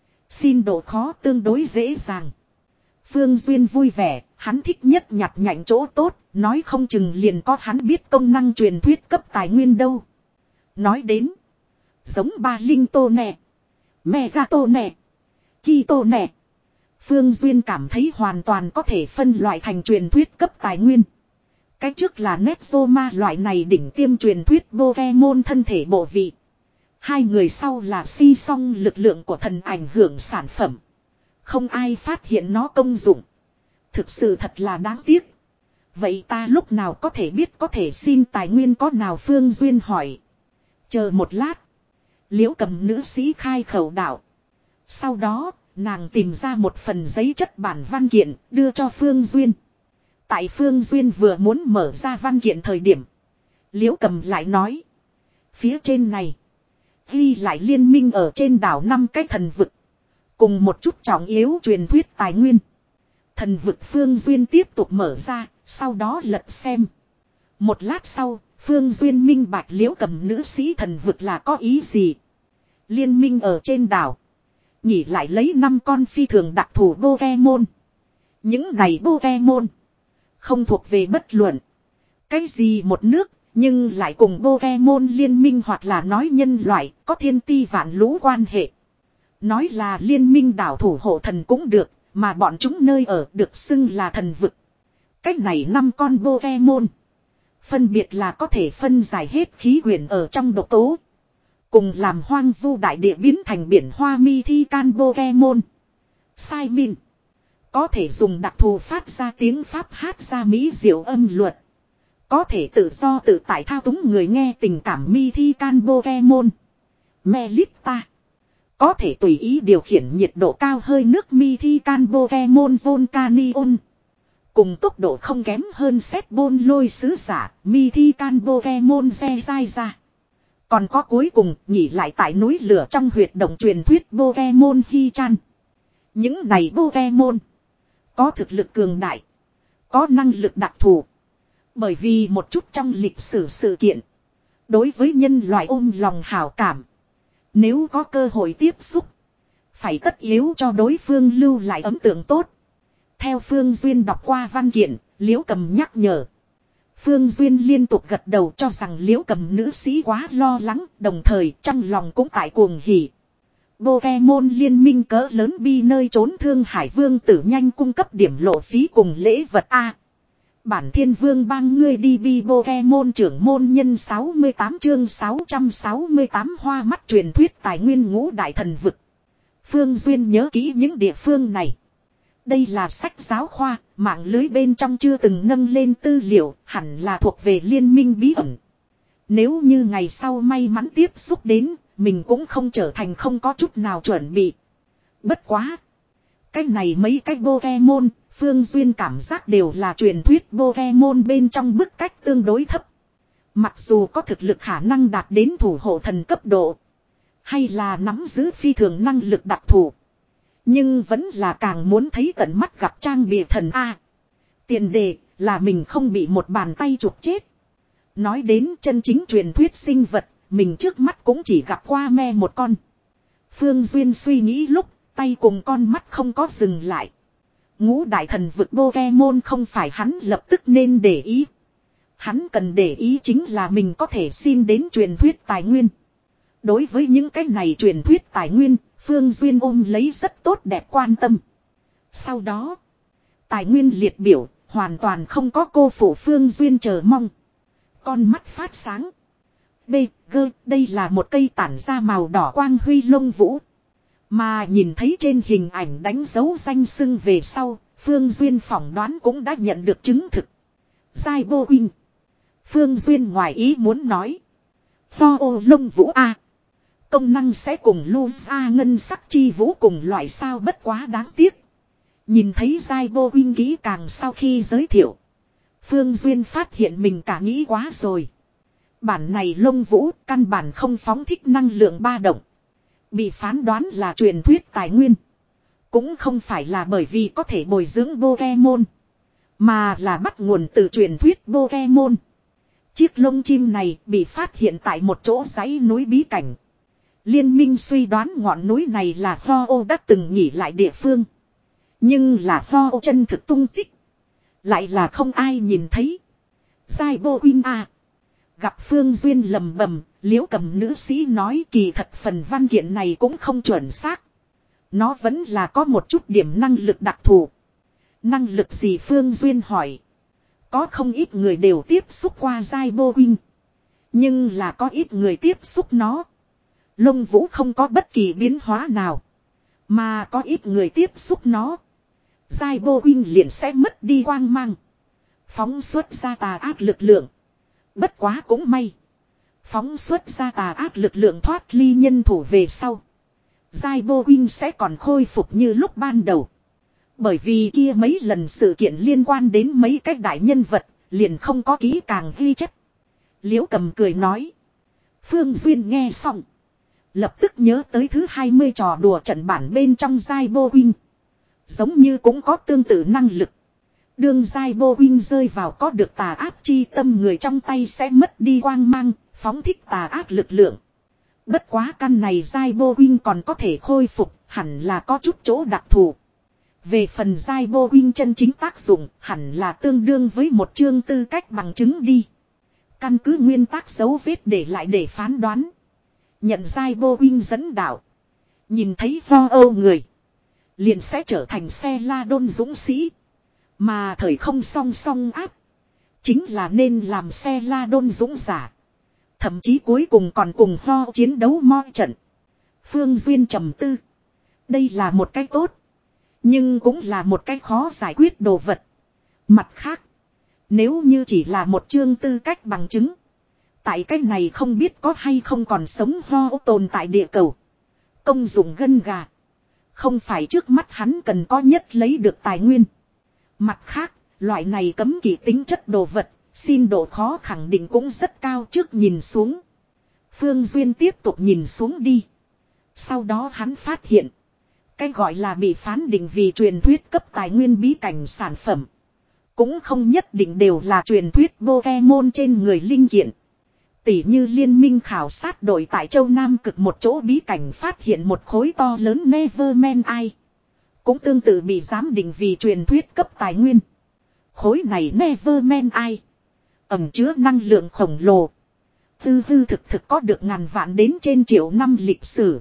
Xin độ khó tương đối dễ dàng. Phương Duyên vui vẻ, hắn thích nhất nhặt nhạnh chỗ tốt, nói không chừng liền có hắn biết công năng truyền thuyết cấp tài nguyên đâu. Nói đến, giống ba linh tô nè, mẹ ra tô nè, ki tô nè. Phương Duyên cảm thấy hoàn toàn có thể phân loại thành truyền thuyết cấp tài nguyên. Cái trước là Nexoma loại này đỉnh tiêm truyền thuyết Pokemon thân thể bộ vị. Hai người sau là si song lực lượng của thần ảnh hưởng sản phẩm. Không ai phát hiện nó công dụng. Thực sự thật là đáng tiếc. Vậy ta lúc nào có thể biết có thể xin tài nguyên có nào? Phương Duyên hỏi. Chờ một lát. Liễu Cầm nữ sĩ khai khẩu đạo. Sau đó, nàng tìm ra một phần giấy chất bản văn kiện đưa cho Phương Duyên. Tại Phương Duyên vừa muốn mở ra văn kiện thời điểm. Liễu Cầm lại nói. Phía trên này. Ghi lại liên minh ở trên đảo năm cái thần vực. Cùng một chút trọng yếu truyền thuyết tài nguyên. Thần vực Phương Duyên tiếp tục mở ra. Sau đó lật xem. Một lát sau. Phương Duyên minh bạch Liễu Cầm nữ sĩ thần vực là có ý gì. Liên minh ở trên đảo. Nhỉ lại lấy năm con phi thường đặc thù Pokemon. Những này Pokemon. Không thuộc về bất luận. Cái gì một nước. Nhưng lại cùng Pokemon liên minh hoặc là nói nhân loại có thiên ti vạn lũ quan hệ. Nói là liên minh đảo thủ hộ thần cũng được. Mà bọn chúng nơi ở được xưng là thần vực. Cách này năm con Pokemon. Phân biệt là có thể phân giải hết khí quyển ở trong độc tố. Cùng làm hoang vu đại địa biến thành biển hoa mi thi can Pokemon. Sai min. Có thể dùng đặc thù phát ra tiếng Pháp hát ra mỹ diệu âm luật. Có thể tự do tự tại thao túng người nghe tình cảm mi thi can Pokemon. Melita. Có thể tùy ý điều khiển nhiệt độ cao hơi nước mi thi can Pokemon Volcanion. Cùng tốc độ không kém hơn xét bôn lôi sứ giả mi thi can Pokemon Ze Zai ra. Còn có cuối cùng nhỉ lại tại núi lửa trong huyệt động truyền thuyết Pokemon Hi-chan. Những này Pokemon. Có thực lực cường đại. Có năng lực đặc thù. Bởi vì một chút trong lịch sử sự kiện. Đối với nhân loại ôm lòng hảo cảm. Nếu có cơ hội tiếp xúc. Phải tất yếu cho đối phương lưu lại ấn tượng tốt. Theo Phương Duyên đọc qua văn kiện. Liễu Cầm nhắc nhở. Phương Duyên liên tục gật đầu cho rằng Liễu Cầm nữ sĩ quá lo lắng. Đồng thời trong lòng cũng tại cuồng hỉ. Pokemon liên minh cỡ lớn bi nơi trốn Thương Hải Vương tử nhanh cung cấp điểm lộ phí cùng lễ vật A. Bản Thiên Vương bang ngươi đi bi Pokemon trưởng môn nhân sáu mươi tám chương sáu trăm sáu mươi tám hoa mắt truyền thuyết tài nguyên ngũ đại thần vực. Phương Duyên nhớ kỹ những địa phương này. Đây là sách giáo khoa, mạng lưới bên trong chưa từng nâng lên tư liệu, hẳn là thuộc về liên minh bí ẩn. Nếu như ngày sau may mắn tiếp xúc đến, mình cũng không trở thành không có chút nào chuẩn bị. Bất quá. Cái này mấy cái Pokemon, Phương Duyên cảm giác đều là truyền thuyết Pokemon bên trong bức cách tương đối thấp. Mặc dù có thực lực khả năng đạt đến thủ hộ thần cấp độ. Hay là nắm giữ phi thường năng lực đặc thù. Nhưng vẫn là càng muốn thấy tận mắt gặp trang bìa thần A. Tiền đề là mình không bị một bàn tay chụp chết. Nói đến chân chính truyền thuyết sinh vật, mình trước mắt cũng chỉ gặp qua me một con. Phương Duyên suy nghĩ lúc, tay cùng con mắt không có dừng lại. Ngũ đại thần vực Pokemon không phải hắn lập tức nên để ý. Hắn cần để ý chính là mình có thể xin đến truyền thuyết tài nguyên. Đối với những cái này truyền thuyết tài nguyên, Phương Duyên ôm lấy rất tốt đẹp quan tâm. Sau đó, tài nguyên liệt biểu, hoàn toàn không có cô phụ Phương Duyên chờ mong. Con mắt phát sáng. B, G, đây là một cây tản ra màu đỏ quang huy lông vũ. Mà nhìn thấy trên hình ảnh đánh dấu danh xưng về sau, Phương Duyên phỏng đoán cũng đã nhận được chứng thực. Giai Bô Quynh. Phương Duyên ngoài ý muốn nói. Pho ô lông vũ A. Công năng sẽ cùng Luza ngân sắc chi vũ cùng loại sao bất quá đáng tiếc. Nhìn thấy Giai Bô Quynh kỹ càng sau khi giới thiệu. Phương Duyên phát hiện mình cả nghĩ quá rồi. Bản này lông vũ căn bản không phóng thích năng lượng ba động. Bị phán đoán là truyền thuyết tài nguyên. Cũng không phải là bởi vì có thể bồi dưỡng Pokemon. Mà là bắt nguồn từ truyền thuyết Pokemon. Chiếc lông chim này bị phát hiện tại một chỗ dãy núi bí cảnh. Liên minh suy đoán ngọn núi này là Ho-Oh đã từng nghỉ lại địa phương. Nhưng là Ho-Oh chân thực tung tích. Lại là không ai nhìn thấy. Giai Bô Quyên à. Gặp Phương Duyên lầm bầm, Liễu Cầm nữ sĩ nói kỳ thật phần văn kiện này cũng không chuẩn xác. Nó vẫn là có một chút điểm năng lực đặc thù. Năng lực gì Phương Duyên hỏi. Có không ít người đều tiếp xúc qua Giai Bô Quyên. Nhưng là có ít người tiếp xúc nó. Lông vũ không có bất kỳ biến hóa nào. Mà có ít người tiếp xúc nó. Giai Bô Quyên liền sẽ mất đi quang mang. Phóng xuất ra tà ác lực lượng. Bất quá cũng may. Phóng xuất ra tà ác lực lượng thoát ly nhân thủ về sau. Giai Bô Quyên sẽ còn khôi phục như lúc ban đầu. Bởi vì kia mấy lần sự kiện liên quan đến mấy cái đại nhân vật. Liền không có kỹ càng ghi chép. Liễu Cầm cười nói. Phương Duyên nghe xong. Lập tức nhớ tới thứ hai mươi trò đùa trận bản bên trong Giai Bô Quyên. Giống như cũng có tương tự năng lực. Đương Giai Bô Quyên rơi vào có được tà ác chi tâm người trong tay sẽ mất đi quang mang, phóng thích tà ác lực lượng. Bất quá căn này Giai Bô Quyên còn có thể khôi phục, hẳn là có chút chỗ đặc thù. Về phần Giai Bô Quyên chân chính tác dụng, hẳn là tương đương với một chương tư cách bằng chứng đi. Căn cứ nguyên tắc dấu vết để lại để phán đoán. Nhận Giai Bô Quyên dẫn đạo. Nhìn thấy Ho-Oh người. Liền sẽ trở thành xe la đôn dũng sĩ. Mà thời không song song áp. Chính là nên làm xe la đôn dũng giả. Thậm chí cuối cùng còn cùng Ho chiến đấu moi trận. Phương Duyên trầm tư. Đây là một cái tốt. Nhưng cũng là một cái khó giải quyết đồ vật. Mặt khác. Nếu như chỉ là một chương tư cách bằng chứng. Tại cái này không biết có hay không còn sống Ho tồn tại địa cầu. Công dụng gân gà. Không phải trước mắt hắn cần có nhất lấy được tài nguyên. Mặt khác, loại này cấm kỵ tính chất đồ vật, xin độ khó khẳng định cũng rất cao trước nhìn xuống. Phương Duyên tiếp tục nhìn xuống đi. Sau đó hắn phát hiện. Cái gọi là bị phán định vì truyền thuyết cấp tài nguyên bí cảnh sản phẩm. Cũng không nhất định đều là truyền thuyết Pokemon trên người linh kiện. Tỷ như liên minh khảo sát đội tại châu Nam cực một chỗ bí cảnh phát hiện một khối to lớn Neverman Eye. Cũng tương tự bị giám định vì truyền thuyết cấp tài nguyên. Khối này Neverman Eye ẩn chứa năng lượng khổng lồ. Tư hư thực thực có được ngàn vạn đến trên triệu năm lịch sử.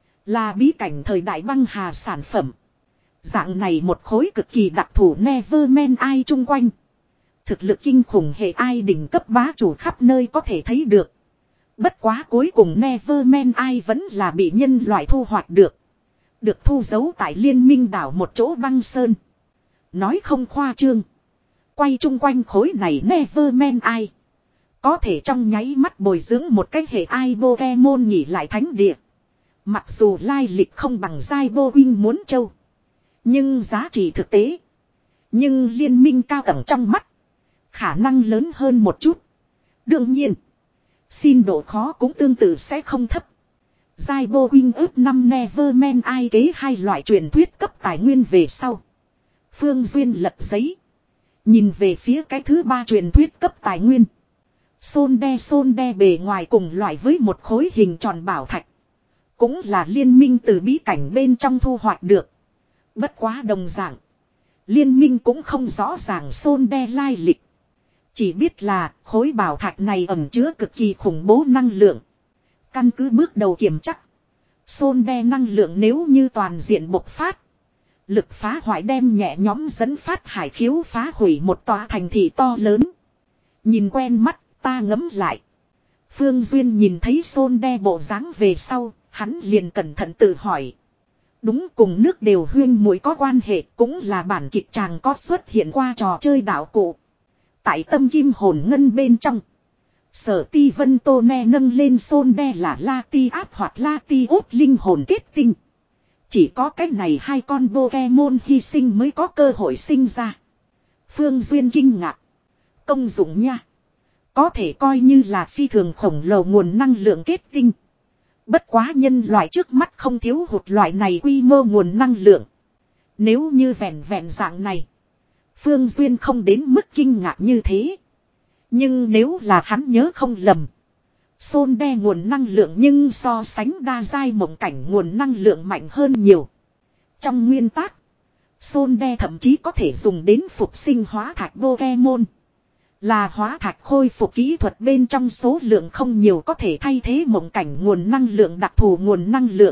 Là bí cảnh thời đại băng hà sản phẩm. Dạng này một khối cực kỳ đặc thù Neverman Eye chung quanh. Thực lực kinh khủng hệ ai đỉnh cấp bá chủ khắp nơi có thể thấy được. Bất quá cuối cùng Neverman Eye vẫn là bị nhân loại thu hoạch được. Được thu giấu tại liên minh đảo một chỗ băng sơn. Nói không khoa trương. Quay chung quanh khối này Neverman Eye. Có thể trong nháy mắt bồi dưỡng một cái hệ ai Pokemon nghỉ lại thánh địa. Mặc dù lai lịch không bằng Giai Bô Quyên muốn châu. Nhưng giá trị thực tế. Nhưng liên minh cao tầng trong mắt. Khả năng lớn hơn một chút. Đương nhiên. Xin độ khó cũng tương tự sẽ không thấp. Giai Bô Quyên ước năm Neverman Eye kế hai loại truyền thuyết cấp tài nguyên về sau. Phương Duyên lật giấy. Nhìn về phía cái thứ ba truyền thuyết cấp tài nguyên. Xôn đe xôn đe bề ngoài cùng loại với một khối hình tròn bảo thạch. Cũng là liên minh từ bí cảnh bên trong thu hoạch được. Bất quá đồng dạng. Liên minh cũng không rõ ràng xôn đe lai lịch. Chỉ biết là khối bảo thạch này ẩn chứa cực kỳ khủng bố năng lượng. Căn cứ bước đầu kiểm chắc. Xôn đe năng lượng nếu như toàn diện bộc phát. Lực phá hoại đem nhẹ nhóm dẫn phát hải khiếu phá hủy một tòa thành thị to lớn. Nhìn quen mắt ta ngấm lại. Phương Duyên nhìn thấy xôn đe bộ dáng về sau. Hắn liền cẩn thận tự hỏi. Đúng cùng nước đều huyên muội có quan hệ cũng là bản kịch chàng có xuất hiện qua trò chơi đạo cụ. Tại tâm kim hồn ngân bên trong. Sở ti vân tô ne nâng lên xôn đe là la ti áp hoặc la ti ốt linh hồn kết tinh. Chỉ có cách này hai con Pokemon hy sinh mới có cơ hội sinh ra. Phương Duyên kinh ngạc. Công dụng nha. có thể coi như là phi thường khổng lồ nguồn năng lượng kết tinh. Bất quá nhân loại trước mắt không thiếu hụt loại này quy mô nguồn năng lượng. Nếu như vẹn vẹn dạng này, Phương Duyên không đến mức kinh ngạc như thế. Nhưng nếu là hắn nhớ không lầm, Xôn đe nguồn năng lượng nhưng so sánh đa giai mộng cảnh nguồn năng lượng mạnh hơn nhiều. Trong nguyên tắc, Xôn đe thậm chí có thể dùng đến phục sinh hóa thạch Pokemon. Là hóa thạch khôi phục kỹ thuật bên trong số lượng không nhiều có thể thay thế mộng cảnh nguồn năng lượng đặc thù nguồn năng lượng.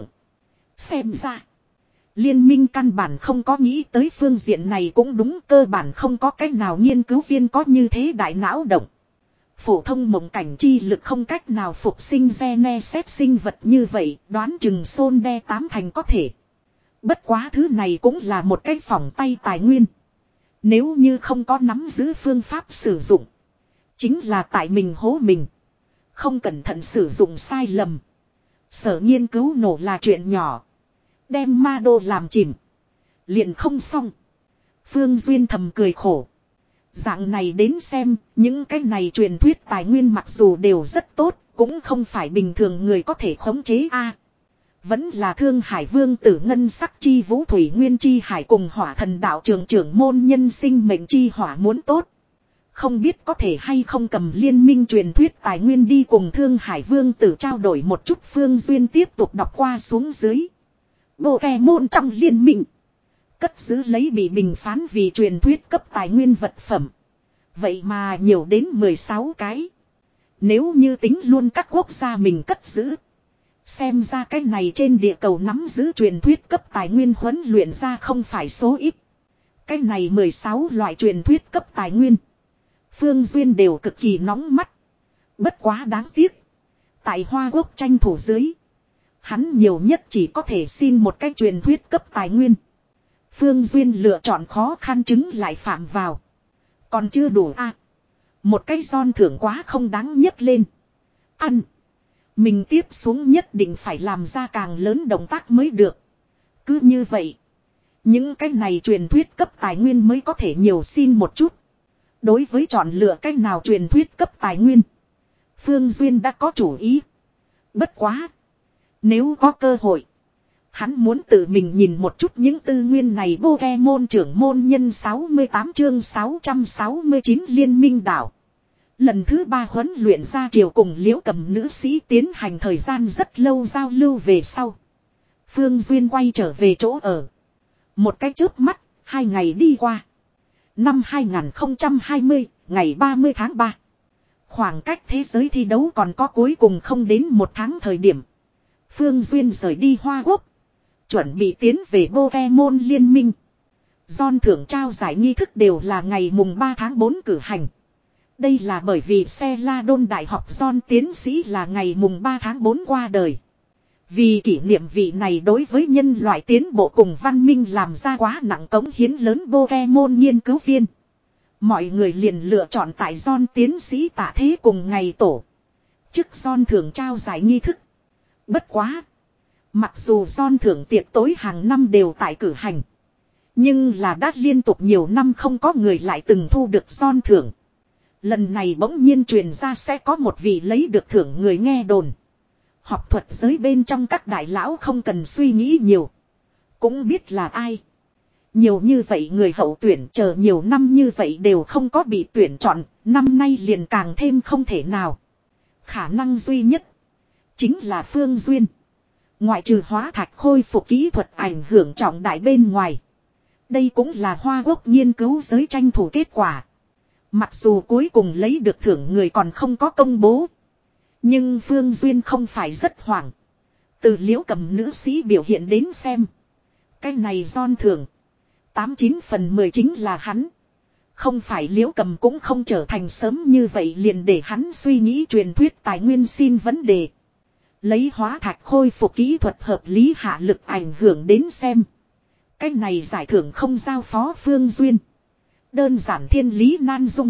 Xem ra, liên minh căn bản không có nghĩ tới phương diện này cũng đúng, cơ bản không có cách nào nghiên cứu viên có như thế đại não động. Phổ thông mộng cảnh chi lực không cách nào phục sinh Genesis sinh vật như vậy, đoán chừng Xôn đe tám thành có thể. Bất quá thứ này cũng là một cái phỏng tay tài nguyên. Nếu như không có nắm giữ phương pháp sử dụng, chính là tại mình hố mình. Không cẩn thận sử dụng sai lầm. Sở nghiên cứu nổ là chuyện nhỏ. Đem ma đô làm chìm, liền không xong. Phương Duyên thầm cười khổ. Dạng này đến xem, những cái này truyền thuyết tài nguyên mặc dù đều rất tốt, cũng không phải bình thường người có thể khống chế a. Vẫn là Thương Hải Vương Tử Ngân Sắc Chi Vũ Thủy Nguyên Chi Hải cùng Hỏa Thần Đạo Trường trưởng môn nhân sinh mệnh chi hỏa muốn tốt. Không biết có thể hay không cầm liên minh truyền thuyết tài nguyên đi cùng Thương Hải Vương Tử trao đổi một chút. Phương Duyên tiếp tục đọc qua xuống dưới. Pokemon trong liên minh cất giữ lấy bị bình phán vì truyền thuyết cấp tài nguyên vật phẩm. Vậy mà nhiều đến mười sáu cái. Nếu như tính luôn các quốc gia mình cất giữ, xem ra cái này trên địa cầu nắm giữ truyền thuyết cấp tài nguyên huấn luyện ra không phải số ít. Cái này mười sáu loại truyền thuyết cấp tài nguyên, Phương Duyên đều cực kỳ nóng mắt. Bất quá đáng tiếc, tại Hoa Quốc tranh thủ dưới, hắn nhiều nhất chỉ có thể xin một cái truyền thuyết cấp tài nguyên. Phương Duyên lựa chọn khó khăn chứng lại phạm vào. Còn chưa đủ a à, một cái giòn thưởng quá không đáng nhấc lên. Ăn. Mình tiếp xuống nhất định phải làm ra càng lớn động tác mới được. Cứ như vậy, những cái này truyền thuyết cấp tài nguyên mới có thể nhiều xin một chút. Đối với chọn lựa cái nào truyền thuyết cấp tài nguyên, Phương Duyên đã có chủ ý. Bất quá, nếu có cơ hội, hắn muốn tự mình nhìn một chút những tư nguyên này. Pokemon trưởng môn nhân sáu mươi tám chương sáu trăm sáu mươi chín Liên minh đảo. Lần thứ ba huấn luyện ra chiều cùng Liễu Cầm nữ sĩ tiến hành thời gian rất lâu giao lưu về sau, Phương Duyên quay trở về chỗ ở. Một cái chớp mắt, hai ngày đi qua. Năm hai nghìn không trăm hai mươi, ngày ba mươi tháng ba. Khoảng cách thế giới thi đấu còn có cuối cùng không đến một tháng thời điểm, Phương Duyên rời đi Hoa Quốc, chuẩn bị tiến về Pokemon liên minh. Giòn thưởng trao giải nghi thức đều là ngày mùng ba tháng tư cử hành. Đây là bởi vì xe la đôn đại học Giòn tiến sĩ là ngày mùng ba tháng tư qua đời. Vì kỷ niệm vị này đối với nhân loại tiến bộ cùng văn minh làm ra quá nặng cống hiến lớn Pokemon nghiên cứu viên, mọi người liền lựa chọn tại Giòn tiến sĩ tạ thế cùng ngày tổ chức Giòn thưởng trao giải nghi thức. Bất quá, mặc dù Giòn thưởng tiệc tối hàng năm đều tại cử hành, nhưng là đã liên tục nhiều năm không có người lại từng thu được Giòn thưởng. Lần này bỗng nhiên truyền ra sẽ có một vị lấy được thưởng người nghe đồn. Học thuật giới bên trong các đại lão không cần suy nghĩ nhiều, cũng biết là ai. Nhiều như vậy người hậu tuyển chờ nhiều năm như vậy đều không có bị tuyển chọn, năm nay liền càng thêm không thể nào. Khả năng duy nhất chính là Phương Duyên. Ngoại trừ hóa thạch khôi phục kỹ thuật ảnh hưởng trọng đại bên ngoài, đây cũng là Hoa Quốc nghiên cứu giới tranh thủ kết quả. Mặc dù cuối cùng lấy được thưởng người còn không có công bố, nhưng Phương Duyên không phải rất hoảng. Từ Liễu Cầm nữ sĩ biểu hiện đến xem, cái này Giòn thưởng tám chín phần mười chính là hắn. Không phải Liễu Cầm cũng không trở thành sớm như vậy liền để hắn suy nghĩ truyền thuyết tài nguyên xin vấn đề. Lấy hóa thạch khôi phục kỹ thuật hợp lý hạ lực ảnh hưởng đến xem, cái này giải thưởng không giao phó Phương Duyên, đơn giản thiên lý nan dung.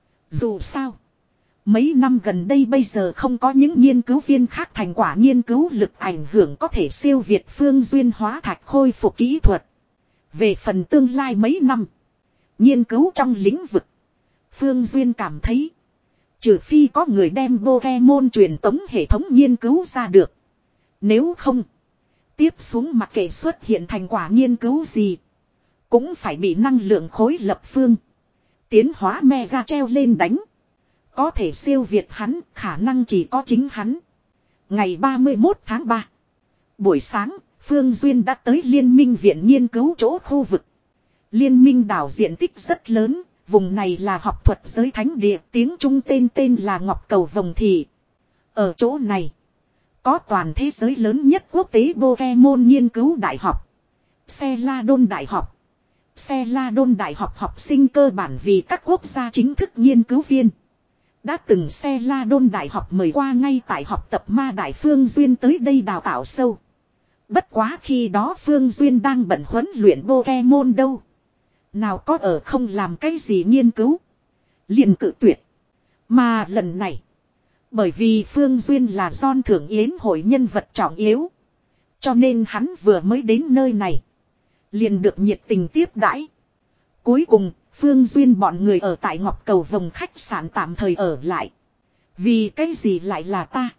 Dù sao, mấy năm gần đây bây giờ không có những nghiên cứu viên khác thành quả nghiên cứu lực ảnh hưởng có thể siêu việt Phương Duyên hóa thạch khôi phục kỹ thuật. Về phần tương lai mấy năm nghiên cứu trong lĩnh vực, Phương Duyên cảm thấy Trừ phi có người đem Pokemon truyền tống hệ thống nghiên cứu ra được. Nếu không, tiếp xuống mặc kệ xuất hiện thành quả nghiên cứu gì, cũng phải bị năng lượng khối lập phương tiến hóa mega treo lên đánh. Có thể siêu việt hắn, khả năng chỉ có chính hắn. Ngày ba mươi mốt tháng ba. Buổi sáng, Phương Duyên đã tới Liên minh viện nghiên cứu chỗ khu vực. Liên minh đảo diện tích rất lớn, vùng này là học thuật giới thánh địa, tiếng Trung tên tên là Ngọc Cầu Vồng Thị. Ở chỗ này, có toàn thế giới lớn nhất quốc tế Pokemon nghiên cứu đại học. Celadon Đại học. Celadon Đại học học sinh cơ bản vì các quốc gia chính thức nghiên cứu viên. Đã từng Celadon Đại học mời qua ngay tại học tập ma đại Phương Duyên tới đây đào tạo sâu. Bất quá khi đó Phương Duyên đang bận huấn luyện Pokemon đâu. Nào có ở không làm cái gì nghiên cứu. Liền cự tuyệt. Mà lần này, bởi vì Phương Duyên là John thưởng yến hội nhân vật trọng yếu, cho nên hắn vừa mới đến nơi này, liền được nhiệt tình tiếp đãi. Cuối cùng, Phương Duyên bọn người ở tại Ngọc Cầu Vồng khách sạn tạm thời ở lại. Vì cái gì lại là ta?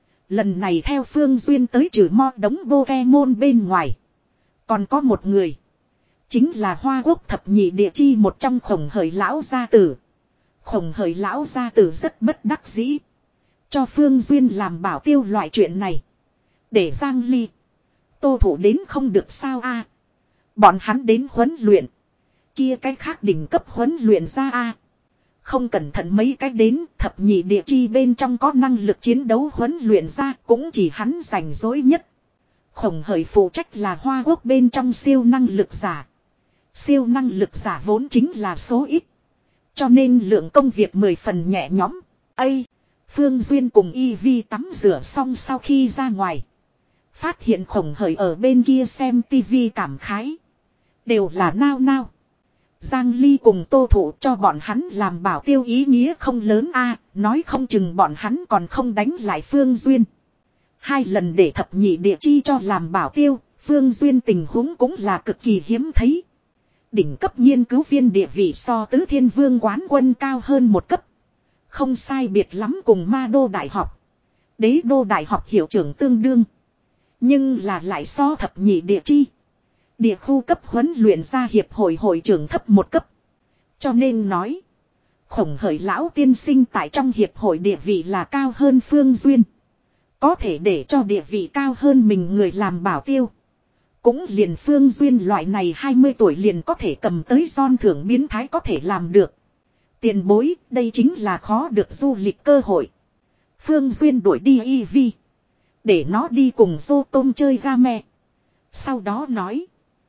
Lần này theo Phương Duyên tới trừ mo đống Pokemon bên ngoài, còn có một người. Chính là Hoa Quốc thập nhị địa chi một trong Khổng Hởi lão gia tử. Khổng Hởi lão gia tử rất bất đắc dĩ, cho Phương Duyên làm bảo tiêu loại chuyện này. Để Giang Ly, Tô Thủ đến không được sao a? Bọn hắn đến huấn luyện. Kia cái khác đỉnh cấp huấn luyện ra a. Không cẩn thận mấy cái đến thập nhị địa chi bên trong có năng lực chiến đấu huấn luyện ra cũng chỉ hắn rảnh rỗi nhất. Khổng Hởi phụ trách là Hoa Quốc bên trong siêu năng lực giả. Siêu năng lực giả vốn chính là số ít, cho nên lượng công việc mười phần nhẹ nhõm. Ây! Phương Duyên cùng Y Vi tắm rửa xong sau khi ra ngoài, phát hiện Khổng Hởi ở bên kia xem tivi cảm khái. Đều là nao nao. Giang Ly cùng Tô Thủ cho bọn hắn làm bảo tiêu ý nghĩa không lớn a, nói không chừng bọn hắn còn không đánh lại Phương Duyên. Hai lần để thập nhị địa chi cho làm bảo tiêu, Phương Duyên tình huống cũng là cực kỳ hiếm thấy. Đỉnh cấp nghiên cứu viên địa vị so Tứ Thiên Vương quán quân cao hơn một cấp. Không sai biệt lắm cùng Ma Đô Đại học, Đế Đô Đại học hiệu trưởng tương đương. Nhưng là lại so thập nhị địa chi, địa khu cấp huấn luyện ra hiệp hội hội trưởng thấp một cấp. Cho nên nói, Khổng Hởi lão tiên sinh tại trong hiệp hội địa vị là cao hơn Phương Duyên. Có thể để cho địa vị cao hơn mình người làm bảo tiêu. Cũng liền Phương Duyên loại này hai mươi tuổi liền có thể cầm tới John thưởng biến thái có thể làm được. Tiền bối, đây chính là khó được du lịch cơ hội. Phương Duyên đuổi đi Y Vi, để nó đi cùng Dô Tôm chơi game. Sau đó nói,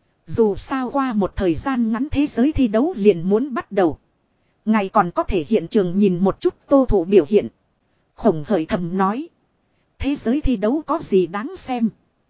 dù sao qua một thời gian ngắn thế giới thi đấu liền muốn bắt đầu, ngài còn có thể hiện trường nhìn một chút Tô Thủ biểu hiện. Khổng Hởi thầm nói, thế giới thi đấu có gì đáng xem.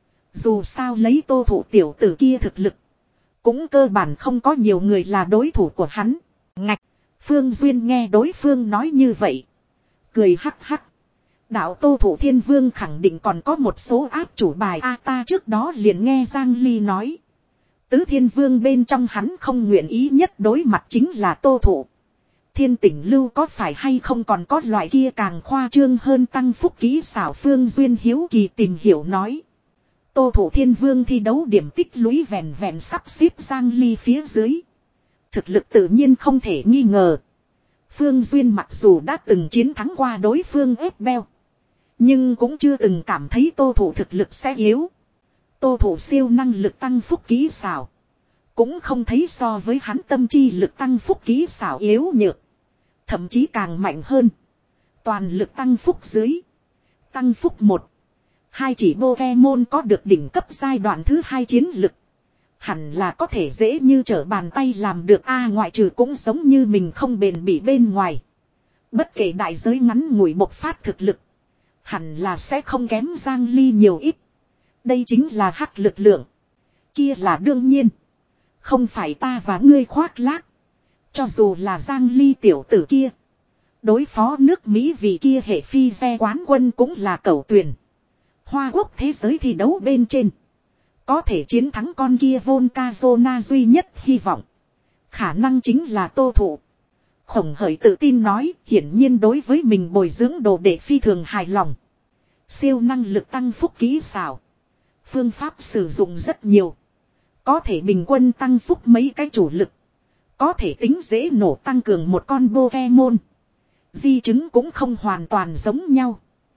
Dù sao lấy Tô Thủ tiểu tử kia thực lực, cũng cơ bản không có nhiều người là đối thủ của hắn. Ngạch! Phương Duyên nghe đối phương nói như vậy, cười hắc hắc. Đạo Tô Thủ Thiên Vương khẳng định còn có một số áp chủ bài a, ta trước đó liền nghe Giang Ly nói, Tứ Thiên Vương bên trong hắn không nguyện ý nhất đối mặt chính là Tô Thủ. Thiên Tỉnh Lưu có phải hay không còn có loại kia càng khoa trương hơn tăng phúc kỹ xảo. Phương Duyên hiếu kỳ tìm hiểu nói, Tô Thủ Thiên Vương thi đấu điểm tích lũy vẹn vẹn sắp xếp Giang Ly phía dưới, thực lực tự nhiên không thể nghi ngờ. Phương Duyên mặc dù đã từng chiến thắng qua đối phương ép beo, nhưng cũng chưa từng cảm thấy Tô Thủ thực lực sẽ yếu. Tô Thủ siêu năng lực tăng phúc kỹ xảo, cũng không thấy so với hắn tâm chi lực tăng phúc kỹ xảo yếu nhược, thậm chí càng mạnh hơn. Toàn lực tăng phúc dưới, tăng phúc một, hai chỉ Pokemon có được đỉnh cấp giai đoạn thứ hai chiến lực, hẳn là có thể dễ như trở bàn tay làm được a, ngoại trừ cũng giống như mình không bền bỉ bên ngoài. Bất kể đại giới ngắn ngủi bộc phát thực lực, hẳn là sẽ không kém Giang Ly nhiều ít. Đây chính là hắc lực lượng. Kia là đương nhiên. Không phải ta và ngươi khoác lác. Cho dù là Giang Ly tiểu tử kia, đối phó nước Mỹ vì kia hệ phi xe quán quân cũng là cẩu tuyền. Hoa Quốc thế giới thi đấu bên trên, có thể chiến thắng con kia Volcazona duy nhất hy vọng, khả năng chính là Tô Thủ. Khổng Hởi tự tin nói, hiển nhiên đối với mình bồi dưỡng đồ đệ phi thường hài lòng. Siêu năng lực tăng phúc kỹ xảo. Phương pháp sử dụng rất nhiều. Có thể bình quân tăng phúc mấy cái chủ lực. Có thể tính dễ nổ tăng cường một con Pokemon. Di chứng cũng không hoàn toàn giống nhau.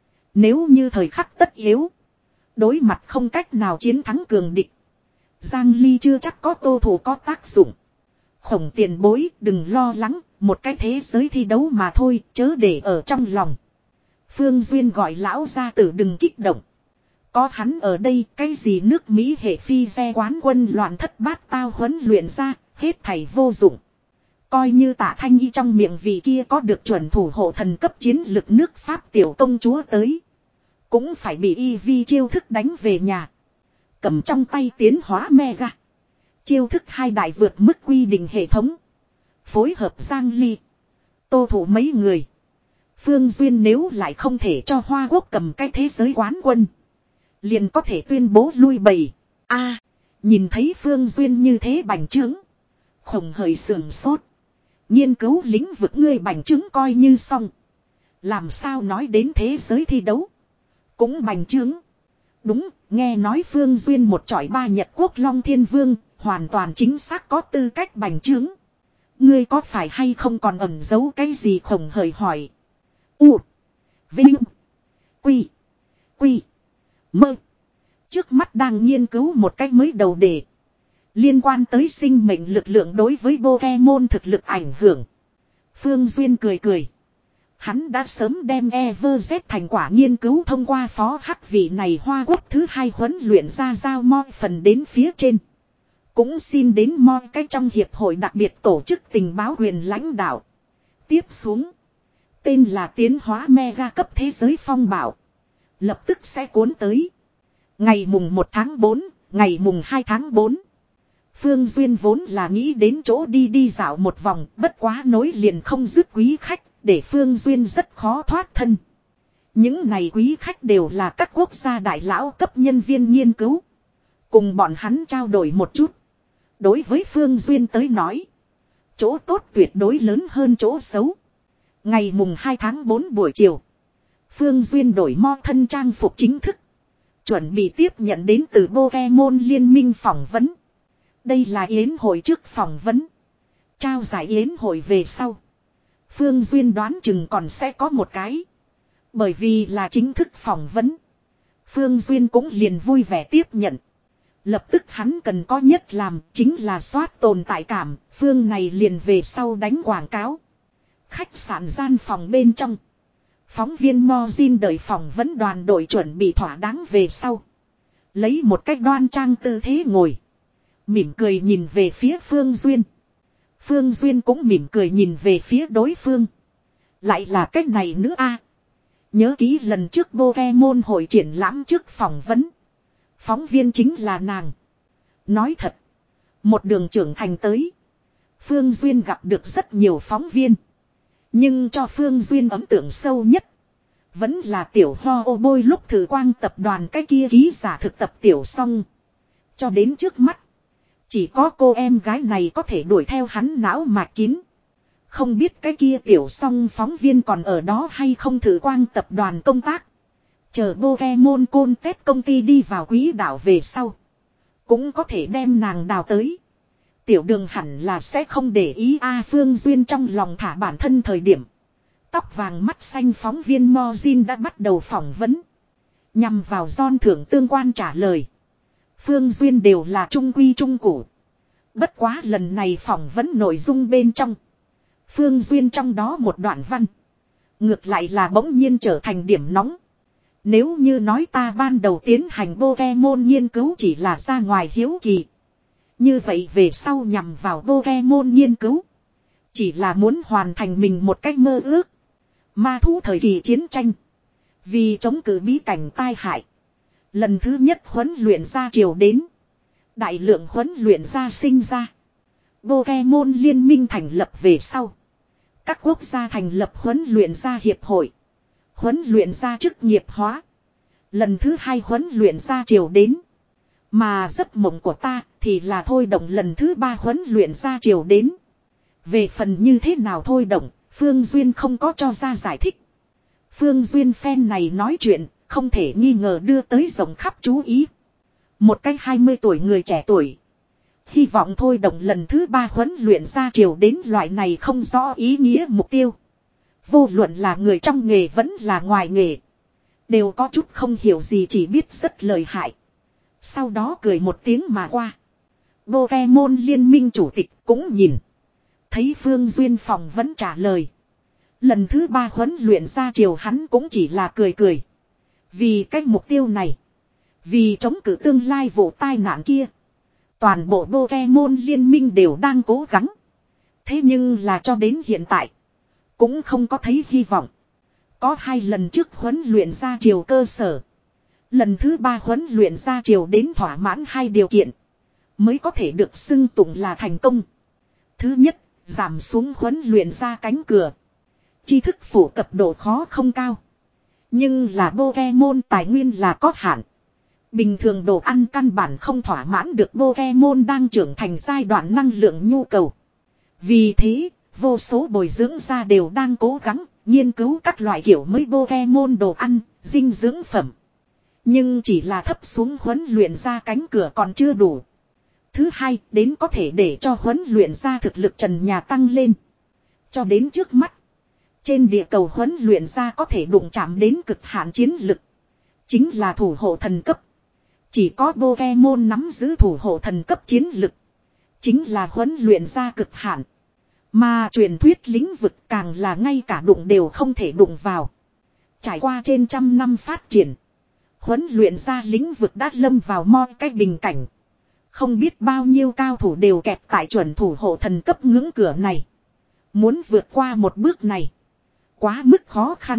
Nếu như thời khắc tất yếu. Đối mặt không cách nào chiến thắng cường địch. Giang Ly chưa chắc có tô thủ có tác dụng. Khổng tiền bối đừng lo lắng. Một cái thế giới thi đấu mà thôi, chớ để ở trong lòng. Phương Duyên gọi lão gia tử đừng kích động. Có hắn ở đây, cái gì nước Mỹ hệ phi xe quán quân loạn thất bát tao huấn luyện ra, hết thảy vô dụng. Coi như Tạ Thanh Y trong miệng vị kia có được chuẩn thủ hộ thần cấp chiến lực nước Pháp tiểu công chúa tới. Cũng phải bị y vi chiêu thức đánh về nhà. Cầm trong tay tiến hóa mega. Chiêu thức hai đại vượt mức quy định hệ thống. Phối hợp Giang Ly. Tô thủ mấy người. Phương Duyên nếu lại không thể cho Hoa Quốc cầm cái thế giới quán quân. Liền có thể tuyên bố lui bầy. A, nhìn thấy Phương Duyên như thế bành trướng. Khổng Hởi sườn sốt. Nghiên cứu lĩnh vực ngươi bành trướng coi như xong. Làm sao nói đến thế giới thi đấu. Cũng bành trướng. Đúng, nghe nói Phương Duyên một chọi ba Nhật Quốc Long Thiên Vương. Hoàn toàn chính xác có tư cách bành trướng. Ngươi có phải hay không còn ẩn giấu cái gì? Khổng Hởi hỏi. U. Vinh. Quy. Quy. Mơ. Trước mắt đang nghiên cứu một cách mới đầu đề. Liên quan tới sinh mệnh lực lượng đối với Pokemon thực lực ảnh hưởng. Phương Duyên cười cười. Hắn đã sớm đem EverZ thành quả nghiên cứu thông qua phó hắc vị này Hoa Quốc thứ hai huấn luyện ra giao moi phần đến phía trên. Cũng xin đến moi cách trong hiệp hội đặc biệt tổ chức tình báo quyền lãnh đạo. Tiếp xuống. Tên là tiến hóa mega cấp thế giới phong bảo. Lập tức sẽ cuốn tới. Ngày mùng một tháng bốn, ngày mùng hai tháng bốn. Phương Duyên vốn là nghĩ đến chỗ đi đi dạo một vòng, bất quá nối liền không dứt quý khách, để Phương Duyên rất khó thoát thân. Những này quý khách đều là các quốc gia đại lão cấp nhân viên nghiên cứu. Cùng bọn hắn trao đổi một chút. Đối với Phương Duyên tới nói, chỗ tốt tuyệt đối lớn hơn chỗ xấu. Ngày mùng hai tháng bốn buổi chiều, Phương Duyên đổi mo thân trang phục chính thức. Chuẩn bị tiếp nhận đến từ Pokemon Liên minh phỏng vấn. Đây là yến hội trước phỏng vấn. Trao giải yến hội về sau. Phương Duyên đoán chừng còn sẽ có một cái. Bởi vì là chính thức phỏng vấn. Phương Duyên cũng liền vui vẻ tiếp nhận. Lập tức hắn cần có nhất làm chính là soát tồn tại cảm. Phương này liền về sau đánh quảng cáo. Khách sạn gian phòng bên trong. Phóng viên Mojin đợi phỏng vấn đoàn đội chuẩn bị thỏa đáng về sau. Lấy một cách đoan trang tư thế ngồi. Mỉm cười nhìn về phía Phương Duyên. Phương Duyên cũng mỉm cười nhìn về phía đối phương. Lại là cách này nữa a. Nhớ ký lần trước Pokemon hội triển lãm trước phỏng vấn. Phóng viên chính là nàng. Nói thật. Một đường trưởng thành tới. Phương Duyên gặp được rất nhiều phóng viên. Nhưng cho Phương Duyên ấn tượng sâu nhất. Vẫn là tiểu ho ô bôi lúc thử quang tập đoàn cái kia ký giả thực tập tiểu song. Cho đến trước mắt. Chỉ có cô em gái này có thể đuổi theo hắn não mạch kín. Không biết cái kia tiểu song phóng viên còn ở đó hay không thử quang tập đoàn công tác. Chờ Pokemon Contest công ty đi vào quỹ đạo về sau. Cũng có thể đem nàng đào tới. Tiểu đường hẳn là sẽ không để ý A Phương Duyên trong lòng thả bản thân thời điểm. Tóc vàng mắt xanh phóng viên Mojin đã bắt đầu phỏng vấn. Nhằm vào John thưởng tương quan trả lời. Phương Duyên đều là trung quy trung cụ. Bất quá lần này phỏng vấn nội dung bên trong. Phương Duyên trong đó một đoạn văn. Ngược lại là bỗng nhiên trở thành điểm nóng. Nếu như nói ta ban đầu tiến hành Pokemon nghiên cứu chỉ là ra ngoài hiếu kỳ. Như vậy về sau nhằm vào Pokemon nghiên cứu. Chỉ là muốn hoàn thành mình một cách mơ ước. Ma thú thời kỳ chiến tranh. Vì chống cự bí cảnh tai hại. Lần thứ nhất huấn luyện ra triều đến. Đại lượng huấn luyện ra sinh ra. Pokemon liên minh thành lập về sau. Các quốc gia thành lập huấn luyện ra hiệp hội. Huấn luyện ra chức nghiệp hóa. Lần thứ hai huấn luyện ra triều đến. Mà giấc mộng của ta thì là thôi động lần thứ ba huấn luyện ra triều đến. Về phần như thế nào thôi động, Phương Duyên không có cho ra giải thích. Phương Duyên phen này nói chuyện, không thể nghi ngờ đưa tới rộng khắp chú ý. Một cái hai mươi tuổi người trẻ tuổi. Hy vọng thôi động lần thứ ba huấn luyện ra chiều đến loại này không rõ ý nghĩa mục tiêu. Vô luận là người trong nghề vẫn là ngoài nghề. Đều có chút không hiểu gì, chỉ biết rất lợi hại. Sau đó cười một tiếng mà qua. Pokemon liên minh chủ tịch cũng nhìn. Thấy Phương Duyên phỏng vẫn trả lời. Lần thứ ba huấn luyện ra chiều hắn cũng chỉ là cười cười. Vì cái mục tiêu này. Vì chống cự tương lai vụ tai nạn kia. Toàn bộ Pokemon liên minh đều đang cố gắng. Thế nhưng là cho đến hiện tại. Cũng không có thấy hy vọng. Có hai lần trước huấn luyện ra chiều cơ sở. Lần thứ ba huấn luyện ra chiều đến thỏa mãn hai điều kiện. Mới có thể được xưng tụng là thành công. Thứ nhất, giảm xuống huấn luyện ra cánh cửa. Tri thức phổ cập độ khó không cao. Nhưng là Pokemon tài nguyên là có hạn. Bình thường đồ ăn căn bản không thỏa mãn được Pokemon đang trưởng thành giai đoạn năng lượng nhu cầu. Vì thế, vô số bồi dưỡng gia đều đang cố gắng nghiên cứu các loại kiểu mới Pokemon đồ ăn, dinh dưỡng phẩm. Nhưng chỉ là thấp xuống huấn luyện ra cánh cửa còn chưa đủ. Thứ hai, đến có thể để cho huấn luyện ra thực lực trần nhà tăng lên. Cho đến trước mắt, trên địa cầu huấn luyện ra có thể đụng chạm đến cực hạn chiến lực. Chính là thủ hộ thần cấp. Chỉ có Pokemon nắm giữ thủ hộ thần cấp chiến lực. Chính là huấn luyện ra cực hạn. Mà truyền thuyết lĩnh vực càng là ngay cả đụng đều không thể đụng vào. Trải qua trên trăm năm phát triển. Huấn luyện ra lĩnh vực đã lâm vào mo cái bình cảnh. Không biết bao nhiêu cao thủ đều kẹt tại chuẩn thủ hộ thần cấp ngưỡng cửa này. Muốn vượt qua một bước này. Quá mức khó khăn.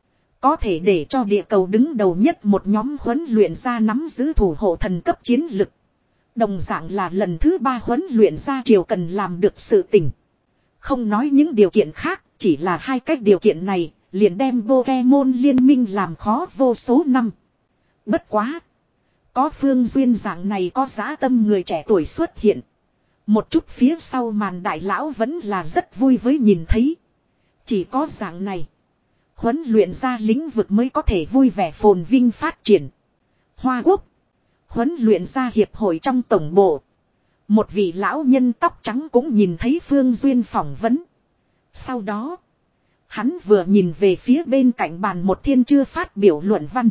Có thể để cho địa cầu đứng đầu nhất một nhóm huấn luyện ra nắm giữ thủ hộ thần cấp chiến lực. Đồng dạng là lần thứ ba huấn luyện ra triều cần làm được sự tình. Không nói những điều kiện khác, chỉ là hai cách điều kiện này, liền đem Pokemon liên minh làm khó vô số năm. Bất quá. Có Phương Duyên dạng này có dã tâm người trẻ tuổi xuất hiện. Một chút phía sau màn đại lão vẫn là rất vui với nhìn thấy. Chỉ có dạng này. Huấn luyện ra lĩnh vực mới có thể vui vẻ phồn vinh phát triển. Hoa Quốc. Huấn luyện ra hiệp hội trong tổng bộ. Một vị lão nhân tóc trắng cũng nhìn thấy Phương Duyên phỏng vấn. Sau đó. Hắn vừa nhìn về phía bên cạnh bàn một thiên chưa phát biểu luận văn.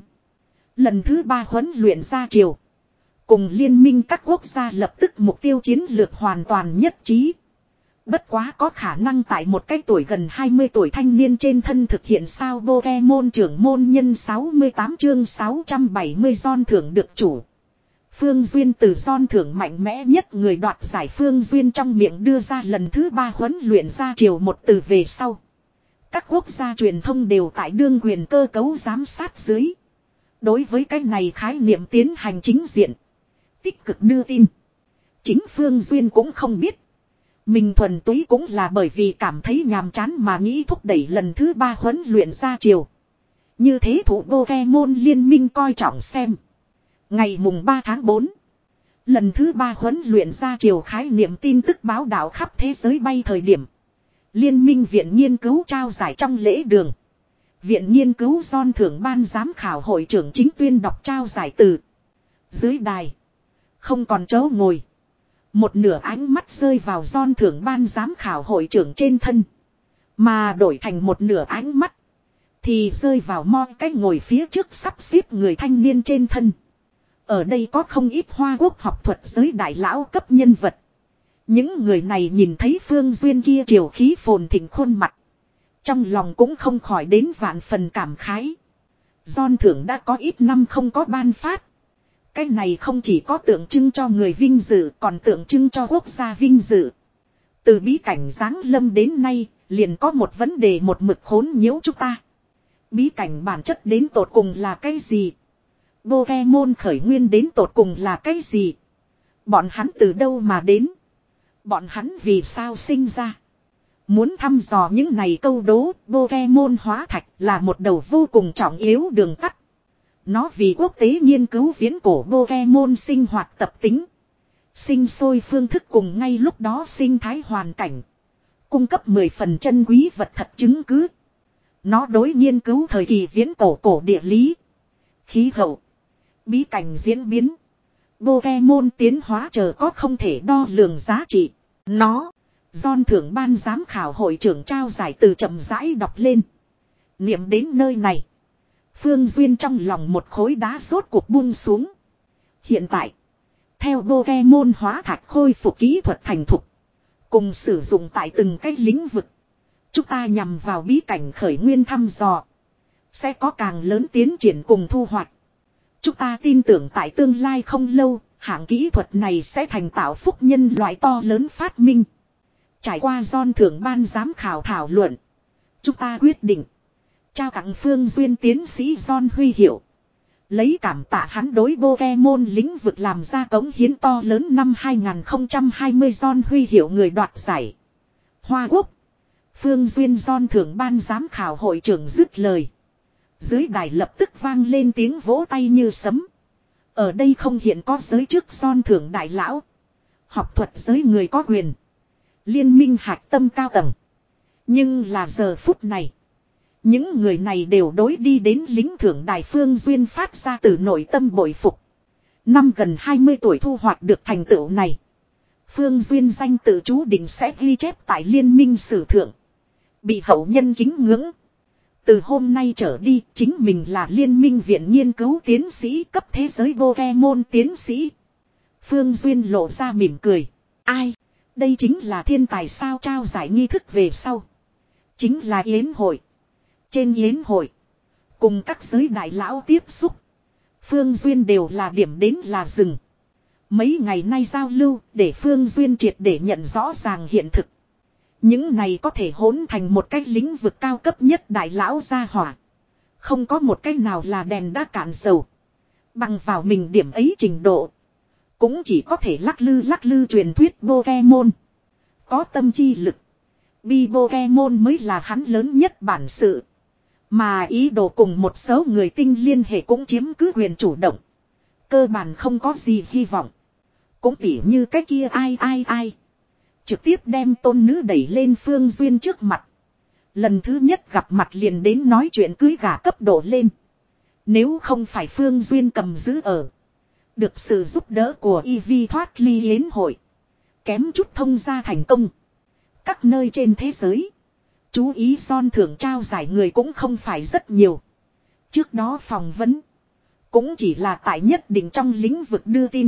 Lần thứ ba huấn luyện ra triều. Cùng liên minh các quốc gia lập tức mục tiêu chiến lược hoàn toàn nhất trí. Bất quá có khả năng tại một cái tuổi gần hai mươi tuổi thanh niên trên thân thực hiện sao Pokemon trưởng môn nhân sáu mươi tám chương sáu trăm bảy mươi Giòn thưởng được chủ. Phương Duyên từ Giòn thưởng mạnh mẽ nhất người đoạt giải Phương Duyên trong miệng đưa ra lần thứ ba huấn luyện ra triều một từ về sau. Các quốc gia truyền thông đều tại đương quyền cơ cấu giám sát dưới. Đối với cái này khái niệm tiến hành chính diện. Tích cực đưa tin. Chính Phương Duyên cũng không biết. Mình thuần túy cũng là bởi vì cảm thấy nhàm chán mà nghĩ thúc đẩy lần thứ ba huấn luyện ra triều. Như thế thủ Pokemon liên minh coi trọng xem. Ngày mùng ba tháng bốn. Lần thứ ba huấn luyện ra triều khái niệm tin tức báo đạo khắp thế giới bay thời điểm. Liên minh viện nghiên cứu trao giải trong lễ đường. Viện nghiên cứu Giòn thưởng ban giám khảo hội trưởng chính tuyên đọc trao giải từ. Dưới đài. Không còn chỗ ngồi. Một nửa ánh mắt rơi vào Giòn thưởng ban giám khảo hội trưởng trên thân. Mà đổi thành một nửa ánh mắt. Thì rơi vào mo cái ngồi phía trước sắp xếp người thanh niên trên thân. Ở đây có không ít Hoa Quốc học thuật giới đại lão cấp nhân vật. Những người này nhìn thấy Phương Duyên kia triều khí phồn thịnh khuôn mặt. Trong lòng cũng không khỏi đến vạn phần cảm khái. Giòn thưởng đã có ít năm không có ban phát. Cái này không chỉ có tượng trưng cho người vinh dự còn tượng trưng cho quốc gia vinh dự. Từ bí cảnh giáng lâm đến nay, liền có một vấn đề một mực khốn nhiễu chúng ta. Bí cảnh bản chất đến tột cùng là cái gì? Pokemon khởi nguyên đến tột cùng là cái gì? Bọn hắn từ đâu mà đến? Bọn hắn vì sao sinh ra? Muốn thăm dò những này câu đố, Pokemon hóa thạch là một đầu vô cùng trọng yếu đường tắt. Nó vì quốc tế nghiên cứu viễn cổ Pokemon sinh hoạt tập tính. Sinh sôi phương thức cùng ngay lúc đó sinh thái hoàn cảnh. cung cấp mười phần chân quý vật thật chứng cứ. Nó đối nghiên cứu thời kỳ viễn cổ cổ địa lý, khí hậu, bí cảnh diễn biến, Pokemon tiến hóa chờ có không thể đo lường giá trị. Nó, John thưởng ban giám khảo hội trưởng trao giải từ chậm rãi đọc lên. Niệm đến nơi này, Phương Duyên trong lòng một khối đá rốt cuộc buông xuống. Hiện tại, theo Pokemon hóa thạch khôi phục kỹ thuật thành thục, cùng sử dụng tại từng cái lĩnh vực, chúng ta nhằm vào bí cảnh khởi nguyên thăm dò, sẽ có càng lớn tiến triển cùng thu hoạch. Chúng ta tin tưởng tại tương lai không lâu, hạng kỹ thuật này sẽ thành tạo phúc nhân loại to lớn phát minh. Trải qua John thưởng ban giám khảo thảo luận, chúng ta quyết định trao tặng Phương Duyên tiến sĩ John huy hiệu. Lấy cảm tạ hắn đối Pokemon lĩnh vực làm ra cống hiến to lớn năm hai không hai không John huy hiệu người đoạt giải. Hoa Quốc. Phương Duyên John thưởng ban giám khảo hội trưởng dứt lời. Dưới đài lập tức vang lên tiếng vỗ tay như sấm. Ở đây không hiện có giới trước John thưởng đại lão. Học thuật giới người có quyền. Liên minh hạch tâm cao tầng. Nhưng là giờ phút này, những người này đều đối đi đến lính thưởng đài Phương Duyên phát ra từ nội tâm bội phục. Năm gần hai mươi tuổi thu hoạch được thành tựu này, Phương Duyên danh tự chú định sẽ ghi chép tại liên minh sử thượng, bị hậu nhân kính ngưỡng. Từ hôm nay trở đi, chính mình là liên minh viện nghiên cứu tiến sĩ cấp thế giới Pokemon tiến sĩ. Phương Duyên lộ ra mỉm cười. Ai? Đây chính là thiên tài sao? Trao giải nghi thức về sau, chính là yến hội. Trên yến hội, cùng các giới đại lão tiếp xúc, Phương Duyên đều là điểm đến là dừng. Mấy ngày nay giao lưu, để Phương Duyên triệt để nhận rõ ràng hiện thực. Những này có thể hỗn thành một cái lĩnh vực cao cấp nhất đại lão gia hỏa, không có một cái nào là đèn đã cạn dầu. Bằng vào mình điểm ấy trình độ, cũng chỉ có thể lắc lư lắc lư truyền thuyết Pokemon. Có tâm chi lực, bi Pokemon mới là hắn lớn nhất bản sự. Mà ý đồ cùng một số người tinh liên hệ cũng chiếm cứ quyền chủ động, cơ bản không có gì hy vọng. Cũng tỉ như cái kia ai ai ai, trực tiếp đem tôn nữ đẩy lên Phương Duyên trước mặt. Lần thứ nhất gặp mặt liền đến nói chuyện cưới gả cấp độ lên. Nếu không phải Phương Duyên cầm giữ ở, được sự giúp đỡ của Eevee thoát ly yến hội, kém chút thông gia thành công. Các nơi trên thế giới, chú ý John thưởng trao giải người cũng không phải rất nhiều. Trước đó phỏng vấn, cũng chỉ là tại nhất định trong lĩnh vực đưa tin.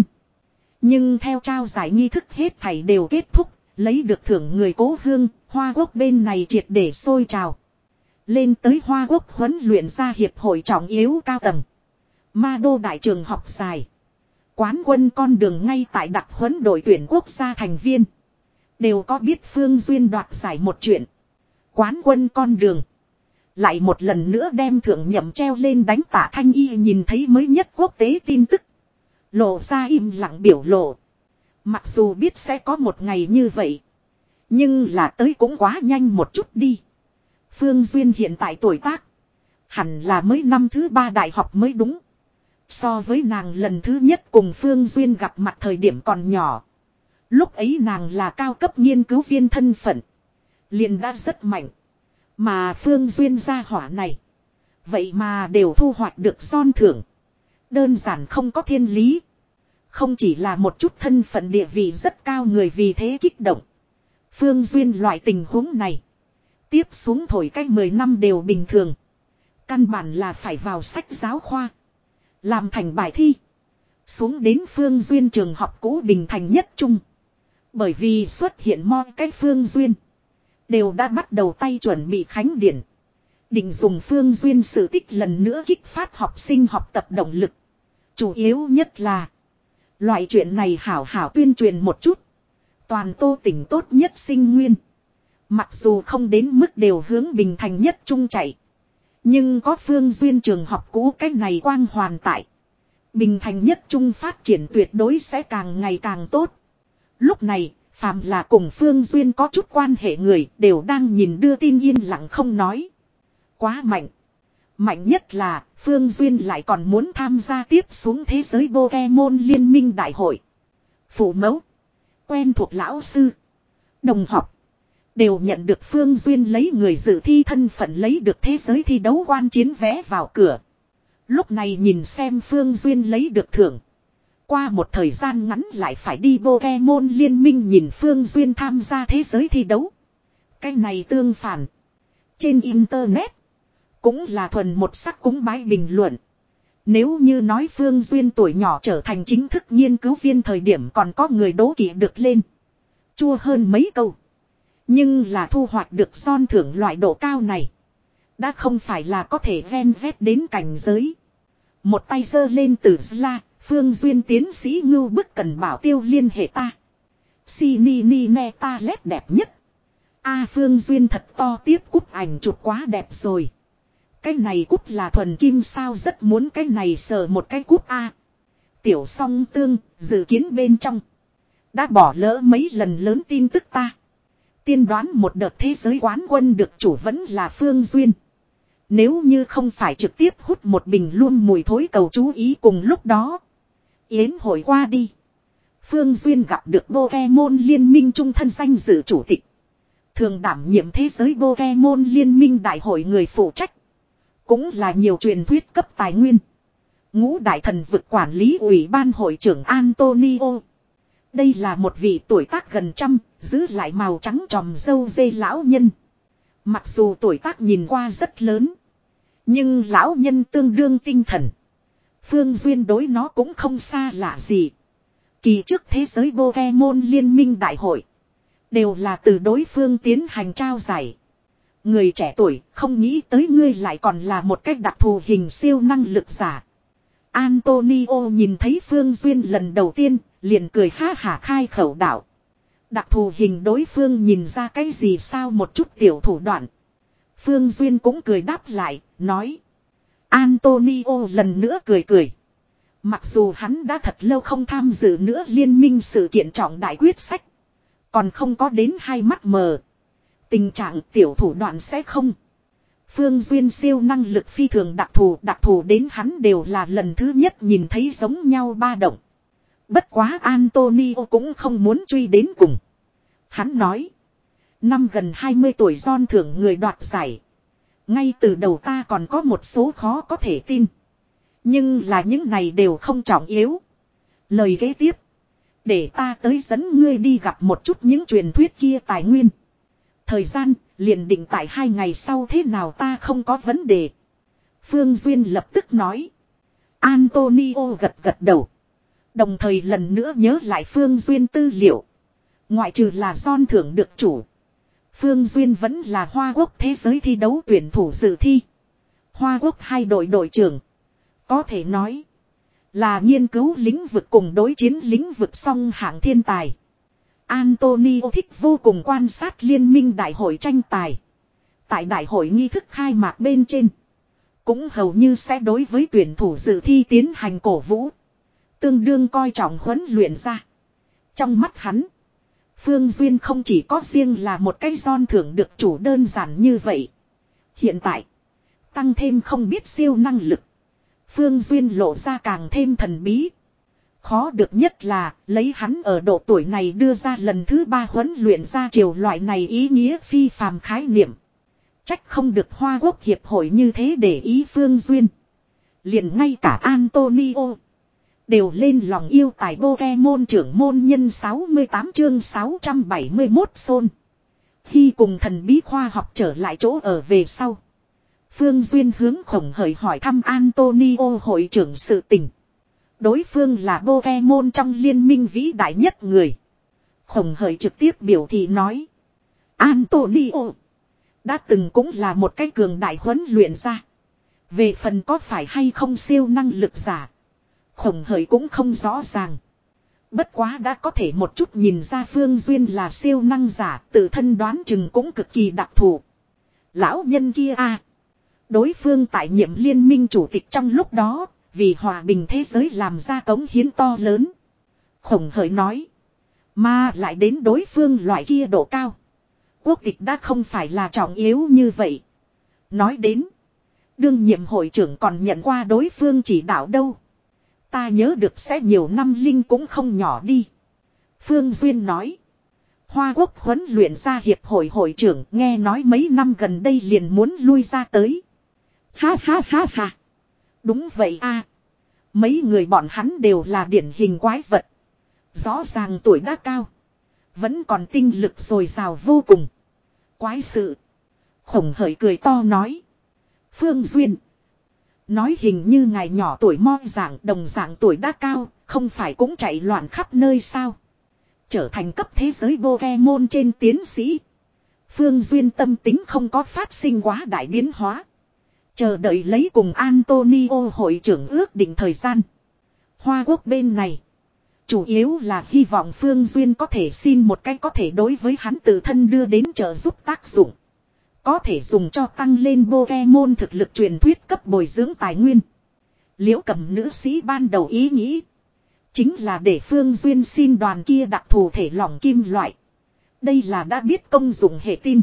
Nhưng theo trao giải nghi thức hết thảy đều kết thúc, lấy được thưởng người cố hương, Hoa Quốc bên này triệt để sôi trào. Lên tới Hoa Quốc huấn luyện ra hiệp hội trọng yếu cao tầng, Ma Đô đại trường học dài, quán quân con đường ngay tại đặc huấn đội tuyển quốc gia thành viên, đều có biết Phương Duyên đoạt giải một chuyện. Quán quân con đường lại một lần nữa đem thượng nhậm treo lên đánh Tạ Thanh Y nhìn thấy mới nhất quốc tế tin tức, lộ ra im lặng biểu lộ. Mặc dù biết sẽ có một ngày như vậy, nhưng là tới cũng quá nhanh một chút đi. Phương Duyên hiện tại tuổi tác, hẳn là mới năm thứ ba đại học mới đúng. So với nàng lần thứ nhất cùng Phương Duyên gặp mặt thời điểm còn nhỏ, lúc ấy nàng là cao cấp nghiên cứu viên thân phận, liền đã rất mạnh. Mà Phương Duyên gia hỏa này, vậy mà đều thu hoạch được John thưởng. Đơn giản không có thiên lý. Không chỉ là một chút thân phận địa vị rất cao người vì thế kích động. Phương Duyên loại tình huống này, tiếp xuống thổi cách mười năm đều bình thường. Căn bản là phải vào sách giáo khoa, làm thành bài thi. Xuống đến Phương Duyên trường học cũ Bình Thành Nhất Trung. Bởi vì xuất hiện mọi cái Phương Duyên, đều đã bắt đầu tay chuẩn bị khánh điển. Định dùng Phương Duyên sự tích lần nữa kích phát học sinh học tập động lực. Chủ yếu nhất là, loại chuyện này hảo hảo tuyên truyền một chút. Toàn Tô tỉnh tốt nhất sinh nguyên, mặc dù không đến mức đều hướng Bình Thành Nhất Trung chạy, nhưng có Phương Duyên trường học cũ cái này quang hoàn tại, Bình Thành Nhất Trung phát triển tuyệt đối sẽ càng ngày càng tốt. Lúc này, phàm là cùng Phương Duyên có chút quan hệ người đều đang nhìn đưa tin yên lặng không nói. Quá mạnh. Mạnh nhất là Phương Duyên lại còn muốn tham gia tiếp xuống thế giới Pokemon liên minh đại hội. Phụ mẫu, quen thuộc lão sư, đồng học, Đều nhận được Phương Duyên lấy người dự thi thân phận lấy được thế giới thi đấu quan chiến vé vào cửa. Lúc này nhìn xem Phương Duyên lấy được thưởng. Qua một thời gian ngắn lại phải đi Pokemon liên minh nhìn Phương Duyên tham gia thế giới thi đấu. Cái này tương phản. Trên Internet. Cũng là thuần một sắc cúng bái bình luận. Nếu như nói Phương Duyên tuổi nhỏ trở thành chính thức nghiên cứu viên thời điểm còn có người đố kỵ được lên. Chua hơn mấy câu. Nhưng là thu hoạch được son thưởng loại độ cao này. Đã không phải là có thể ven vét đến cảnh giới. Một tay giơ lên từ Zla, Phương Duyên tiến sĩ ngưu bức cần bảo tiêu liên hệ ta. Si ni ni ne ta lét đẹp nhất. A Phương Duyên thật to tiếp cúp ảnh chụp quá đẹp rồi. Cái này cúp là thuần kim sao rất muốn cái này sờ một cái cúp A. Tiểu song tương, dự kiến bên trong. Đã bỏ lỡ mấy lần lớn tin tức ta. Tiên đoán một đợt thế giới quán quân được chủ vẫn là Phương Duyên. Nếu như không phải trực tiếp hút một bình luôn mùi thối cầu chú ý cùng lúc đó. Yến hội qua đi. Phương Duyên gặp được Pokemon liên minh trung thân danh dự chủ tịch. Thường đảm nhiệm thế giới Pokemon liên minh đại hội người phụ trách. Cũng là nhiều truyền thuyết cấp tài nguyên. Ngũ đại thần vực quản lý ủy ban hội trưởng Antonio. Đây là một vị tuổi tác gần trăm, giữ lại màu trắng tròm râu dê lão nhân. Mặc dù tuổi tác nhìn qua rất lớn. Nhưng lão nhân tương đương tinh thần. Phương Duyên đối nó cũng không xa lạ gì. Kỳ trước thế giới Pokemon liên minh đại hội. Đều là từ đối phương tiến hành trao giải. Người trẻ tuổi không nghĩ tới ngươi lại còn là một cách đặc thù hình siêu năng lực giả. Antonio nhìn thấy Phương Duyên lần đầu tiên, liền cười ha hả khai khẩu đạo. Đặc thù hình đối phương nhìn ra cái gì sao một chút tiểu thủ đoạn. Phương Duyên cũng cười đáp lại, nói. Antonio lần nữa cười cười. Mặc dù hắn đã thật lâu không tham dự nữa liên minh sự kiện trọng đại quyết sách. Còn không có đến hai mắt mờ. Tình trạng tiểu thủ đoạn sẽ không. Phương Duyên siêu năng lực phi thường đặc thù, đặc thù đến hắn đều là lần thứ nhất nhìn thấy giống nhau ba động. Bất quá Antonio cũng không muốn truy đến cùng. Hắn nói. Năm gần hai mươi tuổi John thưởng người đoạt giải. Ngay từ đầu ta còn có một số khó có thể tin. Nhưng là những này đều không trọng yếu. Lời kế tiếp. Để ta tới dẫn ngươi đi gặp một chút những truyền thuyết kia tài nguyên. Thời gian liền định tại hai ngày sau thế nào ta không có vấn đề. Phương Duyên lập tức nói. Antonio gật gật đầu. Đồng thời lần nữa nhớ lại Phương Duyên tư liệu. Ngoại trừ là John thưởng được chủ. Phương Duyên vẫn là Hoa Quốc thế giới thi đấu tuyển thủ dự thi. Hoa Quốc hai đội đội trưởng. Có thể nói. Là nghiên cứu lĩnh vực cùng đối chiến lĩnh vực song hạng thiên tài. Antonio thích vô cùng quan sát liên minh đại hội tranh tài. Tại đại hội nghi thức khai mạc bên trên. Cũng hầu như sẽ đối với tuyển thủ dự thi tiến hành cổ vũ. Tương đương coi trọng huấn luyện ra. Trong mắt hắn. Phương Duyên không chỉ có riêng là một cái John thưởng được chủ đơn giản như vậy. Hiện tại. Tăng thêm không biết siêu năng lực. Phương Duyên lộ ra càng thêm thần bí. Khó được nhất là lấy hắn ở độ tuổi này đưa ra lần thứ ba huấn luyện ra triều loại này ý nghĩa phi phàm khái niệm. Trách không được Hoa Quốc hiệp hội như thế để ý Phương Duyên. Liền ngay cả Antonio. Đều lên lòng yêu tài Pokemon trưởng môn nhân sáu mươi tám chương sáu trăm bảy mươi mốt xôn. Khi cùng thần bí khoa học trở lại chỗ ở về sau. Phương Duyên hướng Khổng Hởi hỏi thăm Antonio hội trưởng sự tình. Đối phương là Pokemon trong liên minh vĩ đại nhất người. Khổng Hởi trực tiếp biểu thị nói. Antonio. Đã từng cũng là một cái cường đại huấn luyện ra. Về phần có phải hay không siêu năng lực giả. Khổng Hởi cũng không rõ ràng. Bất quá đã có thể một chút nhìn ra Phương Duyên là siêu năng giả. Tự thân đoán chừng cũng cực kỳ đặc thù. Lão nhân kia a đối phương tại nhiệm liên minh chủ tịch trong lúc đó. Vì hòa bình thế giới làm ra cống hiến to lớn. Khổng Hởi nói. Mà lại đến đối phương loại kia độ cao. Quốc tịch đã không phải là trọng yếu như vậy. Nói đến. Đương nhiệm hội trưởng còn nhận qua đối phương chỉ đạo đâu. Ta nhớ được sẽ nhiều năm linh cũng không nhỏ đi. Phương Duyên nói. Hoa Quốc huấn luyện ra hiệp hội hội trưởng nghe nói mấy năm gần đây liền muốn lui ra tới. Ha ha ha ha. Đúng vậy a. Mấy người bọn hắn đều là điển hình quái vật. Rõ ràng tuổi đã cao. Vẫn còn tinh lực dồi dào vô cùng. Quái sự. Khổng Hởi cười to nói. Phương Duyên. Nói hình như ngài nhỏ tuổi mo dạng đồng dạng tuổi đã cao. Không phải cũng chạy loạn khắp nơi sao. Trở thành cấp thế giới Pokemon trên tiến sĩ. Phương Duyên tâm tính không có phát sinh quá đại biến hóa. Chờ đợi lấy cùng Antonio hội trưởng ước định thời gian. Hoa Quốc bên này. Chủ yếu là hy vọng Phương Duyên có thể xin một cách có thể đối với hắn tự thân đưa đến trợ giúp tác dụng. Có thể dùng cho tăng lên Pokemon thực lực truyền thuyết cấp bồi dưỡng tài nguyên. Liễu Cầm nữ sĩ ban đầu ý nghĩ. Chính là để Phương Duyên xin đoàn kia đặc thù thể lỏng kim loại. Đây là đã biết công dụng hệ tin.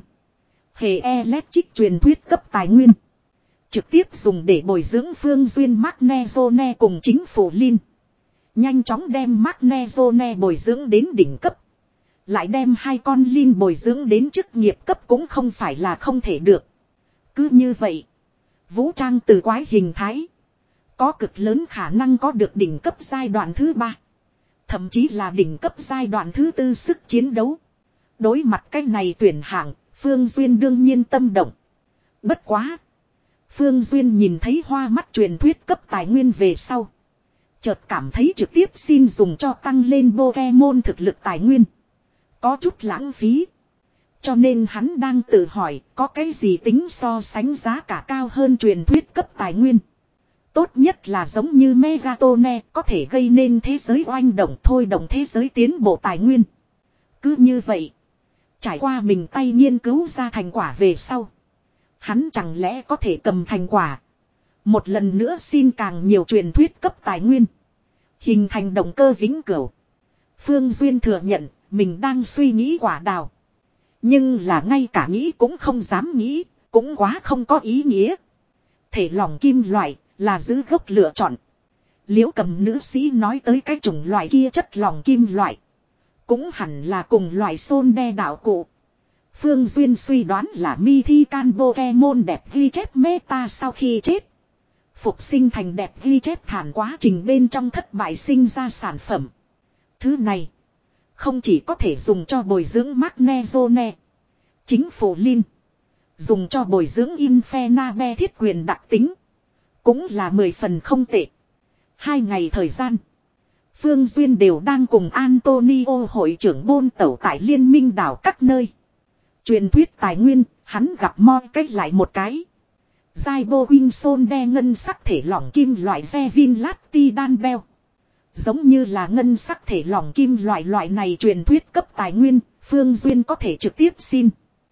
Hệ electric truyền thuyết cấp tài nguyên. Trực tiếp dùng để bồi dưỡng Phương Duyên Magnezone cùng chính phủ Lin. Nhanh chóng đem Magnezone bồi dưỡng đến đỉnh cấp. Lại đem hai con Lin bồi dưỡng đến chức nghiệp cấp cũng không phải là không thể được. Cứ như vậy. Vũ trang từ quái hình thái. Có cực lớn khả năng có được đỉnh cấp giai đoạn thứ ba. Thậm chí là đỉnh cấp giai đoạn thứ tư sức chiến đấu. Đối mặt cái này tuyển hạng, Phương Duyên đương nhiên tâm động. Bất quá. Phương Duyên nhìn thấy hoa mắt truyền thuyết cấp tài nguyên về sau. Chợt cảm thấy trực tiếp xin dùng cho tăng lên Pokemon thực lực tài nguyên. Có chút lãng phí. Cho nên hắn đang tự hỏi có cái gì tính so sánh giá cả cao hơn truyền thuyết cấp tài nguyên. Tốt nhất là giống như Megatone có thể gây nên thế giới oanh động thôi động thế giới tiến bộ tài nguyên. Cứ như vậy. Trải qua mình tay nghiên cứu ra thành quả về sau. Hắn chẳng lẽ có thể cầm thành quả. Một lần nữa xin càng nhiều truyền thuyết cấp tài nguyên. Hình thành động cơ vĩnh cửu. Phương Duyên thừa nhận mình đang suy nghĩ quả đào. Nhưng là ngay cả nghĩ cũng không dám nghĩ. Cũng quá không có ý nghĩa. Thể lỏng kim loại là giữ gốc lựa chọn. Liễu Cầm nữ sĩ nói tới cái chủng loại kia chất lỏng kim loại. Cũng hẳn là cùng loại xôn đe đạo cụ. Phương Duyên suy đoán là Mythical Pokemon đẹp ghi chép meta sau khi chết. Phục sinh thành đẹp ghi chép thản quá trình bên trong thất bại sinh ra sản phẩm. Thứ này. Không chỉ có thể dùng cho bồi dưỡng Magnezone. Chính phủ Lin. Dùng cho bồi dưỡng Infernape thiết quyền đặc tính. Cũng là mười phần không tệ. Hai ngày thời gian. Phương Duyên đều đang cùng Antonio hội trưởng bôn tẩu tại liên minh đảo các nơi. Truyền thuyết tài nguyên, hắn gặp moi cách lại một cái. Zaibo Winson đe ngân sắc thể lỏng kim loại Zevin Latti Danbel. Giống như là ngân sắc thể lỏng kim loại loại này truyền thuyết cấp tài nguyên, Phương Duyên có thể trực tiếp xin.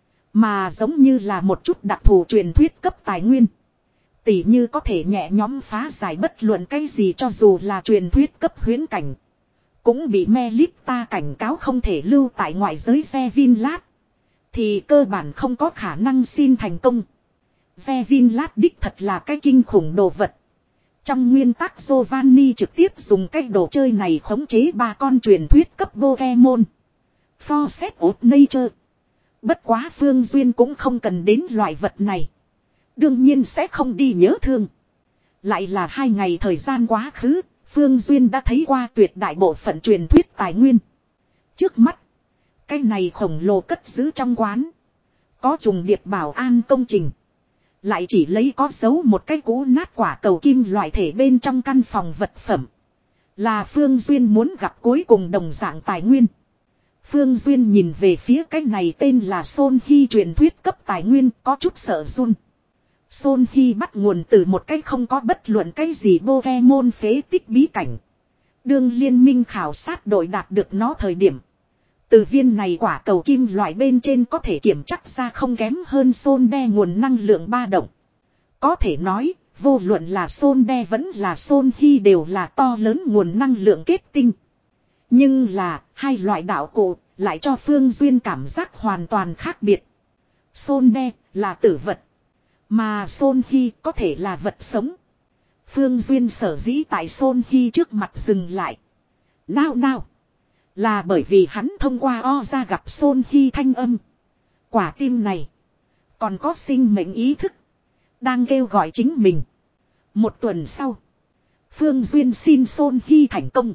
Mà giống như là một chút đặc thù truyền thuyết cấp tài nguyên. Tỉ như có thể nhẹ nhóm phá giải bất luận cái gì cho dù là truyền thuyết cấp huyễn cảnh. Cũng bị Melita cảnh cáo không thể lưu tại ngoại giới Zevin Lat. Thì cơ bản không có khả năng xin thành công. Zevin Lat đích thật là cái kinh khủng đồ vật. Trong nguyên tắc Giovanni trực tiếp dùng cái đồ chơi này khống chế ba con truyền thuyết cấp Pokemon. Force of Nature. Bất quá Phương Duyên cũng không cần đến loại vật này. Đương nhiên sẽ không đi nhớ thương. Lại là hai ngày thời gian quá khứ, Phương Duyên đã thấy qua tuyệt đại bộ phận truyền thuyết tài nguyên. Trước mắt, cái này khổng lồ cất giữ trong quán. Có trùng điệp bảo an công trình. Lại chỉ lấy có dấu một cái cũ nát quả cầu kim loại thể bên trong căn phòng vật phẩm. Là Phương Duyên muốn gặp cuối cùng đồng dạng tài nguyên. Phương Duyên nhìn về phía cái này tên là Son Hy truyền thuyết cấp tài nguyên có chút sợ run. Son Hy bắt nguồn từ một cái không có bất luận cái gì Pokemon phế tích bí cảnh. Đương liên minh khảo sát đội đạt được nó thời điểm. Từ viên này quả cầu kim loại bên trên có thể kiểm chắc ra không kém hơn Son đe nguồn năng lượng ba động. Có thể nói, vô luận là Son đe vẫn là Son Hy đều là to lớn nguồn năng lượng kết tinh. Nhưng là, hai loại đạo cụ lại cho Phương Duyên cảm giác hoàn toàn khác biệt. Son đe là tử vật. Mà Son Hy có thể là vật sống. Phương Duyên sở dĩ tại Son Hy trước mặt dừng lại. Nào nào. Là bởi vì hắn thông qua Oza gặp Son Hy thanh âm. Quả tim này. Còn có sinh mệnh ý thức. Đang kêu gọi chính mình. Một tuần sau. Phương Duyên xin Son Hy thành công.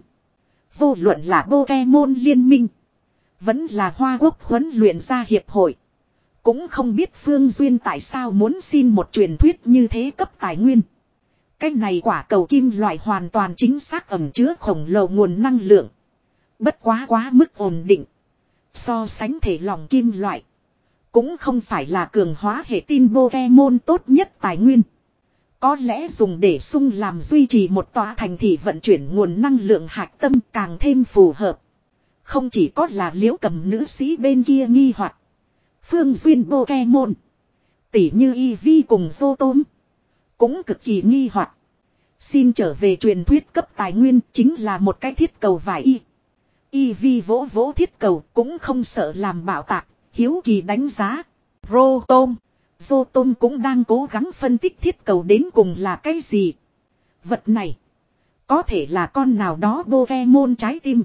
Vô luận là Pokemon Liên minh. Vẫn là Hoa Quốc huấn luyện gia hiệp hội. Cũng không biết Phương Duyên tại sao muốn xin một truyền thuyết như thế cấp tài nguyên. Cái này quả cầu kim loại hoàn toàn chính xác ẩn chứa khổng lồ nguồn năng lượng. Bất quá quá mức ổn định. So sánh thể lỏng kim loại. Cũng không phải là cường hóa hệ tin Pokemon tốt nhất tài nguyên. Có lẽ dùng để sung làm duy trì một tòa thành thị vận chuyển nguồn năng lượng hạch tâm càng thêm phù hợp. Không chỉ có là liễu cầm nữ sĩ bên kia nghi hoặc. Phương Duyên Pokemon. Tỉ như Eevee cùng Zotom. Cũng cực kỳ nghi hoặc. Xin trở về truyền thuyết cấp tài nguyên chính là một cái thiết cầu vải y. Eevee vỗ vỗ thiết cầu cũng không sợ làm bạo tạc. Hiếu kỳ đánh giá. Rotom. Zotom cũng đang cố gắng phân tích thiết cầu đến cùng là cái gì. Vật này. Có thể là con nào đó Pokemon trái tim.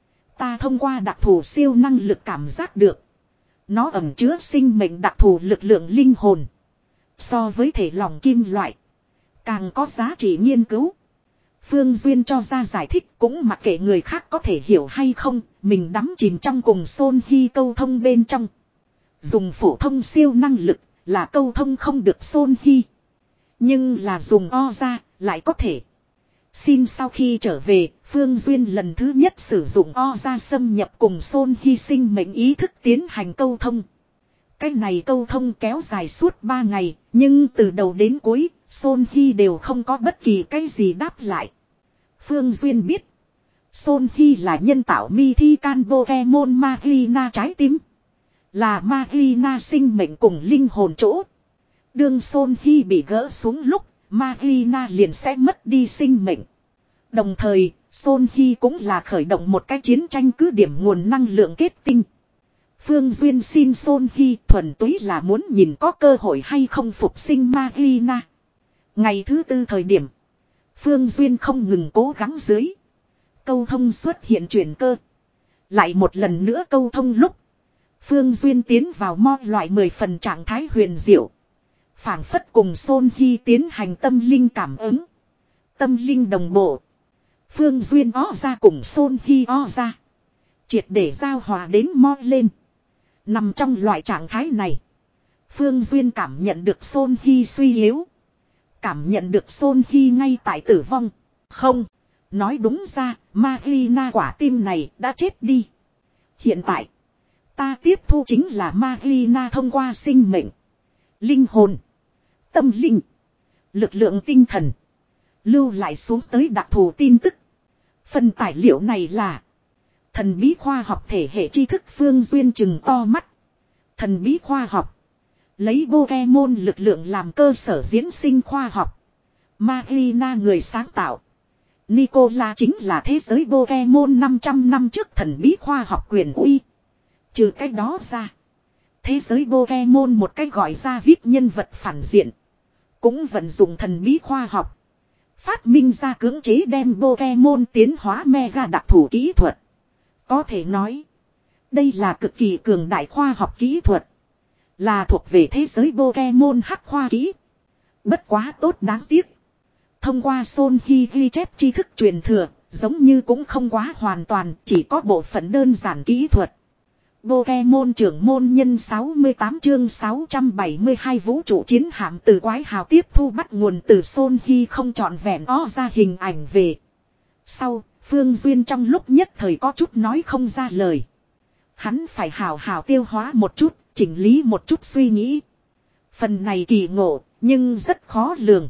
Ta thông qua đặc thù siêu năng lực cảm giác được. Nó ẩn chứa sinh mệnh đặc thù lực lượng linh hồn. So với thể lỏng kim loại. Càng có giá trị nghiên cứu. Phương Duyên cho ra giải thích cũng mặc kệ người khác có thể hiểu hay không. Mình đắm chìm trong cùng Son Hy câu thông bên trong. Dùng phổ thông siêu năng lực là câu thông không được Son Hy. Nhưng là dùng o ra lại có thể. Xin sau khi trở về, Phương Duyên lần thứ nhất sử dụng o ra xâm nhập cùng Son Hy sinh mệnh ý thức tiến hành câu thông. Cái này câu thông kéo dài suốt ba ngày, nhưng từ đầu đến cuối, Son Hy đều không có bất kỳ cái gì đáp lại. Phương Duyên biết, Son Hy là nhân tạo Mythical Pokemon Magina trái tim. Là Magina sinh mệnh cùng linh hồn chỗ. Đương Son Hy bị gỡ xuống lúc, Magina liền sẽ mất đi sinh mệnh. Đồng thời, Son Hy cũng là khởi động một cái chiến tranh cứ điểm nguồn năng lượng kết tinh. Phương Duyên xin Son Hy thuần túy là muốn nhìn có cơ hội hay không phục sinh Magina. Ngày thứ tư thời điểm, Phương Duyên không ngừng cố gắng dưới. Câu thông xuất hiện chuyển cơ. Lại một lần nữa câu thông lúc. Phương Duyên tiến vào mo loại mười phần trạng thái huyền diệu. Phảng phất cùng Son Hy tiến hành tâm linh cảm ứng. Tâm linh đồng bộ. Phương Duyên ó ra cùng Son Hy ó ra. Triệt để giao hòa đến mo lên. Nằm trong loại trạng thái này. Phương Duyên cảm nhận được Son Hy suy yếu. Cảm nhận được Son Hy ngay tại tử vong. Không. Nói đúng ra, Magina quả tim này đã chết đi. Hiện tại. Ta tiếp thu chính là Magina thông qua sinh mệnh. Linh hồn. Tâm linh. Lực lượng tinh thần. Lưu lại xuống tới đặc thù tin tức. Phần tài liệu này là. Thần bí khoa học thể hệ tri thức. Phương Duyên chừng to mắt. Thần bí khoa học. Lấy Pokemon lực lượng làm cơ sở diễn sinh khoa học. Magina người sáng tạo. Nicola chính là thế giới Pokemon năm trăm năm trước thần bí khoa học quyền uy. Trừ cái đó ra. Thế giới Pokemon một cách gọi ra viết nhân vật phản diện. Cũng vận dụng thần bí khoa học. Phát minh ra cưỡng chế đem Pokemon tiến hóa mega đặc thù kỹ thuật. Có thể nói. Đây là cực kỳ cường đại khoa học kỹ thuật. Là thuộc về thế giới Pokemon hắc khoa kỹ. Bất quá tốt đáng tiếc. Thông qua Son Hy ghi chép tri thức truyền thừa. Giống như cũng không quá hoàn toàn. Chỉ có bộ phận đơn giản kỹ thuật. Pokemon trưởng môn nhân sáu mươi tám chương sáu trăm bảy mươi hai vũ trụ chiến hạm từ quái hào tiếp thu bắt nguồn từ Son Hy không trọn vẹn ó ra hình ảnh về. Sau, Phương Duyên trong lúc nhất thời có chút nói không ra lời. Hắn phải hào hào tiêu hóa một chút, chỉnh lý một chút suy nghĩ. Phần này kỳ ngộ, nhưng rất khó lường.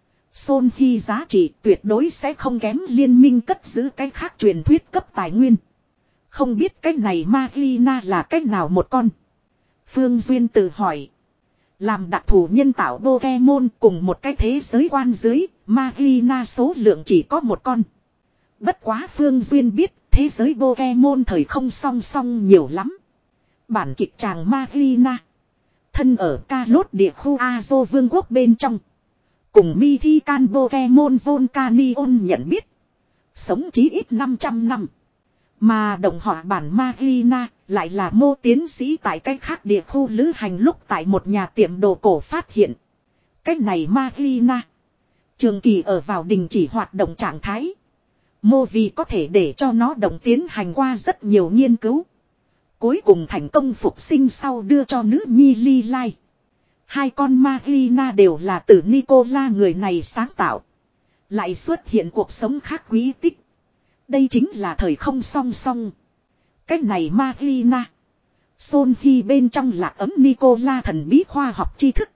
Son Hy giá trị tuyệt đối sẽ không kém liên minh cất giữ cái khác truyền thuyết cấp tài nguyên. Không biết cái này Magina là cách nào một con. Phương Duyên tự hỏi. Làm đặc thù nhân tạo Pokemon cùng một cái thế giới quan dưới, Magina số lượng chỉ có một con. Bất quá Phương Duyên biết thế giới Pokemon thời không song song nhiều lắm. Bản kịch tràng Magina. Thân ở ca lốt địa khu Azo vương quốc bên trong. Cùng Mythical Pokemon Volcanion nhận biết. Sống chí ít năm trăm năm. Mà động họa bản Magina lại là Mô tiến sĩ tại cách khác địa khu lữ hành lúc tại một nhà tiệm đồ cổ phát hiện. Cách này Magina trường kỳ ở vào đình chỉ hoạt động trạng thái. Mô vì có thể để cho nó động tiến hành qua rất nhiều nghiên cứu. Cuối cùng thành công phục sinh sau đưa cho nữ nhi Ly Lai. Hai con Magina đều là từ Nicola người này sáng tạo. Lại xuất hiện cuộc sống khác quý tích. Đây chính là thời không song song. Cách này Magina Son Hy bên trong lạc ấm Nicola thần bí khoa học tri thức.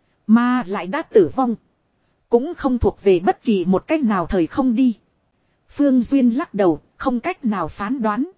Mà lại đã tử vong. Cũng không thuộc về bất kỳ một cách nào thời không đi. Phương Duyên lắc đầu, không cách nào phán đoán.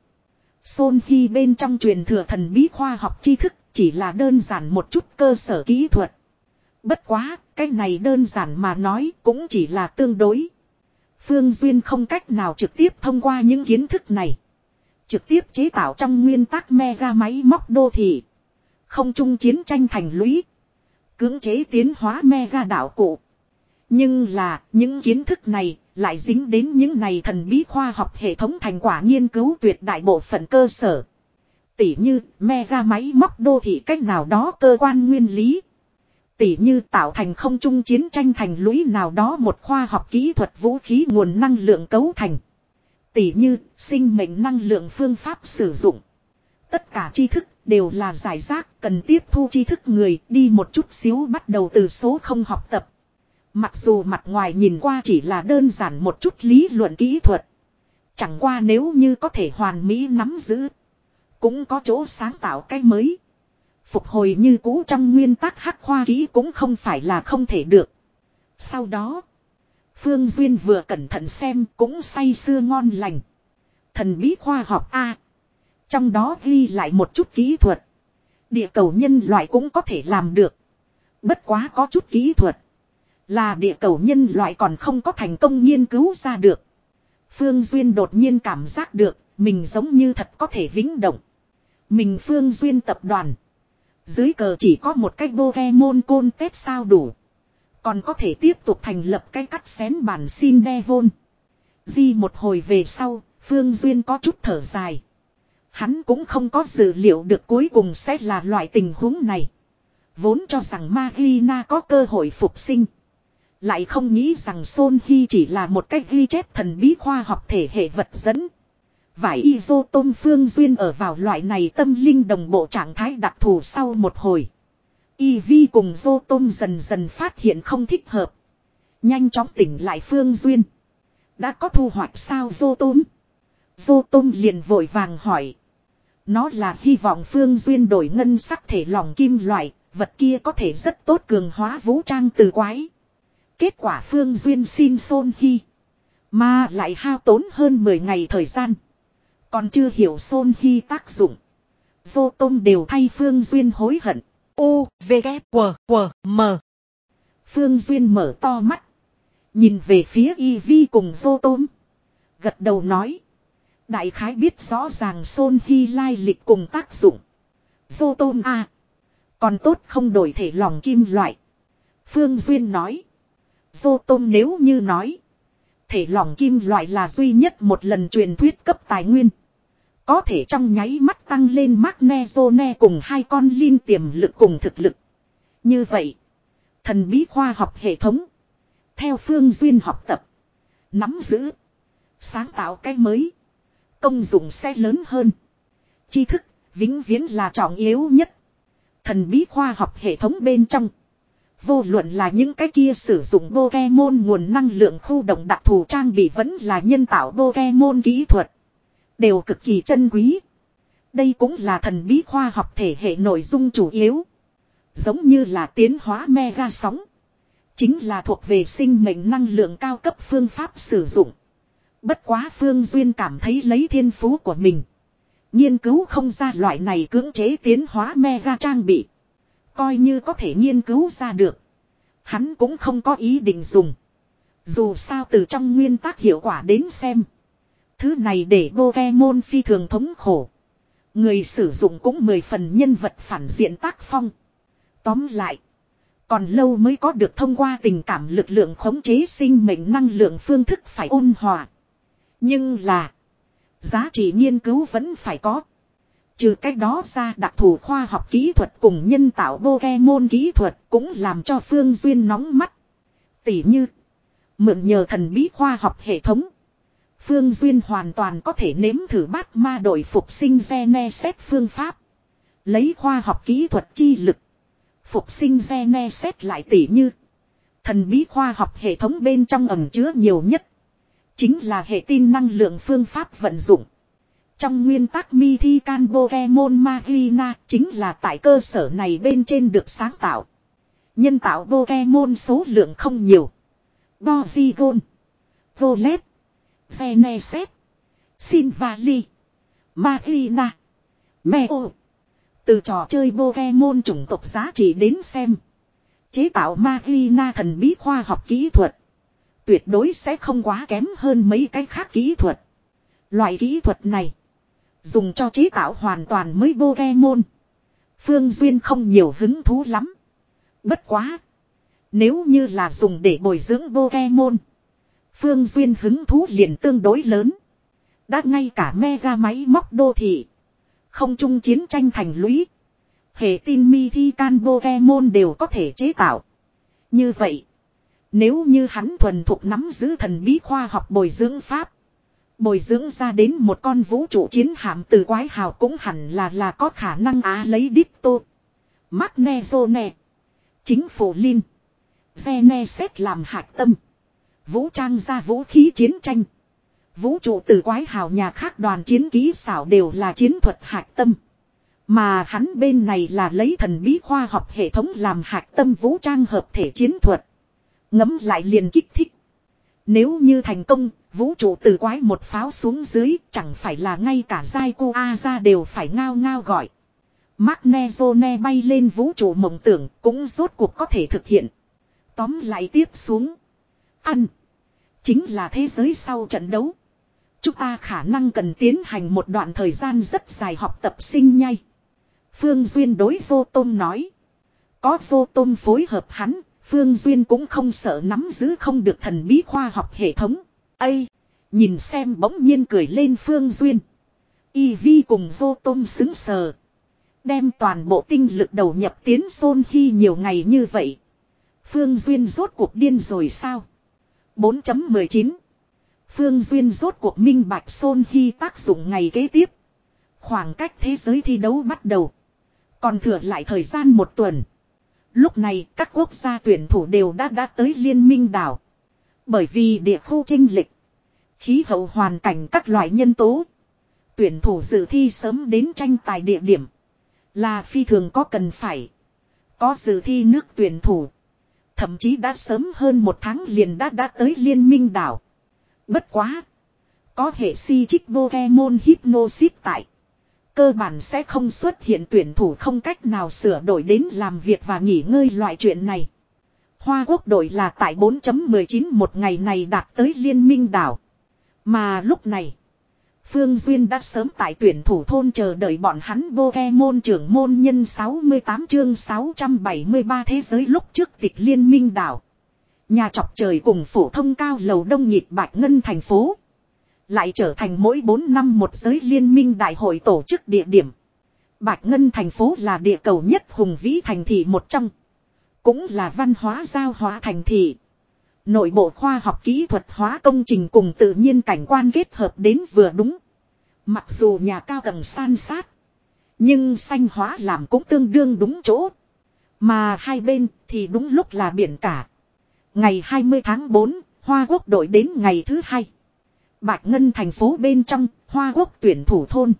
Son Hy bên trong truyền thừa thần bí khoa học tri thức chỉ là đơn giản một chút cơ sở kỹ thuật. Bất quá, cái này đơn giản mà nói cũng chỉ là tương đối. Phương Duyên không cách nào trực tiếp thông qua những kiến thức này. Trực tiếp chế tạo trong nguyên tắc mega máy móc đô thị. Không chung chiến tranh thành lũy. Cưỡng chế tiến hóa mega đạo cụ. Nhưng là những kiến thức này lại dính đến những này thần bí khoa học hệ thống thành quả nghiên cứu tuyệt đại bộ phận cơ sở. Tỉ như mega máy móc đô thị cách nào đó cơ quan nguyên lý. Tỉ như tạo thành không chung chiến tranh thành lũy nào đó một khoa học kỹ thuật vũ khí nguồn năng lượng cấu thành. Tỉ như sinh mệnh năng lượng phương pháp sử dụng. Tất cả tri thức đều là giải rác cần tiếp thu tri thức người đi một chút xíu bắt đầu từ số không học tập. Mặc dù mặt ngoài nhìn qua chỉ là đơn giản một chút lý luận kỹ thuật. Chẳng qua nếu như có thể hoàn mỹ nắm giữ. Cũng có chỗ sáng tạo cái mới. Phục hồi như cũ trong nguyên tắc hắc khoa kỹ cũng không phải là không thể được. Sau đó, Phương Duyên vừa cẩn thận xem cũng say sưa ngon lành. Thần bí khoa học A. Trong đó ghi lại một chút kỹ thuật. Địa cầu nhân loại cũng có thể làm được. Bất quá có chút kỹ thuật. Là địa cầu nhân loại còn không có thành công nghiên cứu ra được. Phương Duyên đột nhiên cảm giác được mình giống như thật có thể vĩnh động. Mình Phương Duyên tập đoàn. Dưới cờ chỉ có một cái Pokemon côn tết sao đủ. Còn có thể tiếp tục thành lập cái cắt xén bản xin đe vôn. Di một hồi về sau, Phương Duyên có chút thở dài. Hắn cũng không có dự liệu được cuối cùng sẽ là loại tình huống này. Vốn cho rằng Magina có cơ hội phục sinh. Lại không nghĩ rằng Son Hy chỉ là một cách ghi chép thần bí khoa học thể hệ vật dẫn. Vải Izotôm Phương Duyên ở vào loại này tâm linh đồng bộ trạng thái đặc thù sau một hồi. Eevee cùng Zotôm dần dần phát hiện không thích hợp. Nhanh chóng tỉnh lại Phương Duyên. Đã có thu hoạch sao Zotôm? Zotôm liền vội vàng hỏi. Nó là hy vọng Phương Duyên đổi ngân sắc thể lỏng kim loại, vật kia có thể rất tốt cường hóa vũ trang từ quái. Kết quả Phương Duyên xin Son Hy. Mà lại hao tốn hơn mười ngày thời gian. Còn chưa hiểu Son Hy tác dụng. Zotôm đều thay Phương Duyên hối hận. U, V, K, W, W, M. Phương Duyên mở to mắt. Nhìn về phía Eevee cùng Zotôm. Gật đầu nói. Đại khái biết rõ ràng Son Hy lai lịch cùng tác dụng. Zotôm à. Còn tốt không đổi thể lỏng kim loại. Phương Duyên nói. Zotôm nếu như nói. Thể lỏng kim loại là duy nhất một lần truyền thuyết cấp tài nguyên. Có thể trong nháy mắt tăng lên Magnezone cùng hai con Lin tiềm lực cùng thực lực. Như vậy. Thần bí khoa học hệ thống. Theo Phương Duyên học tập. Nắm giữ. Sáng tạo cái mới. Công dụng sẽ lớn hơn. Tri thức. Vĩnh viễn là trọng yếu nhất. Thần bí khoa học hệ thống bên trong. Vô luận là những cái kia sử dụng Pokemon nguồn năng lượng khu động đặc thù trang bị vẫn là nhân tạo Pokemon kỹ thuật. Đều cực kỳ chân quý. Đây cũng là thần bí khoa học thể hệ nội dung chủ yếu. Giống như là tiến hóa mega sóng. Chính là thuộc về sinh mệnh năng lượng cao cấp phương pháp sử dụng. Bất quá Phương Duyên cảm thấy lấy thiên phú của mình. Nghiên cứu không ra loại này cưỡng chế tiến hóa mega trang bị. Coi như có thể nghiên cứu ra được. Hắn cũng không có ý định dùng. Dù sao từ trong nguyên tắc hiệu quả đến xem. Thứ này để Pokemon phi thường thống khổ. Người sử dụng cũng mười phần nhân vật phản diện tác phong. Tóm lại. Còn lâu mới có được thông qua tình cảm lực lượng khống chế sinh mệnh năng lượng phương thức phải ôn hòa. Nhưng là. Giá trị nghiên cứu vẫn phải có. Trừ cách đó ra, đặc thù khoa học kỹ thuật cùng nhân tạo Pokemon kỹ thuật cũng làm cho Phương Duyên nóng mắt. Tỉ như mượn nhờ thần bí khoa học hệ thống, Phương Duyên hoàn toàn có thể nếm thử bát ma đội phục sinh Geneset phương pháp. Lấy khoa học kỹ thuật chi lực phục sinh Geneset lại tỉ như thần bí khoa học hệ thống bên trong ẩn chứa nhiều nhất chính là hệ tin năng lượng phương pháp vận dụng. Trong nguyên tắc Mythical Pokemon Magina chính là tại cơ sở này bên trên được sáng tạo. Nhân tạo Pokemon số lượng không nhiều. Porygon, Volet, Geneset, Silvally, Magina, Meo. Từ trò chơi Pokemon chủng tộc giá trị đến xem, chế tạo Magina thần bí khoa học kỹ thuật tuyệt đối sẽ không quá kém hơn mấy cái khác kỹ thuật. Loại kỹ thuật này dùng cho chế tạo hoàn toàn mới Pokemon, Phương Duyên không nhiều hứng thú lắm. Bất quá, nếu như là dùng để bồi dưỡng Pokemon, Phương Duyên hứng thú liền tương đối lớn. Đã ngay cả mega máy móc đô thị, không trung chiến tranh thành lũy, hệ tin Mythical Pokemon đều có thể chế tạo. Như vậy, nếu như hắn thuần thục nắm giữ thần bí khoa học bồi dưỡng pháp, bồi dưỡng ra đến một con vũ trụ chiến hạm từ quái hào cũng hẳn là là có khả năng á lấy Ditto, Magnezone, chính phủ Lin, Geneset làm hạch tâm, vũ trang ra vũ khí chiến tranh. Vũ trụ từ quái hào nhà khác đoàn chiến kỹ xảo đều là chiến thuật hạch tâm. Mà hắn bên này là lấy thần bí khoa học hệ thống làm hạch tâm vũ trang hợp thể chiến thuật. Ngấm lại liền kích thích. Nếu như thành công, vũ trụ từ quái một pháo xuống dưới, chẳng phải là ngay cả Raikou Aza đều phải ngao ngao gọi. Magnezone bay lên vũ trụ mộng tưởng cũng rốt cuộc có thể thực hiện. Tóm lại tiếp xuống. Ăn. Chính là thế giới sau trận đấu. Chúng ta khả năng cần tiến hành một đoạn thời gian rất dài học tập sinh nhai. Phương Duyên đối Vô Tôm nói. Có Vô Tôm phối hợp hắn, Phương Duyên cũng không sợ nắm giữ không được thần bí khoa học hệ thống. Ây! Nhìn xem bỗng nhiên cười lên Phương Duyên. Y Vi cùng Vô Tôm xứng sờ. Đem toàn bộ tinh lực đầu nhập tiến Sôn Hy nhiều ngày như vậy. Phương Duyên rốt cuộc điên rồi sao? bốn chấm mười chín Phương Duyên rốt cuộc minh bạch Sôn Hy tác dụng ngày kế tiếp. Khoảng cách thế giới thi đấu bắt đầu. Còn thừa lại thời gian một tuần. Lúc này các quốc gia tuyển thủ đều đã đã tới Liên minh đảo. Bởi vì địa khu chênh lệch, khí hậu hoàn cảnh các loại nhân tố, tuyển thủ dự thi sớm đến tranh tài địa điểm là phi thường có cần phải. Có dự thi nước tuyển thủ thậm chí đã sớm hơn một tháng liền đã đã tới Liên minh đảo. Bất quá, có hệ si chích Pokemon Hypnosis tại, cơ bản sẽ không xuất hiện tuyển thủ không cách nào sửa đổi đến làm việc và nghỉ ngơi loại chuyện này. Hoa Quốc đội là tại bốn chấm mười chín một ngày này đạt tới Liên minh đảo. Mà lúc này, Phương Duyên đã sớm tại tuyển thủ thôn chờ đợi bọn hắn. Pokemon trưởng môn nhân sáu mươi tám chương sáu trăm bảy mươi ba thế giới lúc trước tịch Liên minh đảo. Nhà chọc trời cùng phổ thông cao lầu đông nhịp Bạch Ngân thành phố. Lại trở thành mỗi bốn năm một giới liên minh đại hội tổ chức địa điểm. Bạch Ngân thành phố là địa cầu nhất hùng vĩ thành thị một trong. Cũng là văn hóa giao hóa thành thị. Nội bộ khoa học kỹ thuật hóa công trình cùng tự nhiên cảnh quan kết hợp đến vừa đúng. Mặc dù nhà cao tầng san sát, nhưng xanh hóa làm cũng tương đương đúng chỗ. Mà hai bên thì đúng lúc là biển cả. Ngày hai mươi tháng tư, Hoa Quốc đội đến ngày thứ hai. Bạch Ngân thành phố bên trong, Hoa Quốc tuyển thủ thôn.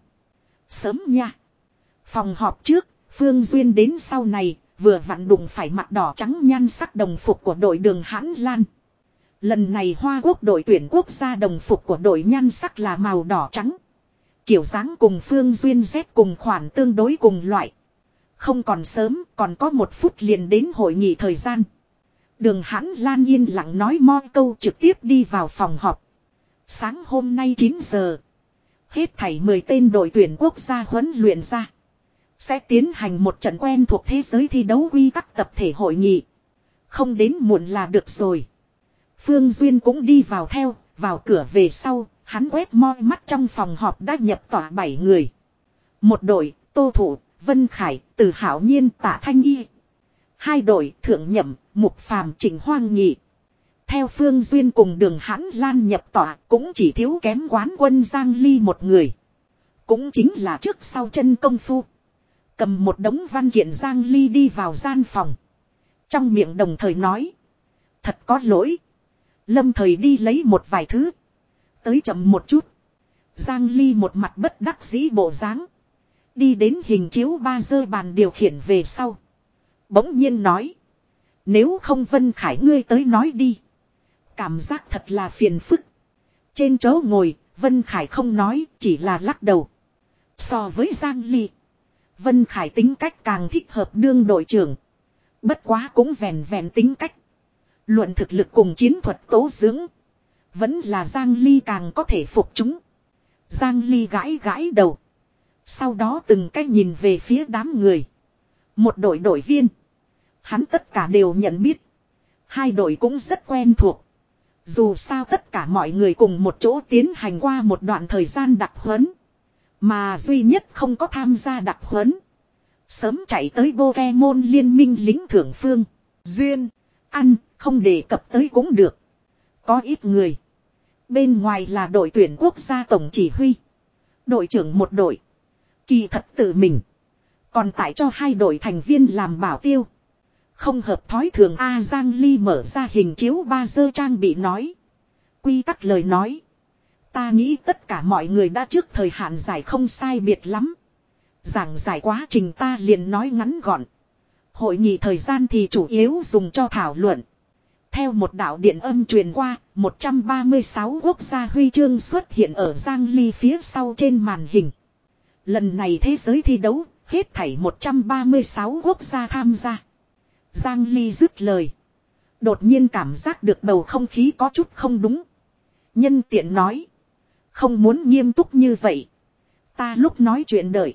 Sớm nha. Phòng họp trước, Phương Duyên đến sau này, vừa vặn đụng phải mặt đỏ trắng nhan sắc đồng phục của đội Đường Hãn Lan. Lần này Hoa Quốc đội tuyển quốc gia đồng phục của đội nhan sắc là màu đỏ trắng. Kiểu dáng cùng Phương Duyên Z cùng khoản tương đối cùng loại. Không còn sớm, còn có một phút liền đến hội nghị thời gian. Đường Hãn Lan yên lặng nói mo câu trực tiếp đi vào phòng họp. Sáng hôm nay chín giờ. Hết thảy mười tên đội tuyển quốc gia huấn luyện ra. Sẽ tiến hành một trận quen thuộc thế giới thi đấu quy tắc tập thể hội nghị. Không đến muộn là được rồi. Phương Duyên cũng đi vào theo, vào cửa về sau, Hắn quét moi mắt trong phòng họp đã nhập tỏa bảy người. Một đội, Tô Thủ, Vân Khải, Từ Hảo Nhiên, Tạ Thanh Y. Hai đội, Thượng Nhậm, Mục Phàm, Trịnh Hoang Nhị. Theo Phương Duyên cùng Đường Hãn Lan nhập tỏa cũng chỉ thiếu kém quán quân Giang Ly một người. Cũng chính là trước sau chân công phu. Cầm một đống văn kiện Giang Ly đi vào gian phòng. Trong miệng đồng thời nói. Thật có lỗi. Lâm thời đi lấy một vài thứ. Tới chậm một chút. Giang Ly một mặt bất đắc dĩ bộ dáng. Đi đến hình chiếu ba giơ bàn điều khiển về sau. Bỗng nhiên nói. Nếu không Vân Khải ngươi tới nói đi. Cảm giác thật là phiền phức. Trên chỗ ngồi, Vân Khải không nói, chỉ là lắc đầu. So với Giang Ly. Vân Khải tính cách càng thích hợp đương đội trưởng. Bất quá cũng vẹn vẹn tính cách. Luận thực lực cùng chiến thuật tố dưỡng. Vẫn là Giang Ly càng có thể phục chúng. Giang Ly gãi gãi đầu. Sau đó từng cách nhìn về phía đám người. Một đội đội viên. Hắn tất cả đều nhận biết. Hai đội cũng rất quen thuộc. Dù sao tất cả mọi người cùng một chỗ tiến hành qua một đoạn thời gian đặc huấn. Mà duy nhất không có tham gia đặc huấn. Sớm chạy tới Pokemon liên minh lính thưởng Phương Duyên. Ăn không đề cập tới cũng được. Có ít người. Bên ngoài là đội tuyển quốc gia tổng chỉ huy. Đội trưởng một đội. Kỳ thật tự mình. Còn tại cho hai đội thành viên làm bảo tiêu. Không hợp thói thường A Giang Ly mở ra hình chiếu ba giơ trang bị nói. Quy tắc lời nói. Ta nghĩ tất cả mọi người đã trước thời hạn giải không sai biệt lắm. Giảng giải quá trình ta liền nói ngắn gọn. Hội nghị thời gian thì chủ yếu dùng cho thảo luận. Theo một đạo điện âm truyền qua, một trăm ba mươi sáu quốc gia huy chương xuất hiện ở Giang Ly phía sau trên màn hình. Lần này thế giới thi đấu, hết thảy một trăm ba mươi sáu quốc gia tham gia. Giang Ly dứt lời. Đột nhiên cảm giác được bầu không khí có chút không đúng. Nhân tiện nói. Không muốn nghiêm túc như vậy. Ta lúc nói chuyện đợi.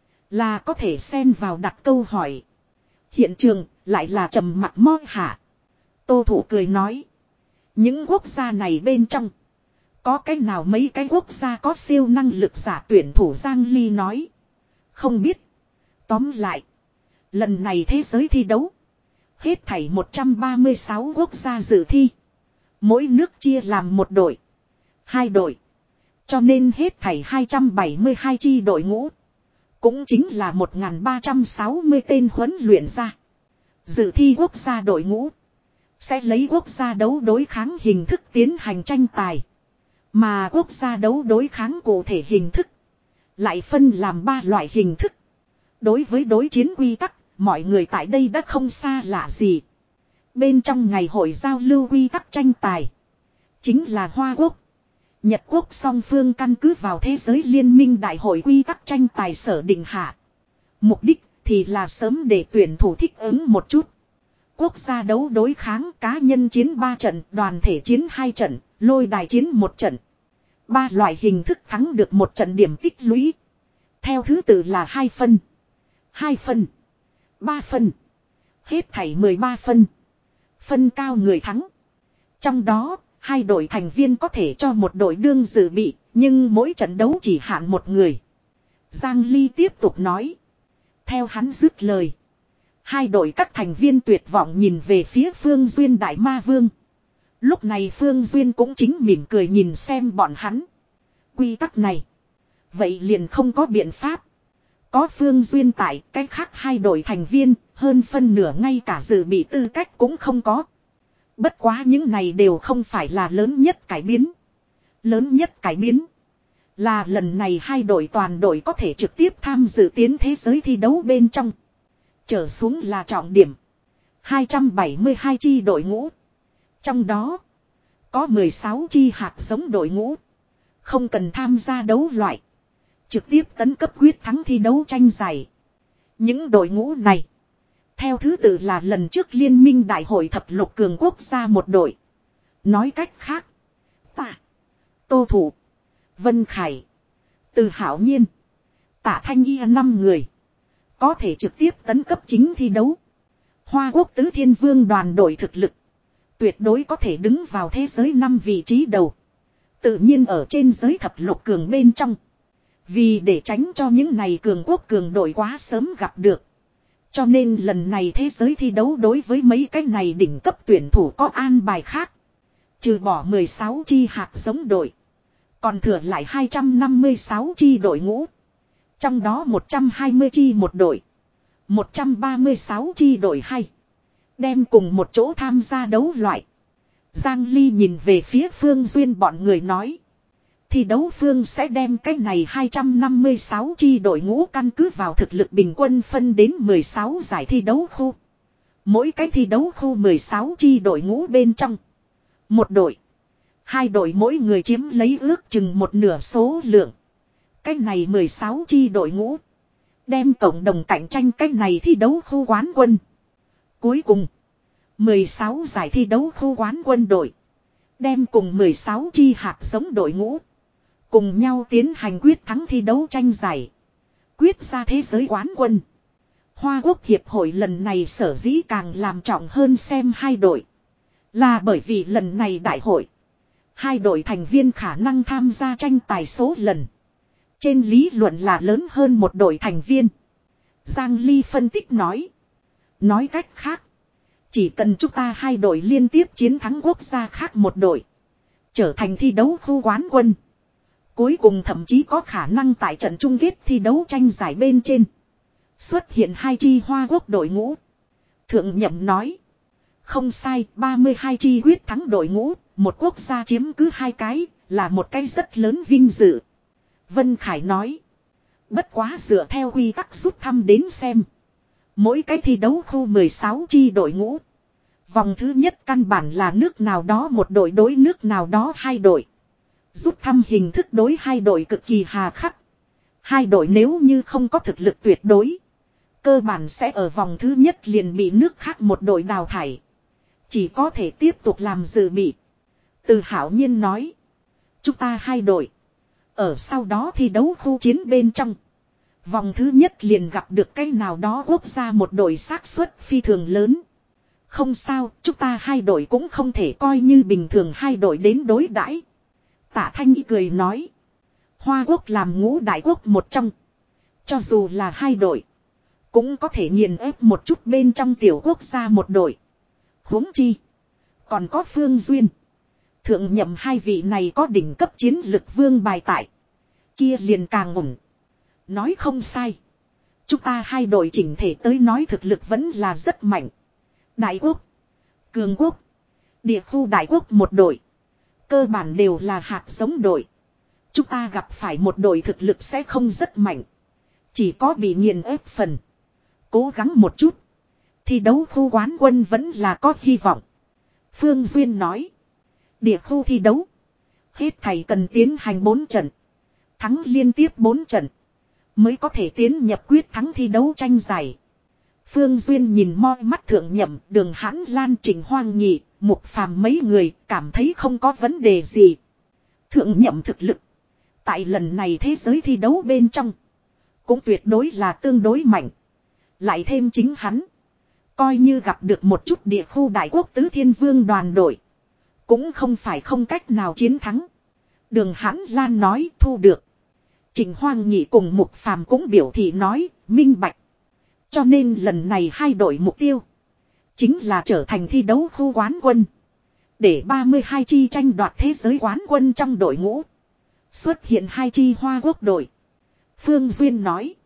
Là có thể xen vào đặt câu hỏi. Hiện trường lại là trầm mặc mo hạ. Tô Thủ cười nói. Những quốc gia này bên trong. Có cái nào mấy cái quốc gia có siêu năng lực giả tuyển thủ Giang Ly nói. Không biết. Tóm lại. Lần này thế giới thi đấu. Hết thảy một trăm ba mươi sáu quốc gia dự thi. Mỗi nước chia làm một đội. Hai đội. Cho nên hết thảy hai trăm bảy mươi hai chi đội ngũ. Cũng chính là một nghìn ba trăm sáu mươi tên huấn luyện ra. Dự thi quốc gia đội ngũ. Sẽ lấy quốc gia đấu đối kháng hình thức tiến hành tranh tài. Mà quốc gia đấu đối kháng cụ thể hình thức. Lại phân làm ba loại hình thức. Đối với đối chiến quy tắc. Mọi người tại đây đã không xa lạ gì. Bên trong ngày hội giao lưu quy tắc tranh tài. Chính là Hoa Quốc. Nhật Quốc song phương căn cứ vào thế giới liên minh đại hội quy tắc tranh tài sở định hạ. Mục đích thì là sớm để tuyển thủ thích ứng một chút. Quốc gia đấu đối kháng cá nhân chiến ba trận, đoàn thể chiến hai trận, lôi đài chiến một trận. Ba loại hình thức thắng được một trận điểm tích lũy. Theo thứ tự là hai phân, hai phân, ba phân. Hết thảy mười ba phân. Phân cao người thắng. Trong đó, hai đội thành viên có thể cho một đội đương dự bị, nhưng mỗi trận đấu chỉ hạn một người. Giang Ly tiếp tục nói. Theo hắn dứt lời. Hai đội các thành viên tuyệt vọng nhìn về phía Phương Duyên Đại Ma Vương. Lúc này Phương Duyên cũng chính mỉm cười nhìn xem bọn hắn. Quy tắc này. Vậy liền không có biện pháp. Có Phương Duyên tại, cách khác hai đội thành viên, hơn phân nửa ngay cả dự bị tư cách cũng không có. Bất quá những này đều không phải là lớn nhất cải biến. Lớn nhất cải biến là lần này hai đội toàn đội có thể trực tiếp tham dự tiến thế giới thi đấu bên trong. Trở xuống là trọng điểm. hai trăm bảy mươi hai chi đội ngũ. Trong đó có mười sáu chi hạt giống đội ngũ. Không cần tham gia đấu loại. Trực tiếp tấn cấp quyết thắng thi đấu tranh giải. Những đội ngũ này. Theo thứ tự là lần trước liên minh đại hội thập lục cường quốc gia một đội. Nói cách khác. Tạ. Tô Thủ. Vân Khải. Từ Hảo Nhiên. Tạ Thanh Y năm người. Có thể trực tiếp tấn cấp chính thi đấu. Hoa Quốc tứ thiên vương đoàn đội thực lực. Tuyệt đối có thể đứng vào thế giới năm vị trí đầu. Tự nhiên ở trên giới thập lục cường bên trong. Vì để tránh cho những này cường quốc cường đội quá sớm gặp được. Cho nên lần này thế giới thi đấu đối với mấy cái này đỉnh cấp tuyển thủ có an bài khác. Trừ bỏ mười sáu chi hạt giống đội. Còn thừa lại hai trăm năm mươi sáu chi đội ngũ. Trong đó một trăm hai mươi chi một đội. một trăm ba mươi sáu chi đội hay. Đem cùng một chỗ tham gia đấu loại. Giang Ly nhìn về phía Phương Duyên bọn người nói. Thi đấu phương sẽ đem cái này hai trăm năm mươi sáu chi đội ngũ căn cứ vào thực lực bình quân phân đến mười sáu giải thi đấu khu. Mỗi cái thi đấu khu mười sáu chi đội ngũ bên trong. Một đội. Hai đội mỗi người chiếm lấy ước chừng một nửa số lượng. Cái này mười sáu chi đội ngũ. Đem cộng đồng cạnh tranh cái này thi đấu khu quán quân. Cuối cùng. mười sáu giải thi đấu khu quán quân đội. Đem cùng mười sáu chi hạt giống đội ngũ. Cùng nhau tiến hành quyết thắng thi đấu tranh giải. Quyết ra thế giới quán quân. Hoa Quốc Hiệp hội lần này sở dĩ càng làm trọng hơn xem hai đội. Là bởi vì lần này đại hội. Hai đội thành viên khả năng tham gia tranh tài số lần. Trên lý luận là lớn hơn một đội thành viên. Giang Ly phân tích nói. Nói cách khác. Chỉ cần chúng ta hai đội liên tiếp chiến thắng quốc gia khác một đội. Trở thành thi đấu khu quán quân. Cuối cùng thậm chí có khả năng tại trận chung kết thi đấu tranh giải bên trên. Xuất hiện hai chi Hoa Quốc đội ngũ. Thượng Nhậm nói. Không sai, ba mươi hai chi quyết thắng đội ngũ. Một quốc gia chiếm cứ hai cái, là một cái rất lớn vinh dự. Vân Khải nói. Bất quá dựa theo quy tắc rút thăm đến xem. Mỗi cái thi đấu khu mười sáu chi đội ngũ. Vòng thứ nhất căn bản là nước nào đó một đội đối nước nào đó hai đội. Rút thăm hình thức đối hai đội cực kỳ hà khắc. Hai đội nếu như không có thực lực tuyệt đối. Cơ bản sẽ ở vòng thứ nhất liền bị nước khác một đội đào thải. Chỉ có thể tiếp tục làm dự bị. Từ Hảo Nhiên nói. Chúng ta hai đội. Ở sau đó thi đấu khu chiến bên trong. Vòng thứ nhất liền gặp được cái nào đó quốc gia một đội xác suất phi thường lớn. Không sao, chúng ta hai đội cũng không thể coi như bình thường hai đội đến đối đãi. Tạ Thanh Y cười nói. Hoa Quốc làm ngũ đại quốc một trong. Cho dù là hai đội. Cũng có thể nghiền ép một chút bên trong tiểu quốc gia một đội. Huống chi. Còn có Phương Duyên. Thượng Nhậm hai vị này có đỉnh cấp chiến lực vương bài tại. Kia liền càng ủng. Nói không sai. Chúng ta hai đội chỉnh thể tới nói thực lực vẫn là rất mạnh. Đại quốc. Cường quốc. Địa khu đại quốc một đội. Cơ bản đều là hạt giống đội. Chúng ta gặp phải một đội thực lực sẽ không rất mạnh. Chỉ có bị nghiền ép phần. Cố gắng một chút. Thi đấu khu quán quân vẫn là có hy vọng. Phương Duyên nói. Địa khu thi đấu. Hết thầy cần tiến hành bốn trận. Thắng liên tiếp bốn trận. Mới có thể tiến nhập quyết thắng thi đấu tranh giải. Phương Duyên nhìn moi mắt Thượng Nhậm, Đường Hãn Lan, Trình Hoang Nhị, Mục Phàm mấy người cảm thấy không có vấn đề gì. Thượng Nhậm thực lực. Tại lần này thế giới thi đấu bên trong. Cũng tuyệt đối là tương đối mạnh. Lại thêm chính hắn. Coi như gặp được một chút địa khu đại quốc tứ thiên vương đoàn đội. Cũng không phải không cách nào chiến thắng. Đường Hãn Lan nói thu được. Trình Hoang Nhị cùng Mục Phàm cũng biểu thị nói minh bạch. Cho nên lần này hai đội mục tiêu. Chính là trở thành thi đấu khu quán quân. Để ba mươi hai chi tranh đoạt thế giới quán quân trong đội ngũ. Xuất hiện hai chi Hoa Quốc đội. Phương Duyên nói.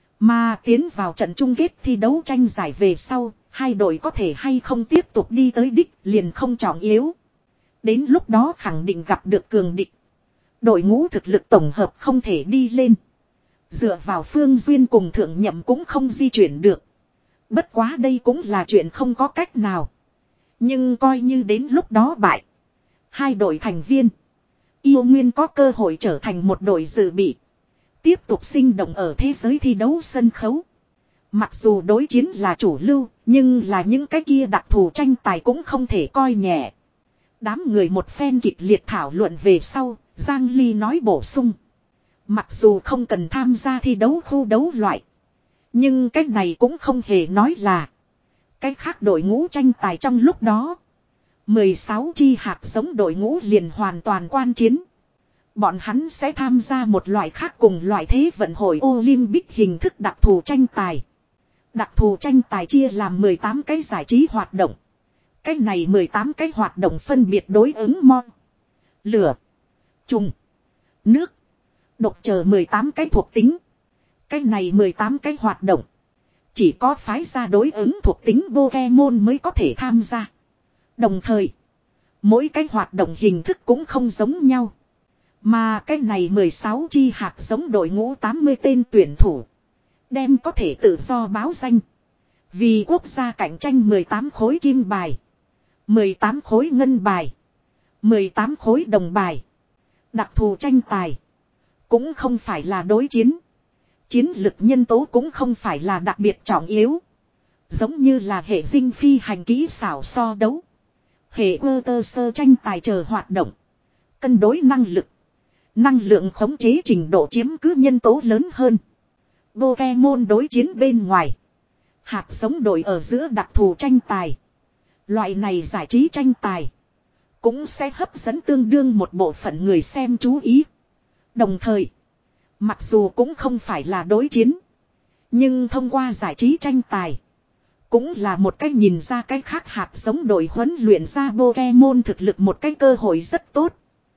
Mà tiến vào trận chung kết thi đấu tranh giải về sau. Hai đội có thể hay không tiếp tục đi tới đích liền không trọng yếu. Đến lúc đó khẳng định gặp được cường địch. Đội ngũ thực lực tổng hợp không thể đi lên. Dựa vào Phương Duyên cùng Thượng Nhậm cũng không di chuyển được. Bất quá đây cũng là chuyện không có cách nào. Nhưng coi như đến lúc đó bại. Hai đội thành viên. Yêu Nguyên có cơ hội trở thành một đội dự bị. Tiếp tục sinh động ở thế giới thi đấu sân khấu. Mặc dù đối chiến là chủ lưu. Nhưng là những cái kia đặc thù tranh tài cũng không thể coi nhẹ. Đám người một phen kịch liệt thảo luận về sau. Giang Ly nói bổ sung. Mặc dù không cần tham gia thi đấu khu đấu loại. Nhưng cái này cũng không hề nói là. Cái khác đội ngũ tranh tài trong lúc đó. mười sáu chi hạt giống đội ngũ liền hoàn toàn quan chiến. Bọn hắn sẽ tham gia một loại khác cùng loại thế vận hội Olympic hình thức đặc thù tranh tài. Đặc thù tranh tài chia làm mười tám cái giải trí hoạt động. Cái này mười tám cái hoạt động phân biệt đối ứng môn, lửa, trùng, nước, độc chờ mười tám cái thuộc tính. Cái này mười tám cái hoạt động chỉ có phái ra đối ứng thuộc tính Pokemon mới có thể tham gia. Đồng thời, mỗi cái hoạt động hình thức cũng không giống nhau. Mà cái này mười sáu chi hạt giống đội ngũ tám mươi tên tuyển thủ. Đem có thể tự do báo danh. Vì quốc gia cạnh tranh mười tám khối kim bài, mười tám khối ngân bài, mười tám khối đồng bài. Đặc thù tranh tài cũng không phải là đối chiến. Chiến lực nhân tố cũng không phải là đặc biệt trọng yếu. Giống như là hệ dinh phi hành kỹ xảo so đấu, hệ ơ tơ sơ tranh tài chờ hoạt động. Cân đối năng lực, năng lượng khống chế trình độ chiếm cứ nhân tố lớn hơn. Pokemon đối chiến bên ngoài, hạt giống đội ở giữa đặc thù tranh tài. Loại này giải trí tranh tài cũng sẽ hấp dẫn tương đương một bộ phận người xem chú ý. Đồng thời, mặc dù cũng không phải là đối chiến, nhưng thông qua giải trí tranh tài cũng là một cách nhìn ra cái khác hạt giống đội huấn luyện ra Pokemon thực lực một cái cơ hội rất tốt.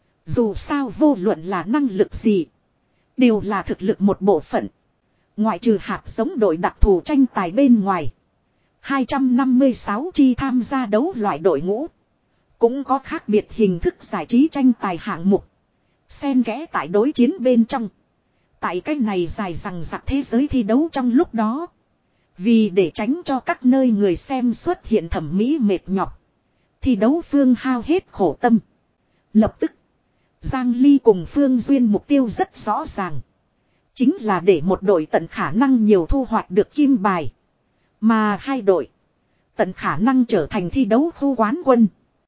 Dù sao vô luận là năng lực gì, đều là thực lực một bộ phận. Ngoại trừ hạt giống đội đặc thù tranh tài bên ngoài, hai trăm năm mươi sáu chi tham gia đấu loại đội ngũ cũng có khác biệt hình thức giải trí tranh tài hạng mục, xen kẽ tại đối chiến bên trong. Tại cái này dài dằng dặc thế giới thi đấu trong lúc đó, vì để tránh cho các nơi người xem xuất hiện thẩm mỹ mệt nhọc, thi đấu phương hao hết khổ tâm. Lập tức, Giang Ly cùng Phương Duyên mục tiêu rất rõ ràng. Chính là để một đội tận khả năng nhiều thu hoạch được kim bài, mà hai đội tận khả năng trở thành thi đấu khu quán quân.